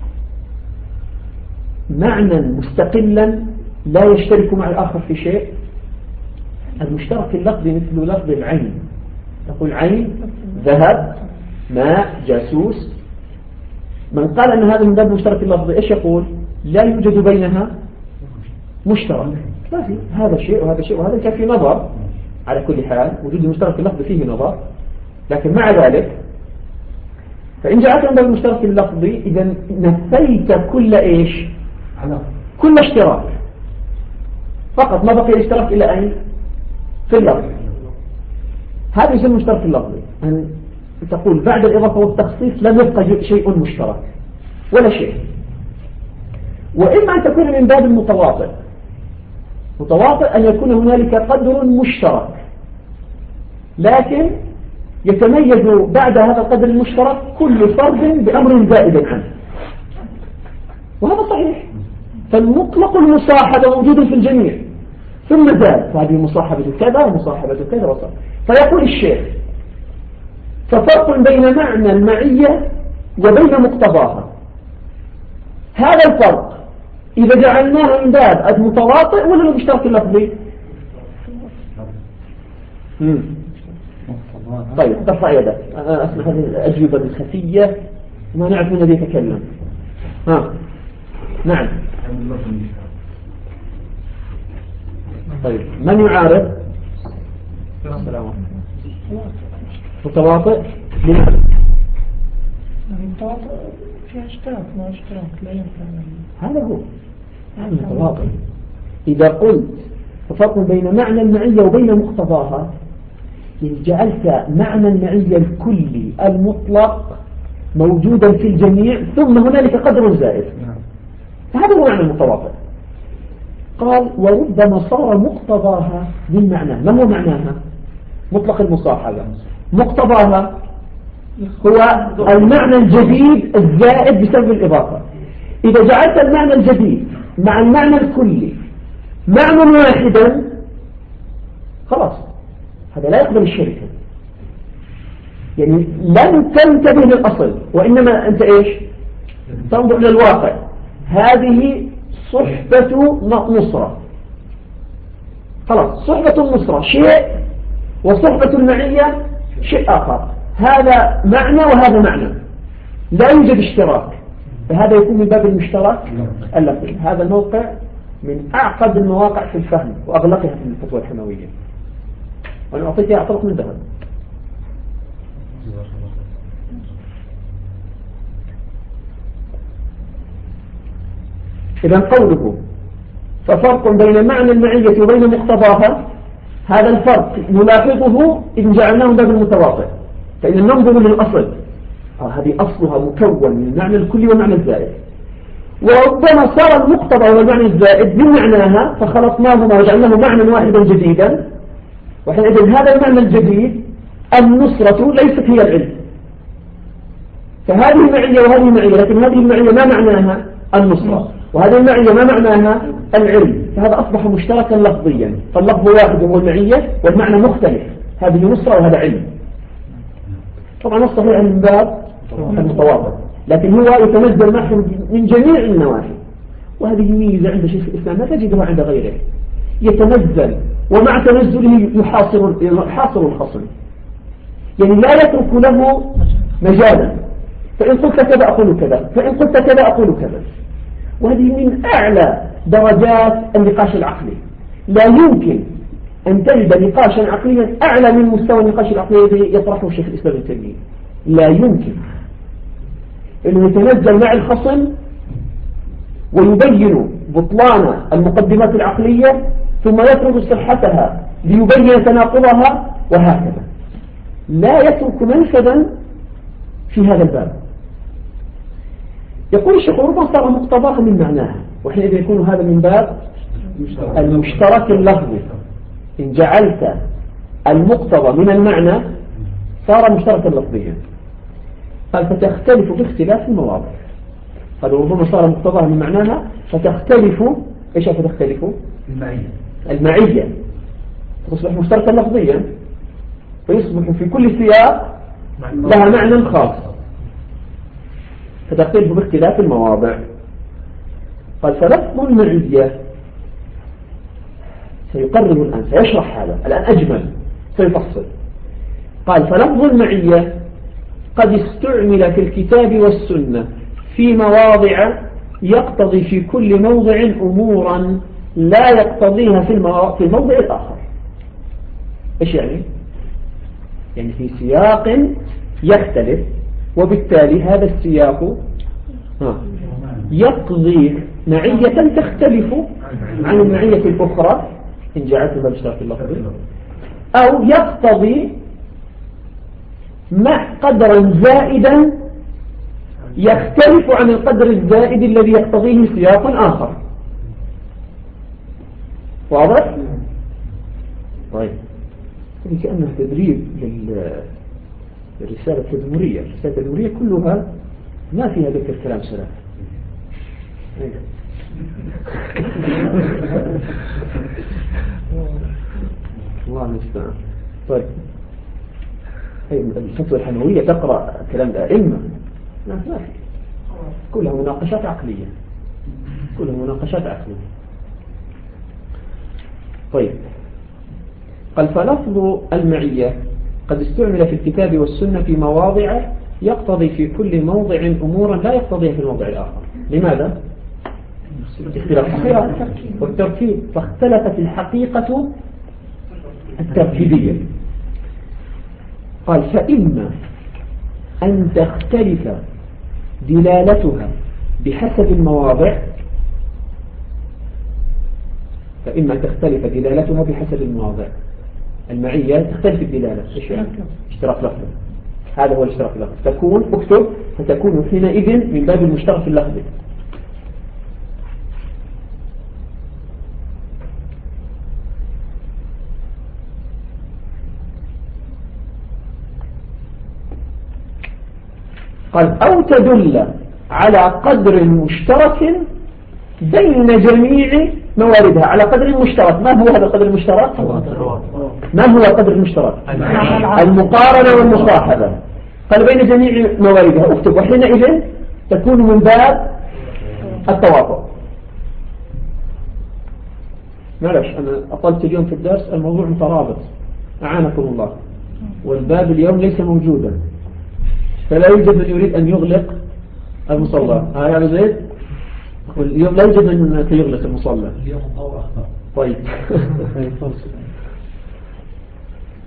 معنى مستقلا لا يشترك مع الآخر في شيء؟ المشترك اللفظي مثل لفظ العين. تقول عين، ذهب، ماء، جاسوس. من قال أن هذا من باب المشترك اللفظي إيش يقول؟ لا يوجد بينها مشترك. لا في هذا شيء وهذا شيء وهذا. كان في نظر. على كل حال وجود المشترك اللفظي فيه نظر، لكن مع ذلك فإن جعلت من باب المشترك اللفظي إذا نفيت كل إيش؟ كل اشتراك. فقط ما بقي الاشتراك إلا أين؟ في اللفظ. هذا يسمى المشترك اللفظي، أن تقول بعد الإضافة والتخصيص لم يبقى شيء مشترك ولا شيء. وإما أن تكون من باب المتواطئ. متواطئ أن يكون هنالك قدر مشترك لكن يتميز بعد هذا القدر المشترك كل فرد بأمر زائد عنه، وهذا صحيح. فالمطلق المصاحبة موجود في الجميع ثم زاد، فهذه مصاحبة كذا ومصاحبة كذا وصل. فيقول الشيخ ففرق بين معنى المعية وبين مقتضاها. هذا الفرق إذا جعلناه من باب المتواطئ ولا المشترك اللفظي؟ طيب ترفع يدك. أنا أسمع هذه الأجوبة الخفية ما نعرف من الذي يتكلم. نعم. طيب من يعارض؟ السلام عليكم. متواطئ لماذا؟ المتواطئ فيها اشتراك ما اشتراك لا ينفع. هذا هو المتواطئ. إذا قلت ففرق بين معنى المعية وبين مقتضاها، إن جعلت معنى المعية الكلي المطلق موجودا في الجميع ثم هنالك قدر زائد، فهذا هو معنى المتواطئ. قال وربما صار مقتضاها من معناه. ما هو معناها؟ مطلق المصاحبة. مقتضاها هو المعنى الجديد الزائد بسبب الإضافة. إذا جعلت المعنى الجديد مع المعنى الكلي معنى واحدا خلاص هذا لا يقبل الشركة. يعني لن تنتبه للأصل وإنما أنت إيش؟ تنظر إلى الواقع. هذه صحبة نصرة، خلاص صحبة النصرة شيء وصحبة المعية شيء آخر. هذا معنى وهذا معنى، لا يوجد اشتراك، فهذا يكون من باب المشترك اللفظي. هذا الموقع من أعقد المواقع في الفهم وأغلقها في الفتوى الحموية. وأنا أعطيتها أعطرق من ذهب. إذا قوله ففرق بين معنى المعية وبين مقتضاها، هذا الفرق نلاحظه إن جعلناه باب المتواطئ، فإن ننظر للأصل هذه أصلها مكون من المعنى الكلي والمعنى الزائد، وربما صار المقتضى والمعنى الزائد من معناها فخلطناهما وجعلناه معنى واحدا جديدا، وحينئذ هذا المعنى الجديد النصرة ليست هي العلم، فهذه معية وهذه معية، لكن هذه المعية ما معناها النصرة، وهذه المعية ما معناها العلم، فهذا أصبح مشتركا لفظيا، فاللفظ واحد هو المعية والمعنى مختلف، هذه نصرة وهذا علم. طبعا الصحيح من باب المتواضع، لكن هو يتنزل معه من جميع النواحي، وهذه ميزة عند شيخ الإسلام لا تجدها عند غيره، يتنزل ومع تنزله يحاصر الخصم، يعني لا يترك له مجالا، فإن قلت كذا أقول كذا، فإن قلت كذا أقول كذا، وهذه من أعلى درجات النقاش العقلي. لا يمكن أن تجد نقاشا عقليا أعلى من مستوى النقاش العقلي الذي يطرحه الشيخ الإسلام ابن تيمية، لا يمكن أنه يتنزل مع الخصم ويبين بطلان المقدمات العقلية ثم يفرض صحتها ليبين تناقضها، وهكذا لا يترك منفذا في هذا الباب. يقول الشيخ ربما صار مقتضاها من معناها، وحينئذ يكون هذا من باب المشترك اللفظي. إن جعلت المقتضى من المعنى صار مشتركا لفظيا، قال فتختلف باختلاف المواضع. قال ربما صار مقتضاها من معناها فتختلف. إيش فتختلف؟ المعية تصبح مشتركا لفظيا، فيصبح في كل سياق لها معنى خاص، فتختلف باختلاف المواضع. قال فلفظ المعية سيقرر الآن، سيشرح هذا الآن أجمل، سيفصل. قال فلفظ المعية قد استعمل في الكتاب والسنة في مواضع يقتضي في كل موضع أمورا لا يقتضيها في الموضع الآخر. إيش يعني؟ يعني في سياق يختلف، وبالتالي هذا السياق يقضي معية تختلف عن المعية الأخرى إن جعلت بالاشتراك اللفظي، أو يقتضي مع قدرا زائدا يختلف عن القدر الزائد الذي يقتضيه سياق آخر. واضح؟ طيب هذه كأنها تدريب للرسالة التدمرية. الرسالة التدمرية كلها ما فيها ذكر كلام سلام. الله المستعان. طيب الفتوى الحموية تقرأ كلام الأئمة؟ ما في، كلها مناقشات عقلية، كلها مناقشات عقلية. طيب قال فلفظ المعية قد استعمل في الكتاب والسنة في مواضع يقتضي في كل موضع أمورا لا يقتضيها في الموضع الآخر. لماذا؟ اختلاف الحقيقة والتركيب، فاختلفت الحقيقة التركيبية. قال فإما أن تختلف دلالتها بحسب المواضع، فإما تختلف دلالتها بحسب المواضع. المعية تختلف الدلالة، اشتراك لفظي، هذا هو الاشتراك اللفظي. تكون اكتب فتكون حينئذ من باب المشترك اللفظي. قال أو تدل على قدر مشترك بين جميع مواردها، على قدر مشترك. ما هو هذا القدر المشترك؟ ما هو القدر المشترك؟ المقارنة والمصاحبة. قال بين جميع مواردها اكتب، وحينئذ تكون من باب التواطؤ. معلش أنا أطلت اليوم في الدرس، الموضوع مترابط، أعانكم الله، والباب اليوم ليس موجودا، فلا يوجد من يريد أن يغلق المصلى. ها يا زيد؟ اليوم لا يوجد من يغلق المصلى. اليوم طيب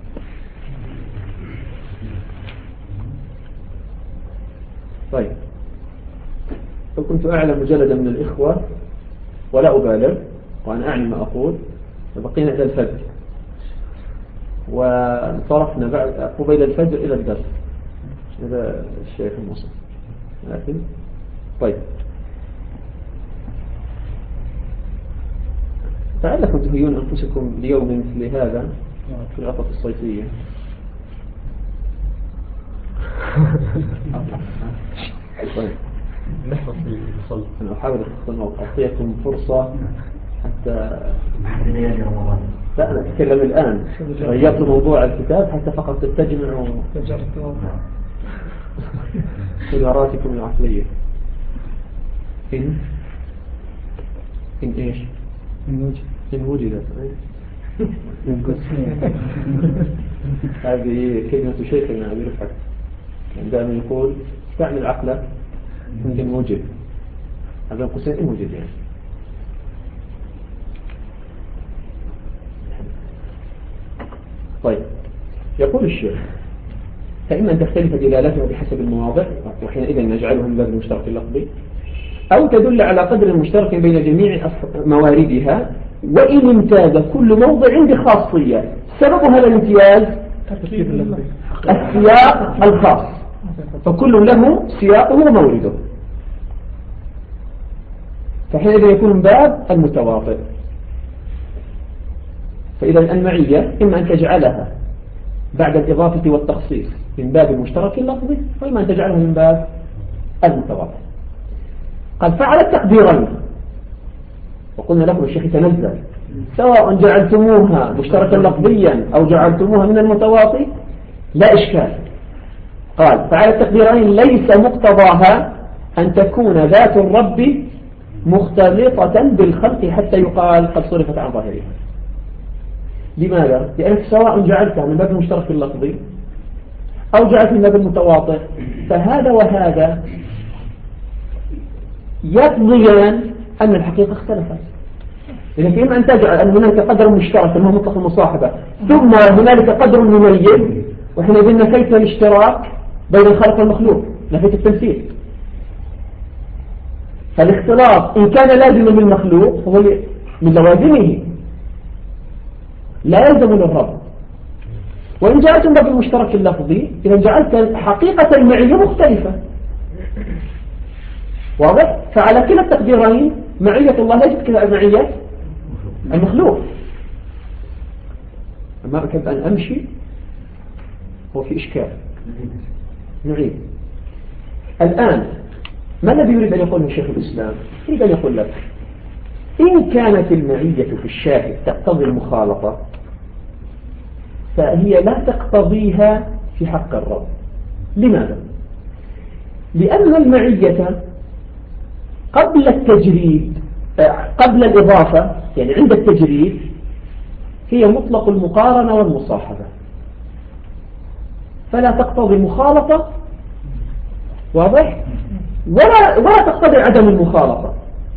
طيب، لو كنت أعلم مجلدا من الإخوة ولا أبالغ وأنا أعني ما أقول، بقينا إلى الفجر وانصرفنا بعد قبيل الفجر إلى الدرس. هذا الشيخ المصر. لكن طيب، لعلكم تهيون أنفسكم ليوم مثل هذا في العطلة الصيفية. طيب، أنا أحاول أن أعطيكم فرصة حتى لا، أنا أتكلم الآن. غيرت موضوع الكتاب حتى فقط تستجمعوا خياراتكم العقلية. إن إيش؟ إن وجدت. هذه كلمة شيخنا أبي رفعت عندما يقول استعمل عقلك إن وجد. هذا قوسين إن وجد يعني. طيب، يقول الشيخ: فإما أن تختلف دلالتها بحسب المواضع، وحينئذ نجعلها من باب المشترك اللفظي، أو تدل على قدر مشترك بين جميع مواردها، وإن امتاز كل موضع بخاصية سبب هذا الامتياز السياق الخاص، فكل له سياقه ومورده، فحينئذ يكون من باب المتواطئ. فإذا المعية إما أن تجعلها بعد الإضافة والتخصيص من باب المشترك اللفظي، وإما أن تجعلها من باب المتواطئ. قد فعل التقديرين، وقلنا لكم الشيخ تنزل، سواء جعلتموها مشتركا لفظيا أو جعلتموها من المتواطئ لا إشكال. قال: فعل التقديرين ليس مقتضاها أن تكون ذات الرب مختلطة بالخلق حتى يقال قد صرفت عن ظاهرها. لماذا؟ لأنك سواء جعلتها من باب المشترك اللفظي أو جعلت من باب المتواطئ، فهذا وهذا يقضيان أن الحقيقة اختلفت. لكن إما أن تجعل أن هناك قدر مشترك وهو مطلق المصاحبة، ثم هنالك قدر مميز، وحينئذ نفيت الاشتراك بين الخالق والمخلوق، نفيت التمثيل. فالاختلاط إن كان لازما للمخلوق فهو من لوازمه، لا يلزم للرب. وإن جعلتم باب المشترك اللفظي، إذا جعلت حقيقة المعية مختلفة. واضح؟ فعلى كلا التقديرين معية الله ليست كمعية المخلوق. أما أكد أن أمشي هو في إشكال. نعيد الآن. ما الذي يريد أن يقوله شيخ الإسلام؟ يريد أن يقول لك: إن كانت المعية في الشاهد تقتضي المخالطة، فهي لا تقتضيها في حق الرب. لماذا؟ لأن المعية قبل التجريد، قبل الإضافة، يعني عند التجريد، هي مطلق المقارنة والمصاحبة، فلا تقتضي مخالطة. واضح؟ ولا تقتضي عدم المخالطة،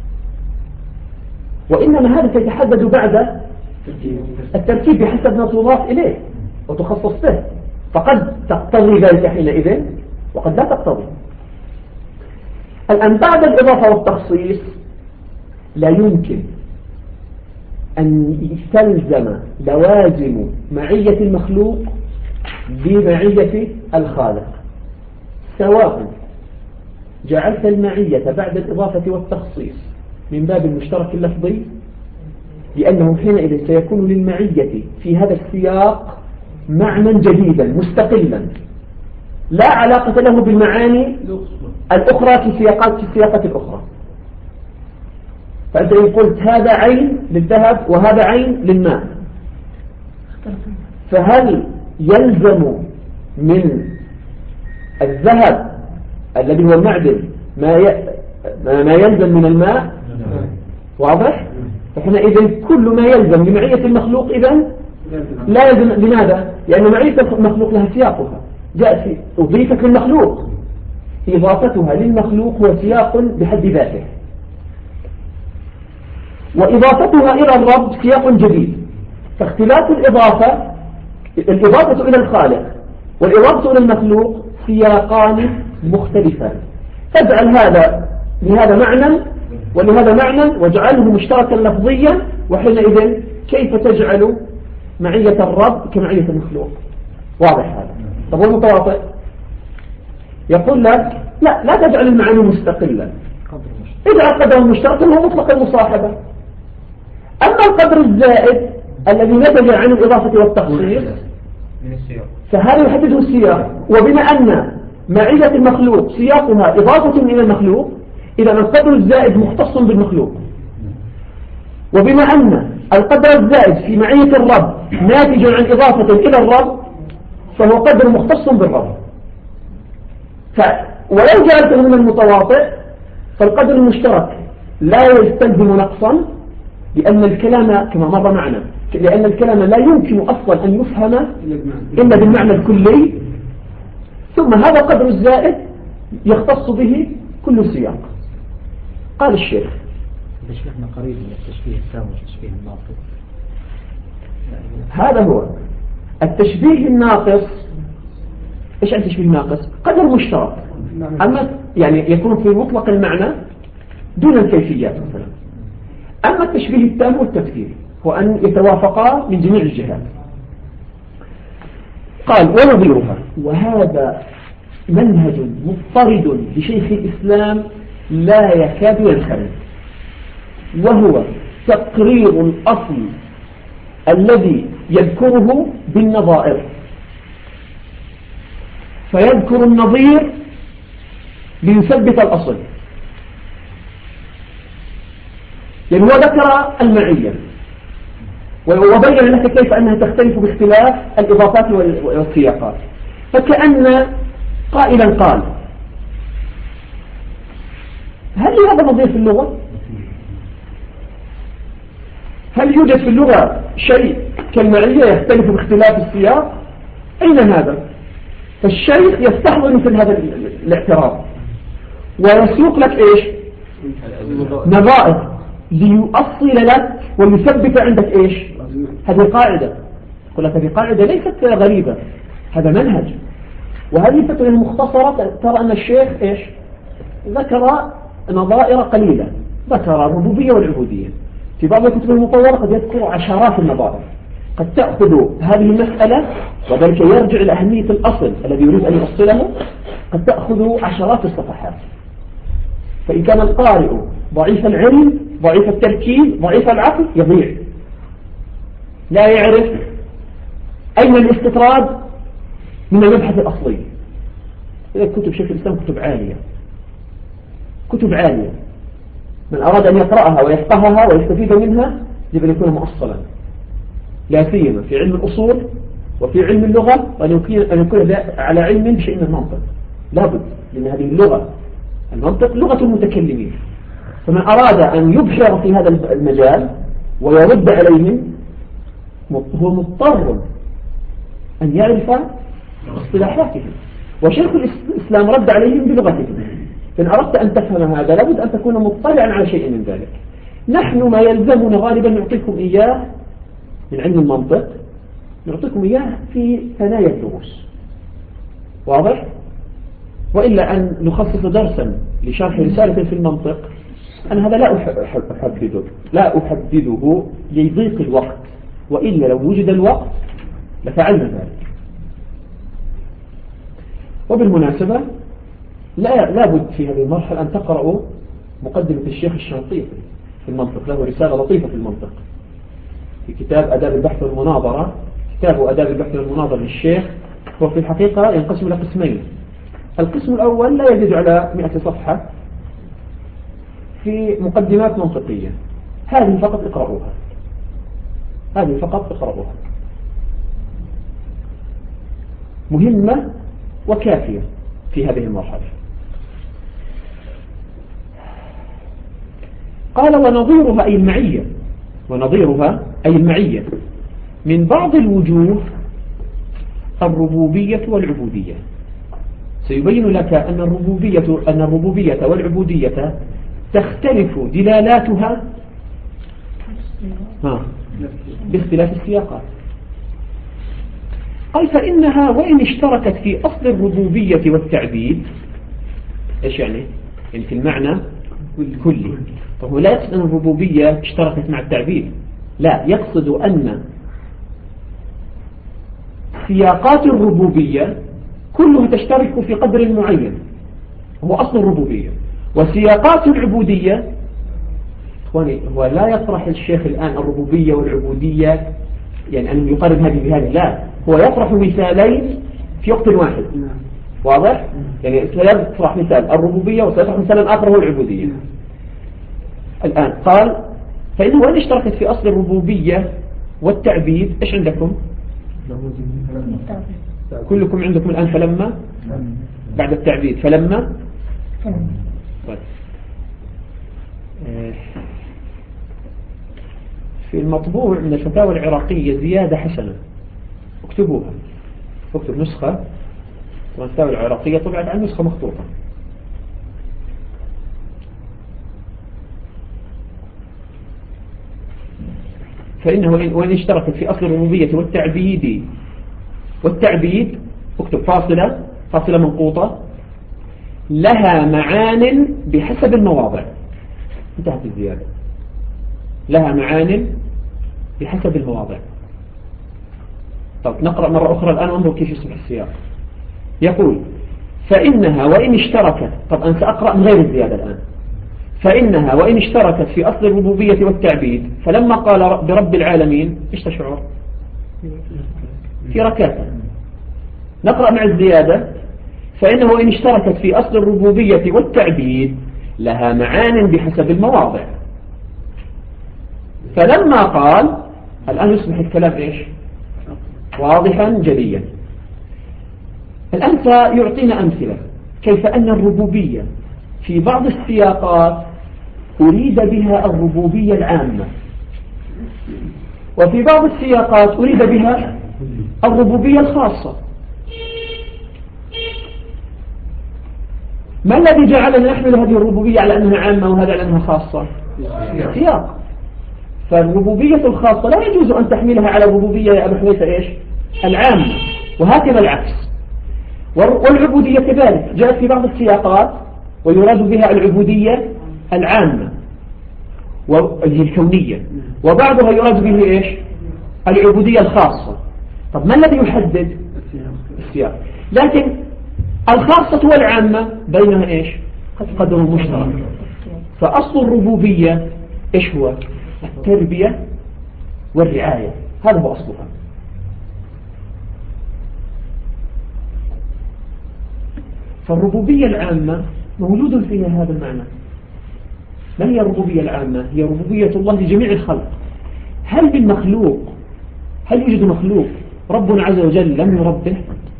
وإنما هذا سيتحدد بعد التركيب بحسب ما تضاف إليه وتخصص به، فقد تقتضي ذلك حينئذ وقد لا تقتضي. الآن بعد الإضافة والتخصيص لا يمكن أن تلزم لوازم معية المخلوق بمعية الخالق، سواء جعلت المعية بعد الإضافة والتخصيص من باب المشترك اللفظي، لأنه حينئذ سيكون للمعية في هذا السياق معنى جديدا مستقلا لا علاقة له بالمعاني الأخرى في السياقات الأخرى. فأنت إن قلت هذا عين للذهب وهذا عين للماء، فهل يلزم من الذهب الذي هو المعدن ما يلزم من الماء؟ واضح؟ فحينئذ كل ما يلزم لمعية المخلوق إذن لا يلزم. لماذا؟ لأن معية المخلوق لها سياقها، جاءت أضيفت للمخلوق، إضافتها للمخلوق هو سياق بحد ذاته، وإضافتها إلى الرب سياق جديد. فاختلاف الإضافة إلى الخالق والإضافة إلى المخلوق سياقان مختلفان، تجعل هذا لهذا معنى ولهذا معنى واجعله مشتركا لفظيا، وحينئذ كيف تجعل معية الرب كمعية المخلوق؟ واضح هذا. طب والمتواطئ يقول لك لا تجعل المعاني مستقلا، اجعل قدر مشتركا هو مطلق المصاحبة. أما القدر الزائد الذي نتج عن الإضافة والتخصيص فهذا يحدده السياق، وبما أن معية المخلوق سياقها إضافة إلى المخلوق إذا القدر الزائد مختص بالمخلوق، وبما أن القدر الزائد في معية الرب ناتج عن إضافة إلى الرب فهو قدر مختص بالرب. ولو جعلته من المتواطئ فالقدر المشترك لا يستلزم نقصا، لأن الكلام كما مر معنا لأن الكلام لا يمكن أصلا أن يفهم إلا بالمعنى الكلي، ثم هذا القدر الزائد يختص به كل سياق. قال الشيخ تشبيهنا قريب من التشبيه التام والتشبيه الناقص. هذا هو التشبيه الناقص. إيش عن التشبيه الناقص؟ قدر مشترك، أما يعني يكون في مطلق المعنى دون الكيفيات مثلا. أما التشبيه التام والتفسير هو أن يتوافقا من جميع الجهات. قال ونظيرها، وهذا منهج مضطرد لشيخ الإسلام لا يكاد ينخرط، وهو تقرير الأصل الذي يذكره بالنظائر، فيذكر النظير ليثبت الأصل. يعني هو ذكر المعية وبين لك كيف أنها تختلف باختلاف الإضافات والسياقات، فكأن قائلا قال هل هذا نظير في اللغة؟ هل يوجد في اللغة شيء كالمعية يختلف باختلاف السياق؟ أين هذا؟ فالشيخ يستحضر مثل هذا الاعتراض ويسوق لك إيش؟ نظائر ليؤصل لك ويثبت عندك إيش؟ هذه قاعدة. يقول لك هذه قاعدة ليست غريبة، هذا منهج. وهذه الفتوى المختصرة ترى أن الشيخ إيش؟ ذكر نظائر قليلة، ذكر الربوبية والعبودية. في بعض الكتب المطورة قد يذكر عشرات النظائر. قد تأخذ هذه المسألة وذلك يرجع إلى أهمية الأصل الذي يريد أن يؤصله، قد تأخذ عشرات الصفحات. فإن كان القارئ ضعيف العلم ضعيف التركيز ضعيف العقل يضيع، لا يعرف أين الاستطراد من المبحث الأصلي. إذا كتب شيخ الإسلام كتب عالية، كتب عالية، من أراد أن يقرأها ويفقهها ويستفيد منها يجب أن يكون مؤصلا، لا سيما في علم الأصول وفي علم اللغة، وأن يكون على علم بشيء من المنطق لابد، لأن هذه اللغة المنطق لغة المتكلمين. فمن أراد أن يبحر في هذا المجال ويرد عليهم هو مضطر أن يعرف اصطلاحاتهم، وشيخ الإسلام رد عليهم بلغتهم. فإن أردت أن تفهم هذا لابد أن تكون مطلعا على شيء من ذلك. نحن ما يلزمنا غالبا نعطيكم إياه من علم المنطق، نعطيكم إياه في ثنايا الدروس، واضح؟ وإلا أن نخصص درسا لشرح رسالة في المنطق أنا هذا لا أحدده ليضيق الوقت، وإلا لو وجد الوقت لفعلنا ذلك. وبالمناسبة لا بد في هذه المرحلة أن تقرأوا مقدمة الشيخ الشنقيطي في المنطق، له رسالة لطيفة في المنطق في كتاب أداب البحث والمناظرة. كتاب أداب البحث والمناظرة للشيخ هو في الحقيقة ينقسم إلى قسمين. القسم الأول لا يزيد على 100 صفحة في مقدمات منطقية، هذه فقط اقرأوها، هذه فقط اقرأوها، مهمة وكافية في هذه المرحلة. قال ونظيرها أي المعية، ونظيرها أي المعية من بعض الوجوه الربوبية والعبودية. سيبين لك أن الربوبية والعبودية تختلف دلالاتها باختلاف السياقات. قال فإنها وإن اشتركت في أصل الربوبية والتعبيد، إيش يعني؟ يعني في المعنى كلي. فهو لا يقصد أن الربوبية اشتركت مع التعبيد، لا، يقصد أن سياقات الربوبية كلها تشترك في قدر معين هو أصل الربوبية، وسياقات العبودية إخواني هو لا يطرح الشيخ الآن الربوبية والعبودية يعني أن يقارن هذه بهذه، لا، هو يطرح مثالين في وقت واحد، واضح؟ يعني سيطرح مثال الربوبية وسيطرح مثالا آخر هو العبودية. الآن قال فإنه وإن اشتركت في أصل الربوبية والتعبيد، إيش عندكم؟ كلكم عندكم الآن فلما بعد التعبيد فلما طيب. في المطبوع من الفتاوى العراقية زيادة حسنة، اكتبوها، اكتب نسخة الفتاوى العراقية طبعت عن نسخة مخطوطة. فإنه وإن اشتركت في أصل الربوبية والتعبيد اكتب فاصلة منقوطة لها معان بحسب المواضع، انتهت الزيادة، لها معان بحسب المواضع. طب نقرأ مرة أخرى الآن وانظر كيف يصبح السياق. يقول فإنها وإن اشتركت، طب أنا سأقرأ من غير الزيادة الآن. فإنها وإن اشتركت في أصل الربوبية والتعبيد فلما قال برب العالمين ايش تشعر؟ في ركاته. نقرأ مع الزيادة فإنه وإن اشتركت في أصل الربوبية والتعبيد لها معان بحسب المواضع. فلما قال الآن يصبح الكلام إيش؟ واضحا جليا. الآن سيعطينا أمثلة كيف أن الربوبية في بعض السياقات أريد بها الربوبية العامة، وفي بعض السياقات أريد بها الربوبية الخاصة. ما الذي جعلنا نحمل هذه الربوبية على أنها عامة وهذا على أنها خاصة؟ سياق. فالربوبية الخاصة لا يجوز أن تحملها على الربوبية يا أبا حويسة إيش؟ العامة، وهكذا العكس. والعبودية كذلك جاءت في بعض السياقات ويراد بها العبودية العامة وهي الكونية، وبعضها يراد به إيش؟ العبودية الخاصة. طب ما الذي يحدد؟ السياق. لكن الخاصة والعامة بينها إيش؟ قدر مشترك. فأصل الربوبية إيش هو؟ التربية والرعاية، هذا هو أصلها. فالربوبية العامة موجود فيها هذا المعنى. ما هي الربوبية العامة؟ هي ربوبية الله لجميع الخلق. هل يوجد مخلوق ربنا عز وجل لم يربه؟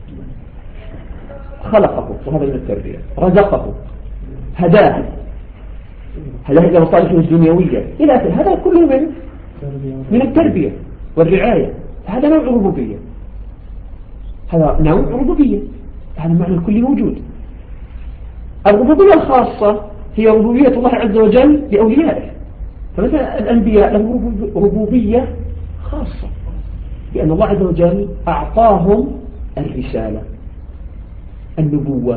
خلقه، وهذا من التربية. رزقه، هداه إلى مصالحه الدنيوية إلى آخره، هذا كله من التربية والرعاية. هذا نوع ربوبية، هذا نوع ربوبية، هذا المعنى الكلي موجود. الربوبية الخاصة هي ربوبية الله عز وجل لأوليائه. فمثلا الأنبياء لهم ربوبية خاصة لأن الله عز وجل أعطاهم الرسالة، النبوة،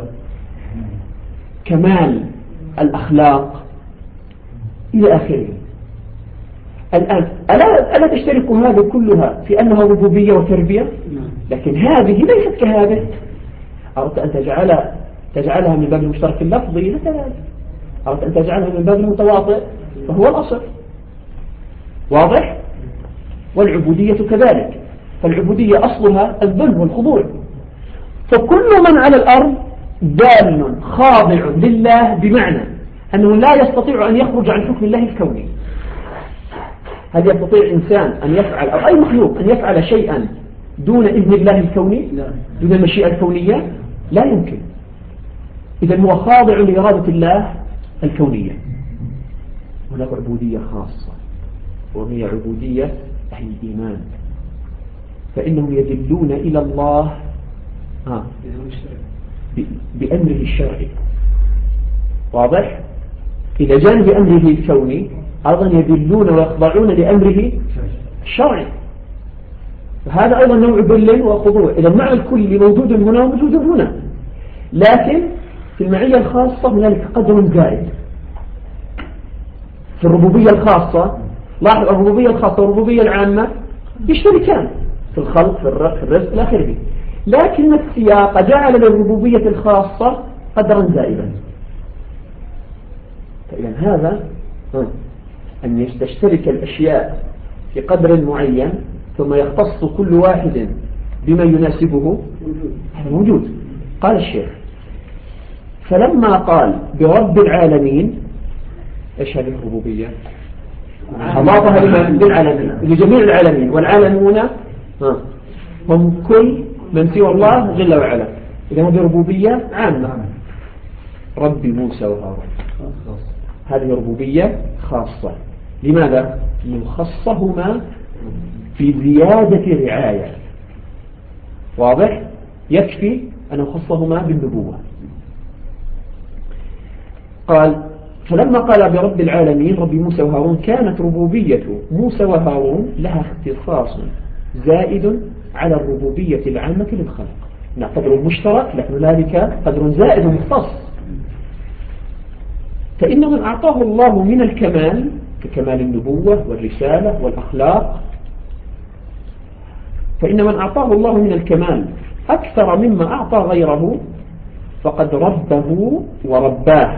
كمال الأخلاق إلى آخره. الآن ألا تشترك هذه كلها في أنها ربوبية وتربية؟ لكن هذه ليست كهذه. أردت أن تجعلها من باب المشترك اللفظي مثلا، أردت أن تجعلها من باب المتواطئ فهو الأصل، واضح؟ والعبودية كذلك. فالعبودية أصلها الذل والخضوع. فكل من على الأرض دال خاضع لله، بمعنى أنه لا يستطيع أن يخرج عن حكم الله الكوني. هل يستطيع إنسان أن يفعل أو أي مخلوق أن يفعل شيئا دون إذن الله الكوني، دون المشيئة الكونية؟ لا يمكن. إذن هو خاضع لإرادة الله الكونية. هناك عبودية خاصة وهي عبودية أهل الإيمان، فإنهم يدلون إلى الله بأمره الشرعي، واضح؟ إذا جاء بأمره الكوني أيضا يدلون ويخضعون لأمره الشرعي، فهذا أيضا نوع ذل وخضوع. إذا المعنى الكلي موجود هنا وموجود هنا، لكن في المعية الخاصة هنالك قدر زائد. في الربوبية الخاصة لاحظ الربوبية الخاصة والربوبية العامة يشتركان في الخلق في الرزق إلى آخره، لكن السياق جعل للربوبية الخاصة قدرا زائدا. فإذا هذا أن تشترك الأشياء في قدر معين ثم يختص كل واحد بما يناسبه موجود. قال الشيخ فلما قال برب العالمين إيش هذه الربوبية؟ أضافها للعالمين لجميع العالمين، والعالمون هم كل من سوى الله جل وعلا. إذا هذه ربوبية عامة، رب موسى وهارون هذه ربوبية خاصة. لماذا؟ لنخصهما بزيادة رعاية. واضح؟ يكفي أن نخصهما بالنبوة. قال فلما قال برب العالمين رب موسى وهارون كانت ربوبية موسى وهارون لها اختصاص زائد على الربوبية العامة للخلق. قدر مشترك لكن ذلك قدر زائد مختص. فإن من أعطاه الله من الكمال ككمال النبوة والرسالة والأخلاق، فإن من أعطاه الله من الكمال أكثر مما أعطى غيره فقد ربه ورباه،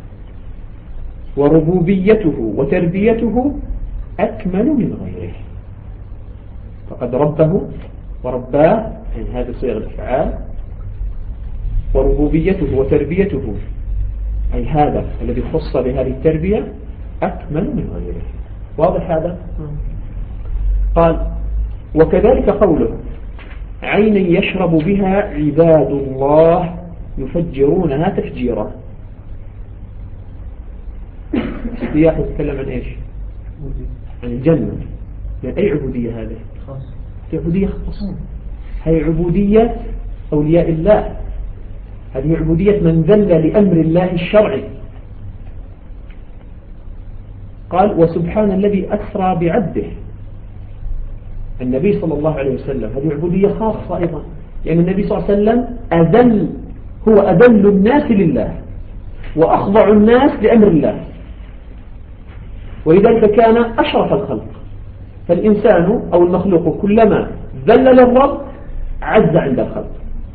وربوبيته وتربيته أكمل من غيره. فقد ربه ورباه يعني هذه صيغ الأفعال، وربوبيته وتربيته أي هذا الذي خص بهذه التربية أكمل من غيره. واضح هذا؟ قال وكذلك قوله عينا يشرب بها عباد الله يفجرونها تفجيرا. السياق يتكلم عن إيش؟ عن الجنة. يعني أي عبودية هذه؟ عبودية خاصة. هي عبودية أولياء الله، هذه عبودية من ذل لأمر الله الشرعي. قال وسبحان الذي أسرى بعبده النبي صلى الله عليه وسلم، هذه عبودية خاصة أيضا، يعني النبي صلى الله عليه وسلم هو أذل الناس لله وأخضع الناس لأمر الله، ولذلك كان أشرف الخلق. فالإنسان أو المخلوق كلما ذل للرب عز عند الخلق.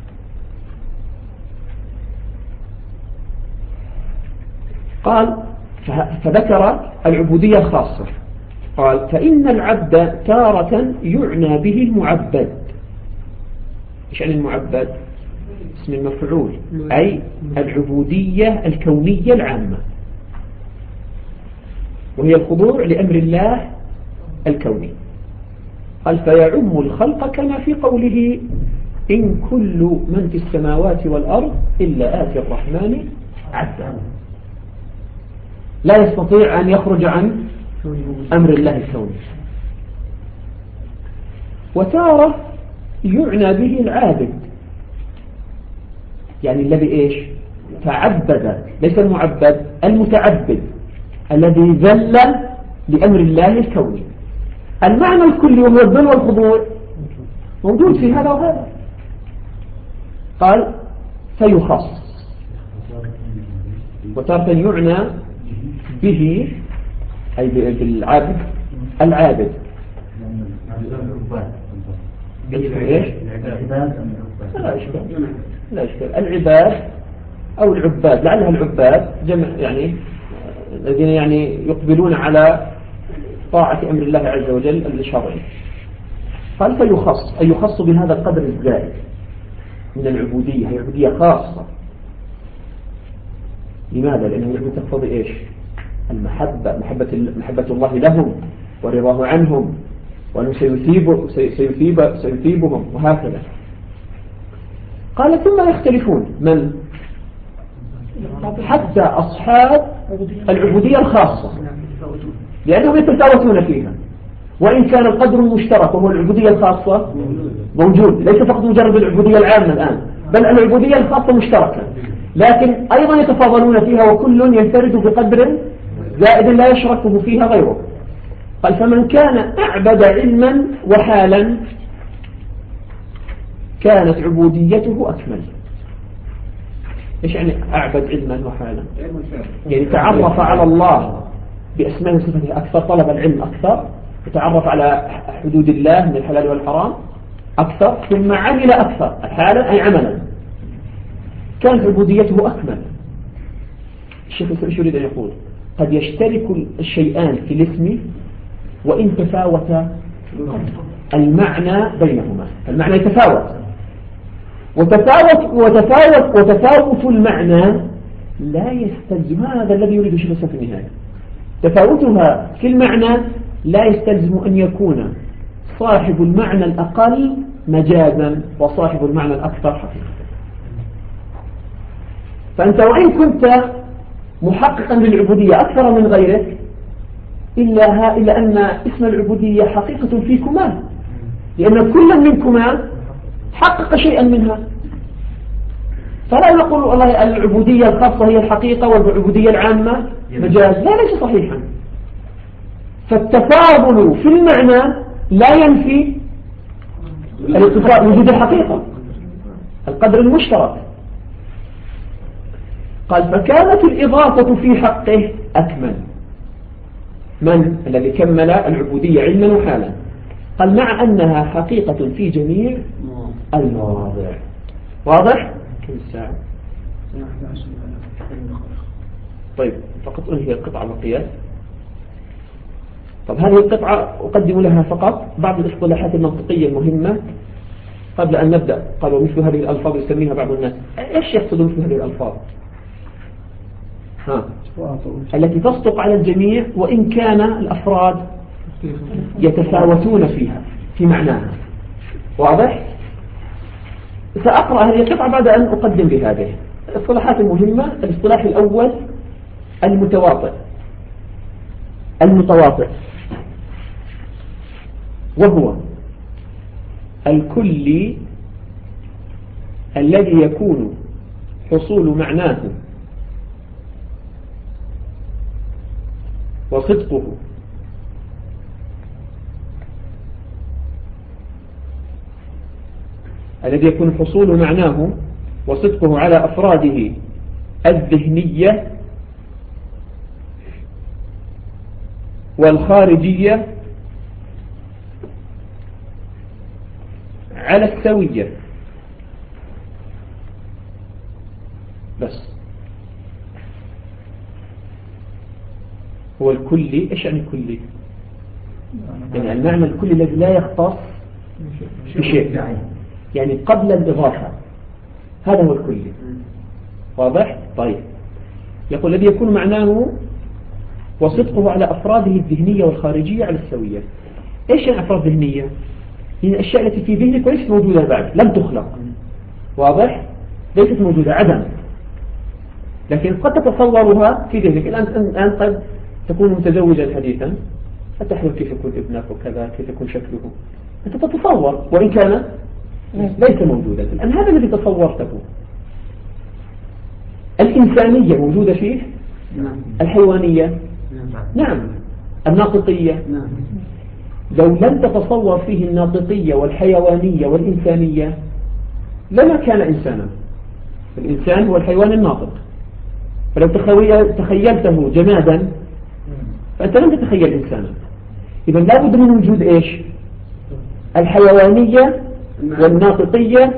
قال فذكر العبودية الخاصة. قال فإن العبد تارة يعنى به المعبد. إيش يعني المعبد؟ اسم المفعول، أي العبودية الكونية العامة، وهي الخضوع لأمر الله الكوني. قال فيعم الخلق كما في قوله إن كل من في السماوات والأرض إلا آتي الرحمن عبدا. لا يستطيع أن يخرج عن أمر الله الكوني. وتارة يعنى به العابد، يعني الذي إيش تعبد، ليس المعبد، المتعبد الذي ذل لأمر الله الكوني. المعنى الكلي وهو الذل والخضوع موجود في هذا وهذا. قال فيخص. وتارة يعنى به أي بالعبد العابد. لا إشكال العباد أو العباد، لعلها العباد جمع يعني الذين يعني يقبلون على طاعة أمر الله عز وجل الشرعي. قال فيخص أي يخص بهذا القدر الزائد من العبودية، هي عبودية خاصة. لماذا؟ لأنه تقتضي إيش؟ المحبة، محبة الله لهم ورضاه عنهم، وأنه سيثيبهم وهكذا. قال ثم يختلفون من؟ حتى أصحاب العبودية الخاصة، لأنهم يتفاوتون فيها، وإن كان القدر المشترك وهو العبودية الخاصة موجود، ليس فقط مجرد العبودية العامة الآن، بل العبودية الخاصة مشتركة، لكن أيضا يتفاضلون فيها، وكل ينفرد بقدر زائد لا يشركه فيها غيره. قال فمن كان أعبد علما وحالا كانت عبوديته أكمل. إيش يعني أعبد علما وحالا؟ يعني تعرف على الله بأسماء وصفاته أكثر، طلب العلم أكثر، يتعرف على حدود الله من الحلال والحرام أكثر، ثم عمل أكثر حالا أي عملا، كانت عبوديته أكمل. الشيخ ايش يريد أن يقول؟ قد يشترك الشيئان في الاسم وإن تفاوت المعنى بينهما، المعنى يتفاوت، وتفاوت المعنى لا يستلزم، هذا الذي يريد الشيخ في النهاية، تفاوتها في المعنى لا يستلزم أن يكون صاحب المعنى الأقل مجازا وصاحب المعنى الأكثر حقيقة. فأنت وإن كنت محققا للعبودية أكثر من غيرك إلا أن اسم العبودية حقيقة فيكما، لأن كل منكما حقق شيئا منها. فلا نقول والله العبودية الخاصة هي الحقيقة والعبودية العامة مجاز، لا، ليس صحيحا. فالتفاضل في المعنى لا ينفي وجود الحقيقة، القدر المشترك. قال فكانت الإضافة في حقه أكمل. من الذي كمل العبودية علما وحالا؟ قال مع أنها حقيقة في جميع المواضع. واضح؟ كم الساعة؟ طيب فقط انهي القطعة المقياس. طب هذه القطعة أقدم لها فقط بعض الاصطلاحات المنطقية المهمة قبل أن نبدأ. قالوا مثل هذه الألفاظ يسميها بعض الناس، إيش يقصد مثل هذه الألفاظ؟ التي تصدق على الجميع وإن كان الأفراد يتفاوتون فيها في معناها. واضح؟ سأقرأ هذه القطعة بعد أن أقدم بهذه الاصطلاحات المهمة. الاصطلاح الأول المتواطئ. وهو الكلي الذي يكون حصول معناه وصدقه على أفراده الذهنية والخارجية على السوية. بس هو الكلي. إيش يعني كلي؟ يعني المعنى الكلي الذي لا يختص بشيء، يعني قبل الإضافة، هذا هو الكلي. واضح؟ طيب يقول الذي يكون معناه وصدقه على أفراده الذهنية والخارجية على السوية. إيش يعني أفراد ذهنية؟ هي الأشياء التي في ذهنك وليست موجودة بعد، لم تخلق. واضح؟ ليست موجودة، عدم، لكن قد تتصورها في ذهنك. الآن قد تكون متزوجا حديثا، فتحلم كيف يكون ابنك وكذا، كيف يكون شكله، أنت تتصور وإن كان ليس موجودا الآن. هذا الذي تصورته. الإنسانية موجودة فيه، الحيوانية نعم، الناطقية لو لم تتصور فيه الناطقية والحيوانية والإنسانية لما كان إنسانا. الإنسان هو الحيوان الناطق، فلو تخيلته جمادا فأنت لم تتخيل إنسانا. إذا لا بد من وجود إيش؟ الحيوانية والناطقية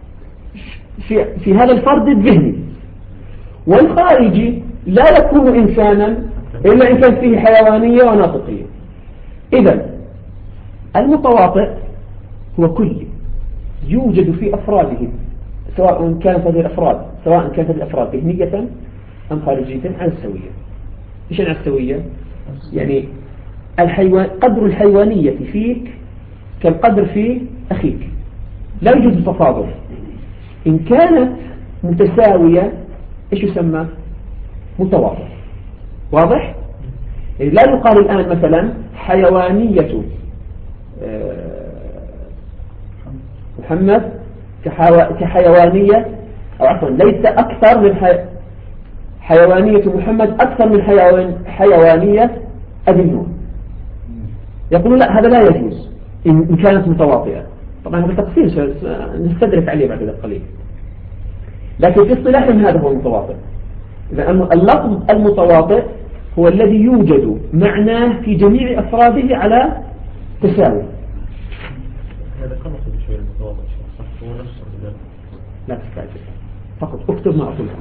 في هذا الفرد الذهني. والخارجي لا يكون إنسانا إلا إن كان فيه حيوانية وناطقية. إذا المتواطئ هو كلي يوجد في أفراده، سواء كانت هذه الأفراد ذهنية أم خارجية، على السوية. إيش على السوية؟ يعني قدر الحيوانية فيك كالقدر في أخيك، لا يوجد تفاضل. إن كانت متساوية إيش يسمى؟ متواضع. واضح؟ لا يقال الآن مثلا حيوانية محمد كحيوانية، أو عفوا ليس أكثر من حيوانية محمد أكثر من حيوانية أبي النور. يقولون لا، هذا لا يجوز إن كانت متواطئة. طبعا هذا تقسيم نستدرك عليه بعد ذلك قليل. لكن في اصطلاحهم هذا هو المتواطئ. إذا اللفظ المتواطئ هو الذي يوجد معناه في جميع أفراده على تساوي. هذا كما قلت شوية المتواطئ صح هو نفسه لا تستعجل، فقط اكتب ما أقول.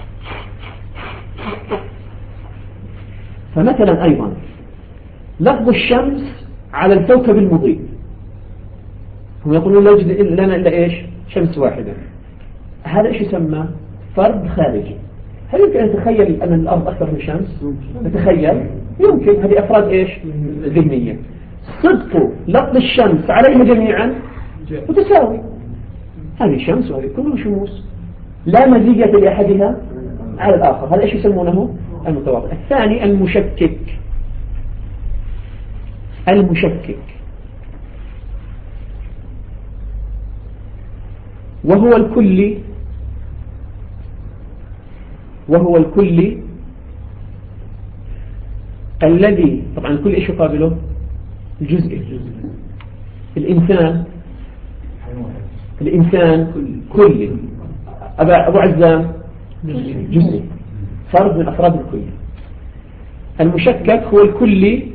فمثلا أيضا لفظ الشمس على الكوكب المضيء، هم يقولون لا يوجد لنا إلا إيش؟ شمس واحدة. هذا إيش يسمى؟ فرد خارجي. هل يمكن أن تتخيل أن الأرض أكثر من شمس؟ نتخيل؟ يمكن. هذه أفراد إيش؟ ذهنية. صدق لفظ الشمس عليها جميعا متساوي. هذه شمس وهذه كله شموس، لا مزية لأحدها على الآخر. هذا إيش يسمونه؟ المتواطئ. الثاني المشكك. المشكك وهو الكلي الذي طبعا كل إيش يقابله؟ الجزء. الإنسان كلي. أبو عزام جزء، فرد من أفراد الكلي. المشكك هو الكلي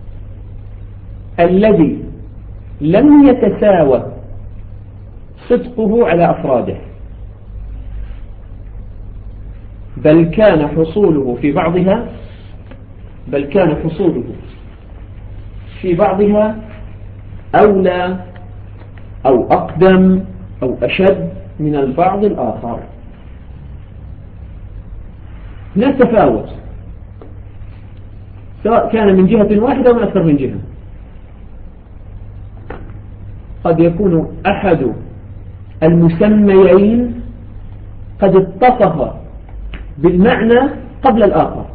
الذي لم يتساوى صدقه على أفراده، بل كان حصوله في بعضها أولى أو أقدم أو أشد من البعض الآخر. لا تفاوت، سواء كان من جهة واحدة أو من أكثر من جهة. قد يكون أحد المسميين قد اتصف بالمعنى قبل الآخر،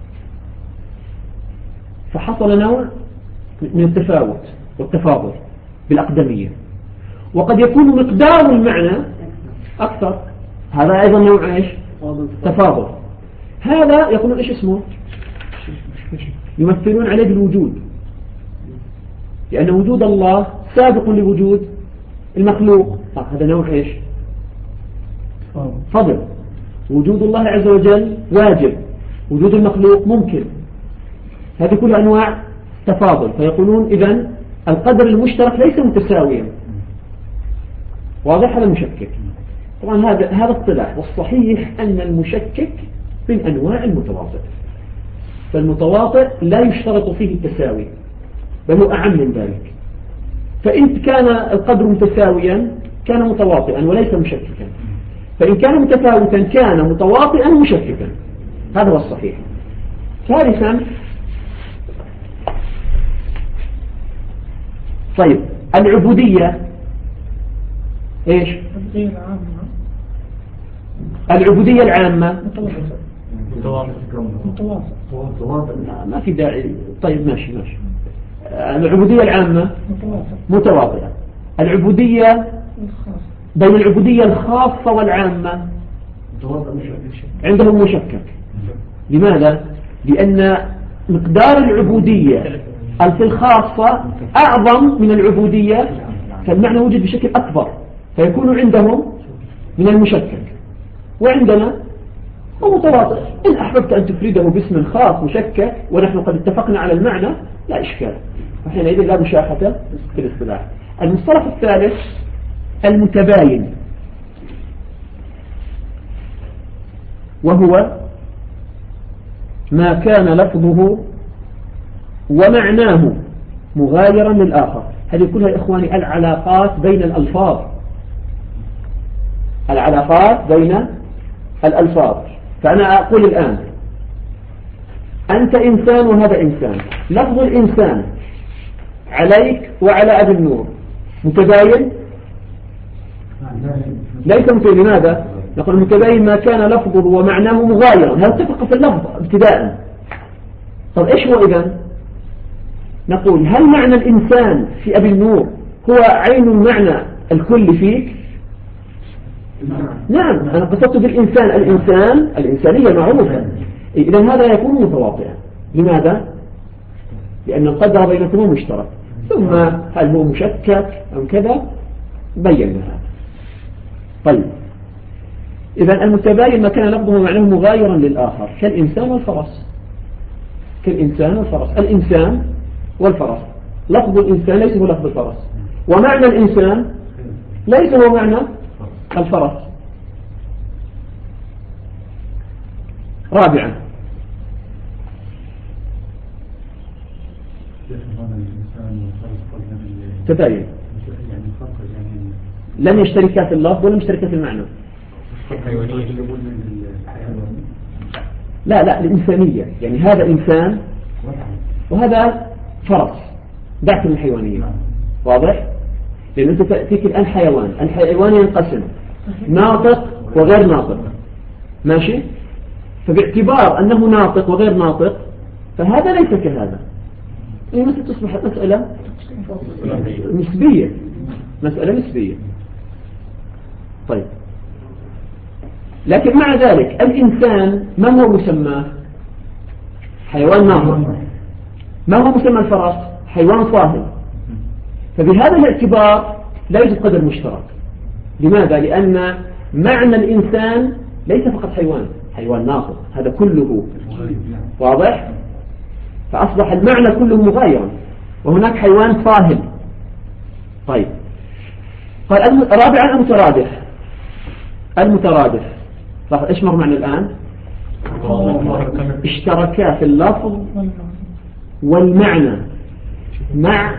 فحصل نوع من التفاوت والتفاضل بالأقدمية. وقد يكون مقدار المعنى أكثر، هذا أيضا نوع إيش؟ تفاضل. هذا يقولون إيش اسمه؟ يمثلون عليه بالوجود، لأن وجود الله سابق لوجود المخلوق. هذا نوع إيش؟ فضل. وجود الله عز وجل واجب، وجود المخلوق ممكن. هذه كلها أنواع تفاضل. فيقولون إذن القدر المشترك ليس متساويا. واضح؟ هذا المشكك. طبعا هذا اصطلاح، والصحيح أن المشكك من أنواع المتواطئ. فالمتواطئ لا يشترط فيه التساوي، بل هو أعم من ذلك. فإن كان القدر متساويا كان متواطئا وليس مشككا، فإن كان متفاوتا كان متواطئا مشككا. هذا هو الصحيح. ثالثا، طيب العبودية إيش؟ العبودية العامة متواصل. ما في داعي. طيب ماشي. العبودية العامة متواطئة. العبودية بين العبودية الخاصة والعامة عندهم مشكك. لماذا؟ لأن مقدار العبودية في الخاصة أعظم من العبودية، فالمعنى وجد بشكل أكبر، فيكون عندهم من المشكك. وعندنا هو متواطئ. إن أحببت أن تفرده باسم خاص مشكك ونحن قد اتفقنا على المعنى لا إشكال، وحينئذ لا مشاحة في الاصطلاح. المصطلح الثالث المتباين، وهو ما كان لفظه ومعناه مغايرا للآخر. هذه كلها إخواني العلاقات بين الألفاظ. العلاقات بين الألفاظ. فأنا أقول الآن أنت إنسان وهذا إنسان. لفظ الإنسان عليك وعلى أبي النور متباين؟ ليس متباين. لماذا؟ نقول متباين ما كان لفظه ومعناه مغايرا. هذا اتفق في اللفظ ابتداء. طب إيش هو إذن؟ نقول هل معنى الإنسان في أبي النور هو عين المعنى الكل فيك؟ نعم. أنا قصدت بالإنسان الإنسانية معروفة. إذن هذا يكون متواطئا. لماذا؟ لأن القدر بينكما مشترك. ثم هل هو مشكك أم كذا؟ بينا هذا. طيب إذا المتباين ما كان لفظه معناه مغايرا للآخر كالإنسان والفرس. كالإنسان والفرس، الإنسان والفرس، لفظ الإنسان ليس هو لفظ الفرس، ومعنى الإنسان ليس هو معنى الفرس. رابعا تباين، لم يشتركا في اللفظ ولم يشتركا في المعنى. لا الإنسانية، يعني هذا إنسان وهذا فرس، دعك من الحيوانية. واضح؟ لأن أنت تأتيك الآن حيوان، الحيوان ينقسم ناطق وغير ناطق، ماشي؟ فباعتبار أنه ناطق وغير ناطق فهذا ليس كهذا، يعني مثل تصبح مسألة نسبية، مسألة نسبية. طيب، لكن مع ذلك الإنسان ما هو مسمى؟ حيوان ناطق. ما هو مسمى الفرس؟ حيوان صاهل. فبهذا الاعتبار لا يوجد قدر مشترك. لماذا؟ لأن معنى الإنسان ليس فقط حيوان ناطق، هذا كله. واضح؟ فأصبح المعنى كله مغايرا، وهناك حيوان صاهل. طيب، قال رابعا المترادف. ايش معنى الآن؟ اشتركا في اللفظ والمعنى مع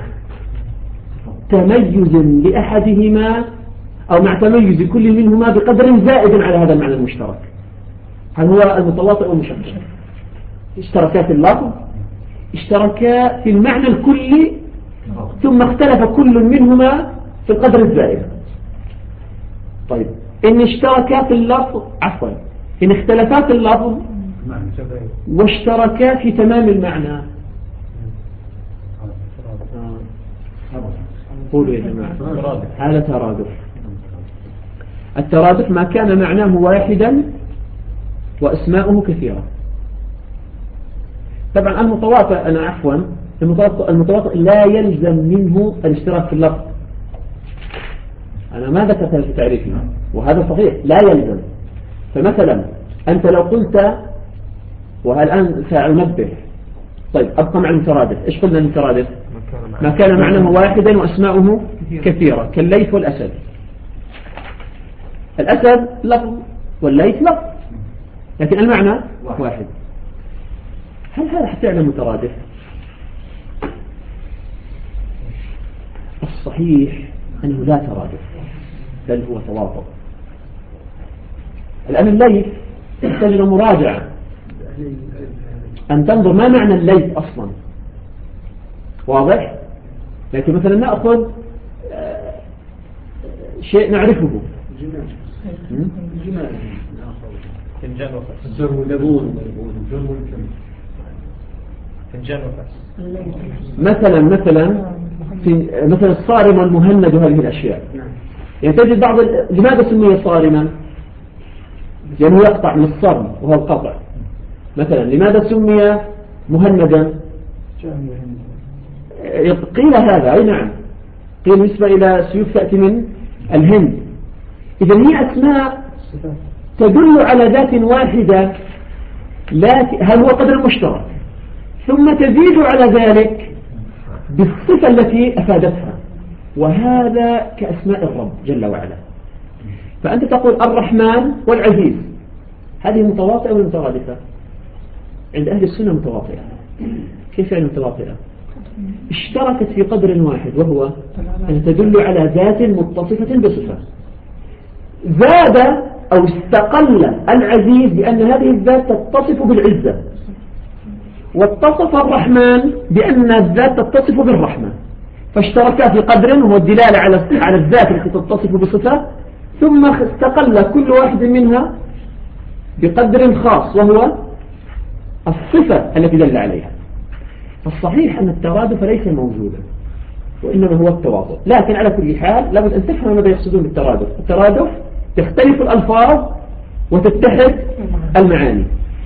تميز لأحدهما أو مع تميز كل منهما بقدر زائد على هذا المعنى المشترك. هل هو المتواطئ أو المشترك؟ اشتركا في اللفظ، اشتركا في المعنى الكلي، ثم اختلف كل منهما في القدر الزائد. طيب، إن اشتركا في اللفظ، عفوا، إن اختلفا في اللفظ واشتركا في تمام المعنى. قولوا يا جماعة، هذا ترادف. الترادف ما كان معناه واحدا وأسماؤه كثيرة. طبعا المتواطئ لا يلزم منه الاشتراك في اللفظ. أنا ما ذكرت في تعريفنا، وهذا صحيح، لا يلزم. فمثلا أنت لو قلت، والآن سأنبه. طيب، أبقى مع المترادف. إيش قلنا المترادف؟ ما كان معناه واحدا وأسماؤه كثيرة، كالليث والأسد. الأسد لفظ والليث لفظ، لكن المعنى واحد. هل هذا فعلا مترادف؟ الصحيح أنه لا ترادف، بل هو تواطؤ. الآن الليث يحتاج إلى مراجعة، أن تنظر ما معنى الليث أصلا. واضح؟ لكن مثلا نأخذ شيء نعرفه، فنجان وفأس، مثلا الصارم والمهند وهذه الأشياء. يعني تجد بعض لماذا سمي صارما؟ لأنه يقطع من الصرم وهو القطع. مثلا لماذا سمي مهندا؟ قيل هذا، أي نعم، قيل بالنسبة إلى سيوف تأتي من الهند. إذا هي أسماء تدل على ذات واحدة، هل هو قدر مشترك، ثم تزيد على ذلك بالصفة التي أفادتها، وهذا كأسماء الرب جل وعلا. فأنت تقول الرحمن والعزيز، هذه متواطئة ولا مترادفة؟ عند أهل السنة متواطئة. كيف يعني متواطئة؟ اشتركت في قدر واحد، وهو أن تدل على ذات متصفة بصفة. زاد أو استقل العزيز بأن هذه الذات تتصف بالعزة، واتصف الرحمن بأن الذات تتصف بالرحمة، فاشتركا في قدر وهو الدلالة على الذات التي تتصف بصفة، ثم استقل كل واحد منها بقدر خاص وهو الصفة التي دل عليها. فالصحيح أن الترادف ليس موجودا، وإنما هو التواطؤ. لكن على كل حال لابد أن تفهم ماذا يقصدون بالترادف. الترادف تختلف الألفاظ وتتحد المعاني.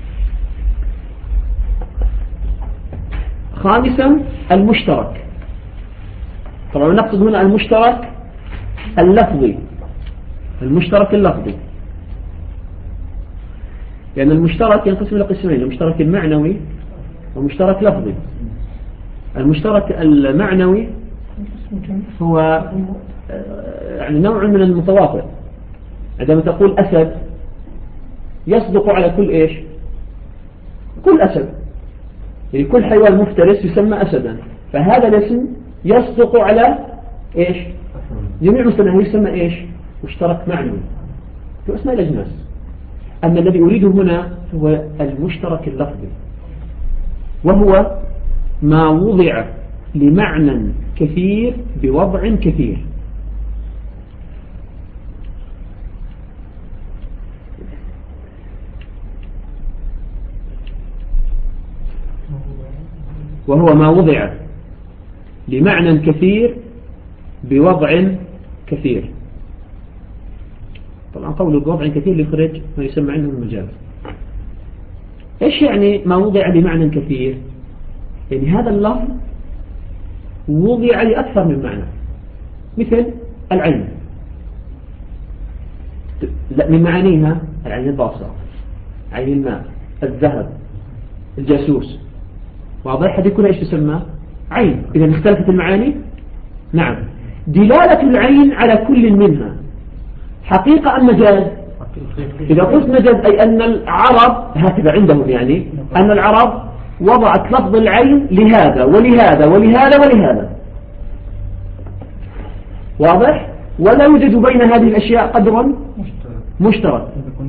خامسا المشترك. طبعا نقصد هنا المشترك اللفظي، المشترك اللفظي. لأن المشترك ينقسم إلى قسمين: المشترك المعنوي ومشترك لفظي. المشترك المعنوي هو يعني نوع من المتواطئ. عندما تقول أسد يصدق على كل إيش؟ كل أسد، يعني كل حيوان مفترس يسمى أسدا، فهذا الاسم يصدق على إيش؟ جميع مستمعه يسمى إيش؟ مشترك معنوي في أسماء الأجناس. أما الذي أريده هنا هو المشترك اللفظي، وهو ما وضع لمعنى كثير بوضع كثير. وهو ما وضع لمعنى كثير بوضع كثير. طبعا قوله بوضع كثير يخرج ما يسمى عنه المجاز. إيش يعني ما وضع لمعنى كثير؟ يعني هذا اللفظ وضع لأكثر من معنى، مثل العين. من معانيها العين الباصرة، عين الماء، الذهب، الجاسوس. واضح؟ هذه كلها ايش تسمى؟ عين. إذا اختلفت المعاني؟ نعم. دلالة العين على كل منها حقيقة أم مجاز؟ إذا قلت مجاز أي أن العرب هكذا عندهم، يعني أن العرب وضعت لفظ العين لهذا ولهذا ولهذا ولهذا. واضح؟ ولا يوجد بين هذه الأشياء قدر مشترك،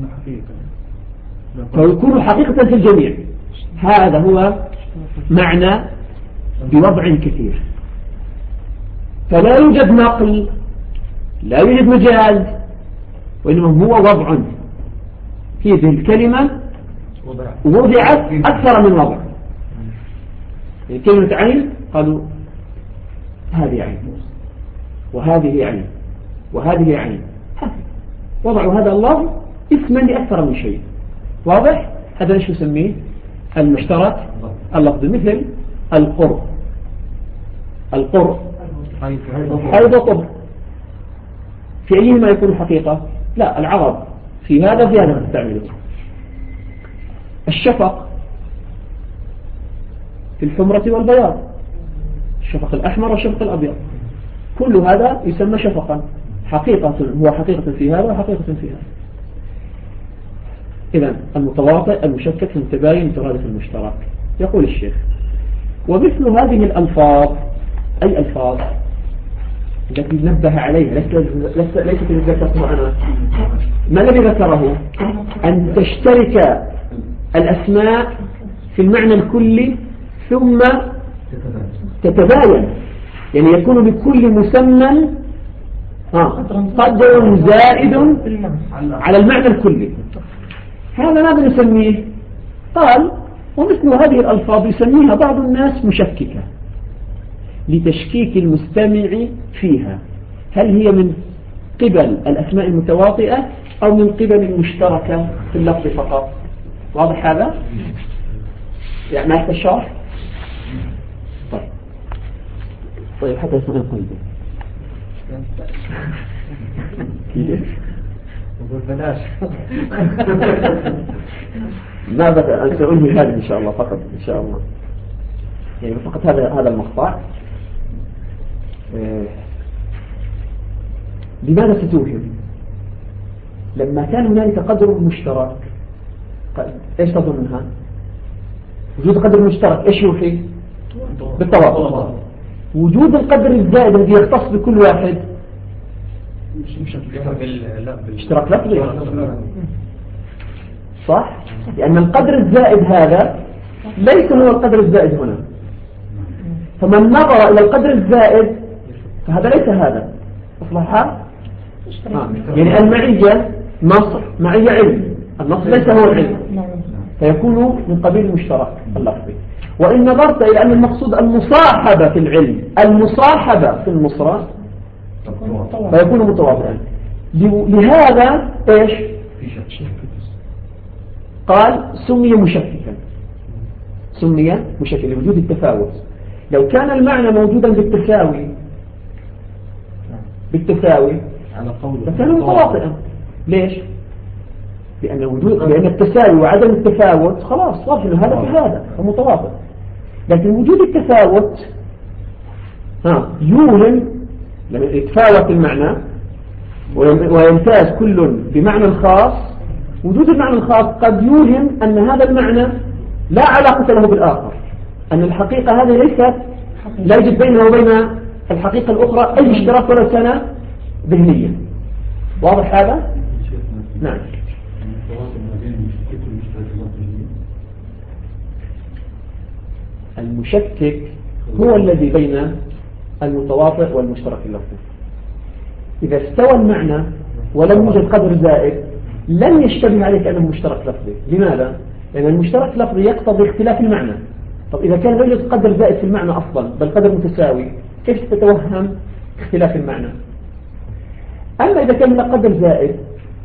فيكون حقيقة في الجميع. هذا هو معنى بوضع كثير. فلا يوجد نقل، لا يوجد مجاز، وإنما هو وضع. هذه الكلمة وضعت أكثر من وضع. يعني كلمة عين قالوا هذه عين وهذه عين وهذه عين، وضعوا هذا اللفظ اسما لأكثر من شيء. واضح؟ هذا ايش نسميه؟ المشترك اللفظي. مثل القر، القر حيض طب، في أيهما يكون حقيقة؟ لا، العرب في هذا وفي هذا تستعمله. الشفق في الحمرة والبياض، الشفق الأحمر والشفق الأبيض، كل هذا يسمى شفقا، حقيقة هو حقيقة في هذا وحقيقة في هذا. إذن المتواطئ، المشكك، المتباين، مترادف، المشترك. يقول الشيخ: ومثل هذه الألفاظ، أي ألفاظ التي نبه عليها، ليست التي ذكرتها أنا. ما الذي ذكره؟ أن تشترك الأسماء في المعنى الكلي ثم تتباين، يعني يكون لكل مسمى قدر زائد على المعنى الكلي. هذا ماذا نسميه؟ قال: ومثل هذه الألفاظ يسميها بعض الناس مشككة لتشكيك المستمع فيها، هل هي من قبل الأسماء المتواطئة أو من قبل المشتركة في اللفظ فقط. واضح هذا؟ يعني ما يحتاج شرح؟ طيب حتى اسمعين قلبي كيف؟ بلاش ما بدأ أن سأقول هذا إن شاء الله فقط، إن شاء الله يعني فقط هذا المقطع. لماذا تتوهم؟ لما كان هنالك قدر مشترك، إيش تظنها؟ وجود قدر مشترك إيش يوحي؟ بالتواطؤ. وجود القدر الزائد الذي يختص بكل واحد اشتراك لفظي، صح؟ لأن القدر الزائد هذا ليس هو القدر الزائد هنا، فمن نظر إلى القدر الزائد فهذا ليس هذا. أصلحها؟ يعني المعية نص، معية علم، النص ليس هو العلم، فيكون من قبيل المشترك اللفظي. وإن نظرت إلى أن المقصود المصاحبة في العلم، المصاحبة في النصرة، فيكون متواضعا. لهذا إيش؟ قال سمي مشككا، سمي مشككا لوجود التفاوت. لو كان المعنى موجودا بالتساوي فكان متواطئا. ليش؟ لأن التساوي وعدم التفاوت خلاص صار إنه هذا في هذا متواطئ. لكن وجود التفاوت يوهم لما يتفاوت المعنى ويمتاز كل بمعنى خاص. وجود المعنى الخاص قد يوهم أن هذا المعنى لا علاقة له بالآخر، أن الحقيقة هذه لا يوجد بينها وبين الحقيقة الأخرى أي اشتراك ولا كان ذهنيا. واضح هذا؟ نعم. المشكك هو الذي بين المتواطئ والمشترك اللفظي. إذا استوى المعنى ولم يوجد قدر زائد لن يشتبه عليك أنه مشترك لفظي. لماذا؟ لأن المشترك اللفظي يقتضي اختلاف المعنى. طب إذا كان لا يوجد قدر زائد في المعنى أصلا بل قدر متساوي كيف تتوهم اختلاف المعنى؟ أما إذا كان لا قدر زائد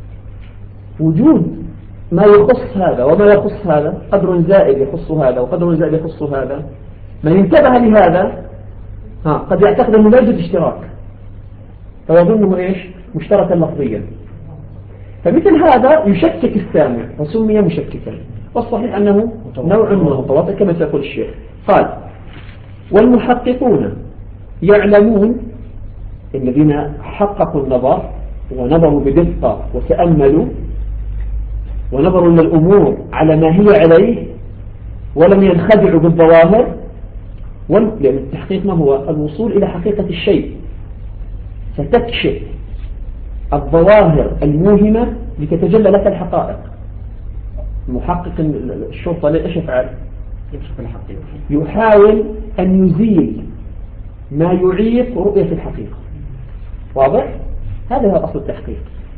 وجود ما يخص هذا وما يخص هذا، قدر زائد يخص هذا وقدر زائد يخص هذا، من انتبه لهذا قد يعتقد أنه لا يوجد اشتراك فيظنه إيش؟ مشتركا لفظيا. فمثل هذا يشكك السامع وسمي مشككا، والصحيح أنه نوع من المتواطئ كما سيقول الشيخ. قال والمحققون يعلمون، الذين حققوا النظر ونظروا بدقة وتأملوا ونظروا للأمور على ما هي عليه ولم ينخدعوا بالظواهر. لأن التحقيق ما هو؟ الوصول إلى حقيقة الشيء، فتكشف الظواهر الموهمة لتتجلى لك الحقائق. محقق الشرطة ايش يفعل؟ يكشف الحقيقة، يحاول أن يزيل ما يعيق رؤية الحقيقة. واضح؟ هذا هو أصل التحقيق،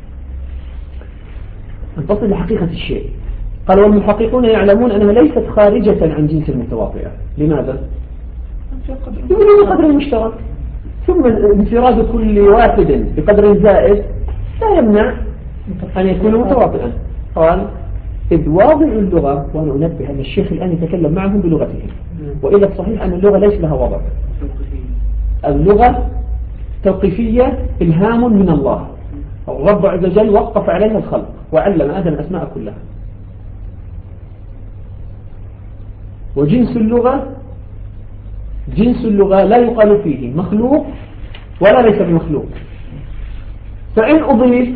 أن تصل لحقيقة الشيء. قال والمحققون يعلمون أنها ليست خارجة عن جنس المتواطئة. لماذا؟ يوجد قدر مشترك، ثم انفراد كل واحد بقدر زائد لا يمنع أن يكون متواطئا. قال إذ واضع اللغة، وأنا أنبه أن الشيخ الآن يتكلم معهم بلغتهم، وإلا الصحيح أن اللغة ليس لها وضع. اللغة توقيفية إلهام من الله، الرب عز وجل وقف عليها الخلق وعلم آدم الأسماء كلها. وجنس اللغة جنس اللغة لا يقال فيه مخلوق ولا ليس بمخلوق. فإن أضيف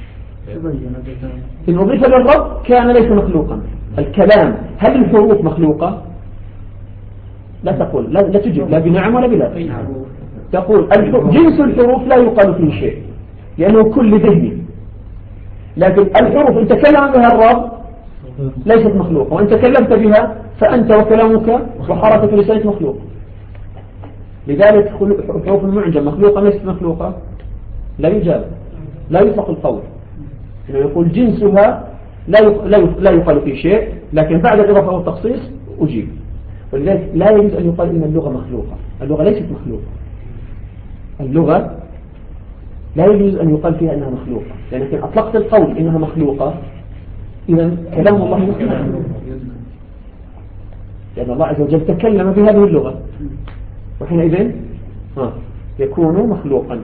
للرب كان ليس مخلوقا. الكلام هل الحروف مخلوقة؟ لا تقول، لا تجب لا بنعم ولا بلا. تقول جنس الحروف لا يقال فيه شيء لأنه كل ذهني، لكن الحروف إن تكلم بها الرب ليست مخلوقة، وإن تكلمت بها فأنت وكلامك وحركة لسانك مخلوق. لذلك حروف المعجم مخلوقة ليست مخلوقة لا يجاب، لا يطلق القول. إنه يقول جنسها لا يقال فيه شيء، لكن بعد الإضافة والتخصيص أجيب. ولذلك لا يجوز أن يقال إن اللغة مخلوقة. اللغة ليست مخلوقة. اللغة لا يجوز أن يقال فيها أنها مخلوقة، لأنك إن أطلقت القول إنها مخلوقة إذا كلام الله مخلوق، لأن الله عز وجل تكلم بهذه اللغة، وحينئذ يكون مخلوقا.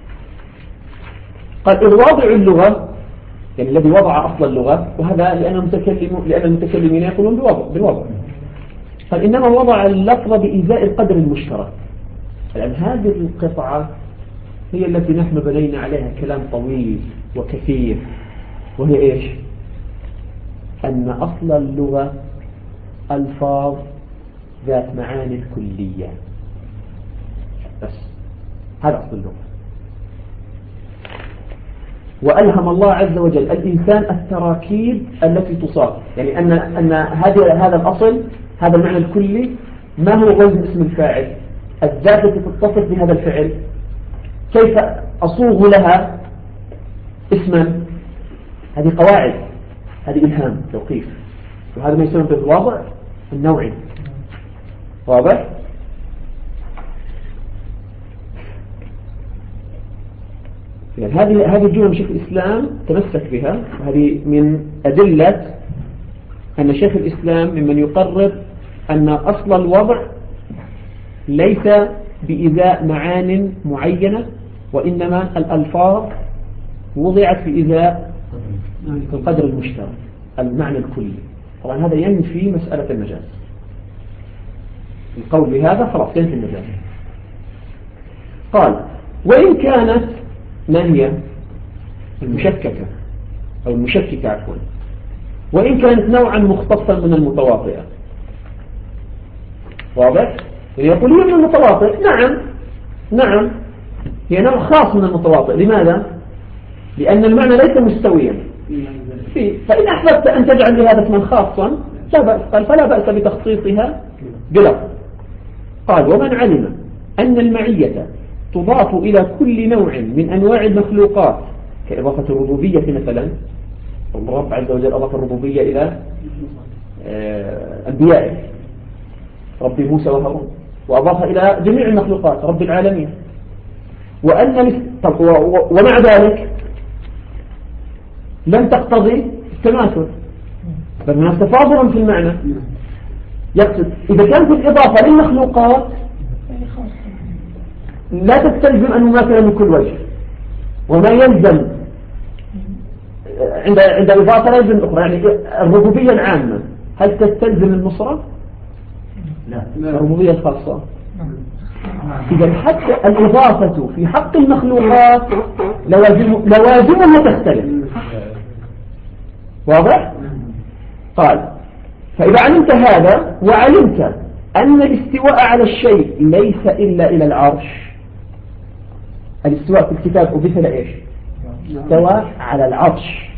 قال إذ واضع اللغة، يعني الذي وضع أصل اللغة، وهذا لأن المتكلمين يقولون بالوضع. قال إنما وضع اللفظ بإزاء القدر المشترك. الآن هذه القطعة هي التي نحن بنينا عليها كلام طويل وكثير، وهي إيش؟ أن أصل اللغة ألفاظ ذات معاني كلية بس، هذا أصل اللغة. وألهم الله عز وجل الإنسان التراكيب التي تصاب، يعني أن هذا الأصل، هذا المعنى الكلي ما هو وزن اسم الفاعل، الذات التي تتصف بهذا الفعل، كيف أصوغ لها اسما. هذه قواعد، هذه إلهام توقيف، وهذا ما يسمى بالوضع النوعي. واضح؟ يعني هذه الجملة شيخ الإسلام تمسك بها، وهذه من أدلة أن شيخ الإسلام ممن يقرر أن أصل الوضع ليس بإزاء معان معينة، وإنما الألفاظ وضعت بإزاء في القدر المشترك المعنى الكلي. طبعا هذا ينفي مسألة المجاز. القول بهذا خلاص ينفي المجاز. قال وإن كانت ما هي المشككة أو المشككة عفوا، وإن كانت نوعا مختصا من المتواطئة. واضح؟ يقول هي من المتواطئ. نعم هي نوع خاص من المتواطئ. لماذا؟ لأن المعنى ليس مستويا فيه. فإن أحببت أن تجعل لهذا اسما خاصا لا بأس. قال فلا بأس بتخصيصها بلفظ. قال ومن علم أن المعية تضاف إلى كل نوع من أنواع المخلوقات كإضافة الربوبية مثلا، الرب عز وجل أضاف الربوبية إلى أنبيائه رب موسى وهارون، وأضاف إلى جميع المخلوقات رب العالمين. ومع ذلك لم تقتضي التماثل، بل هناك تفاضل في المعنى. يقصد إذا كانت الإضافة للمخلوقات لا تستلزم أن نماثل من كل وجه، وما يلزم عند إضافة لا يلزم الأخرى. يعني الربوبية العامة هل تستلزم النصرة؟ لا. الربوبية الخاصة. إذا حتى الإضافة في حق المخلوقات لوازمها تختلف. واضح؟ قال فإذا علمت هذا وعلمت أن الاستواء على الشيء ليس إلا إلى العرش. الاستواء في الكتاب أضيف إلى إيش؟ استوى على العرش.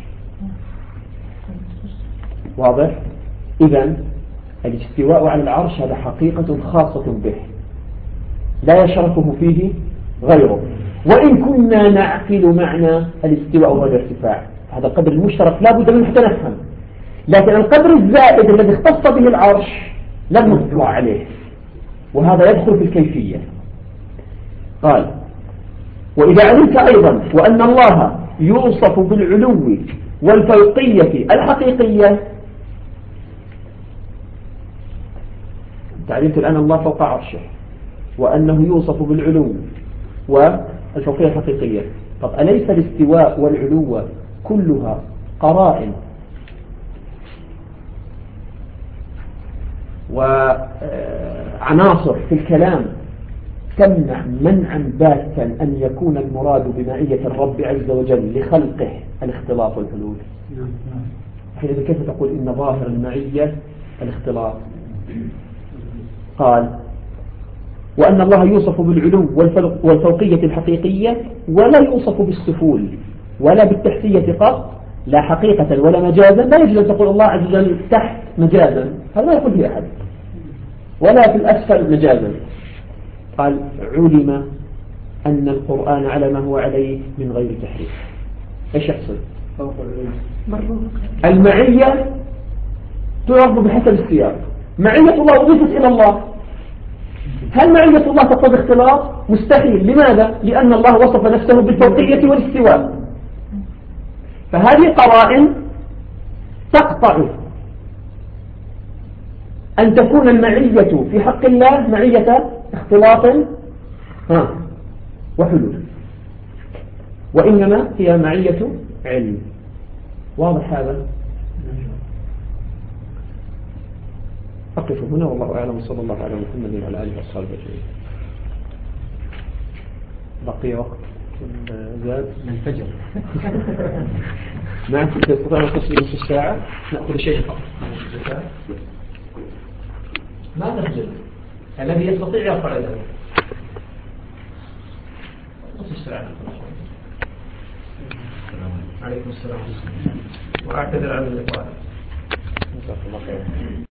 واضح؟ إذن الاستواء على العرش هذا حقيقة خاصة به لا يشركه فيه غيره. وإن كنا نعقل معنى الاستواء والارتفاع هذا القدر المشترك لا بد منه حتى نفهم، لكن القدر الزائد الذي اختص به العرش لم نطلع عليه، وهذا يدخل في الكيفية. قال وإذا علمت أيضا وأن الله يوصف بالعلو والفوقية الحقيقية. تعلمت الآن الله فوق عرشه وأنه يوصف بالعلو والفوقية الحقيقية. طب أليس الاستواء والعلو كلها قرائن وعناصر في الكلام تمنع منعا باتا أن يكون المراد بمعية الرب عز وجل لخلقه الاختلاط والحلول؟ حينئذ كيف تقول إن ظاهر المعية الاختلاط؟ قال وأن الله يوصف بالعلو والفوقية الحقيقية ولا يوصف بالسفول ولا بالتحتية قط، لا حقيقة ولا مجازا. لا يجوز أن تقول الله عز وجل تحت مجازا، هذا لا يقول به أحد، ولا في الأسفل مجازا. قال علم أن القرآن على ما هو عليه من غير تحريف. إيش يحصل؟ المعية تعرض بحسب السياق. معية الله أضيفت إلى الله، هل معية الله تقتضي اختلاط؟ مستحيل. لماذا؟ لأن الله وصف نفسه بالفوقية والاستواء. فهذه قرائن تقطع أن تكون المعية في حق الله معية اختلاط وحلول، وإنما هي معية علم. واضح هذا؟ أقف هنا والله أعلم، وصلى الله على محمد وعلى آله وصحبه أجمعين. بقي وقت زاد ننفجر. نعم تستطيع أن تصل نصف ساعة. نأخذ شيء فقط ما نسجل. الذي يستطيع يرفع يده. نصف ساعة. عليكم السلام. وأعتذر عن اللقاء. جزاك الله خير.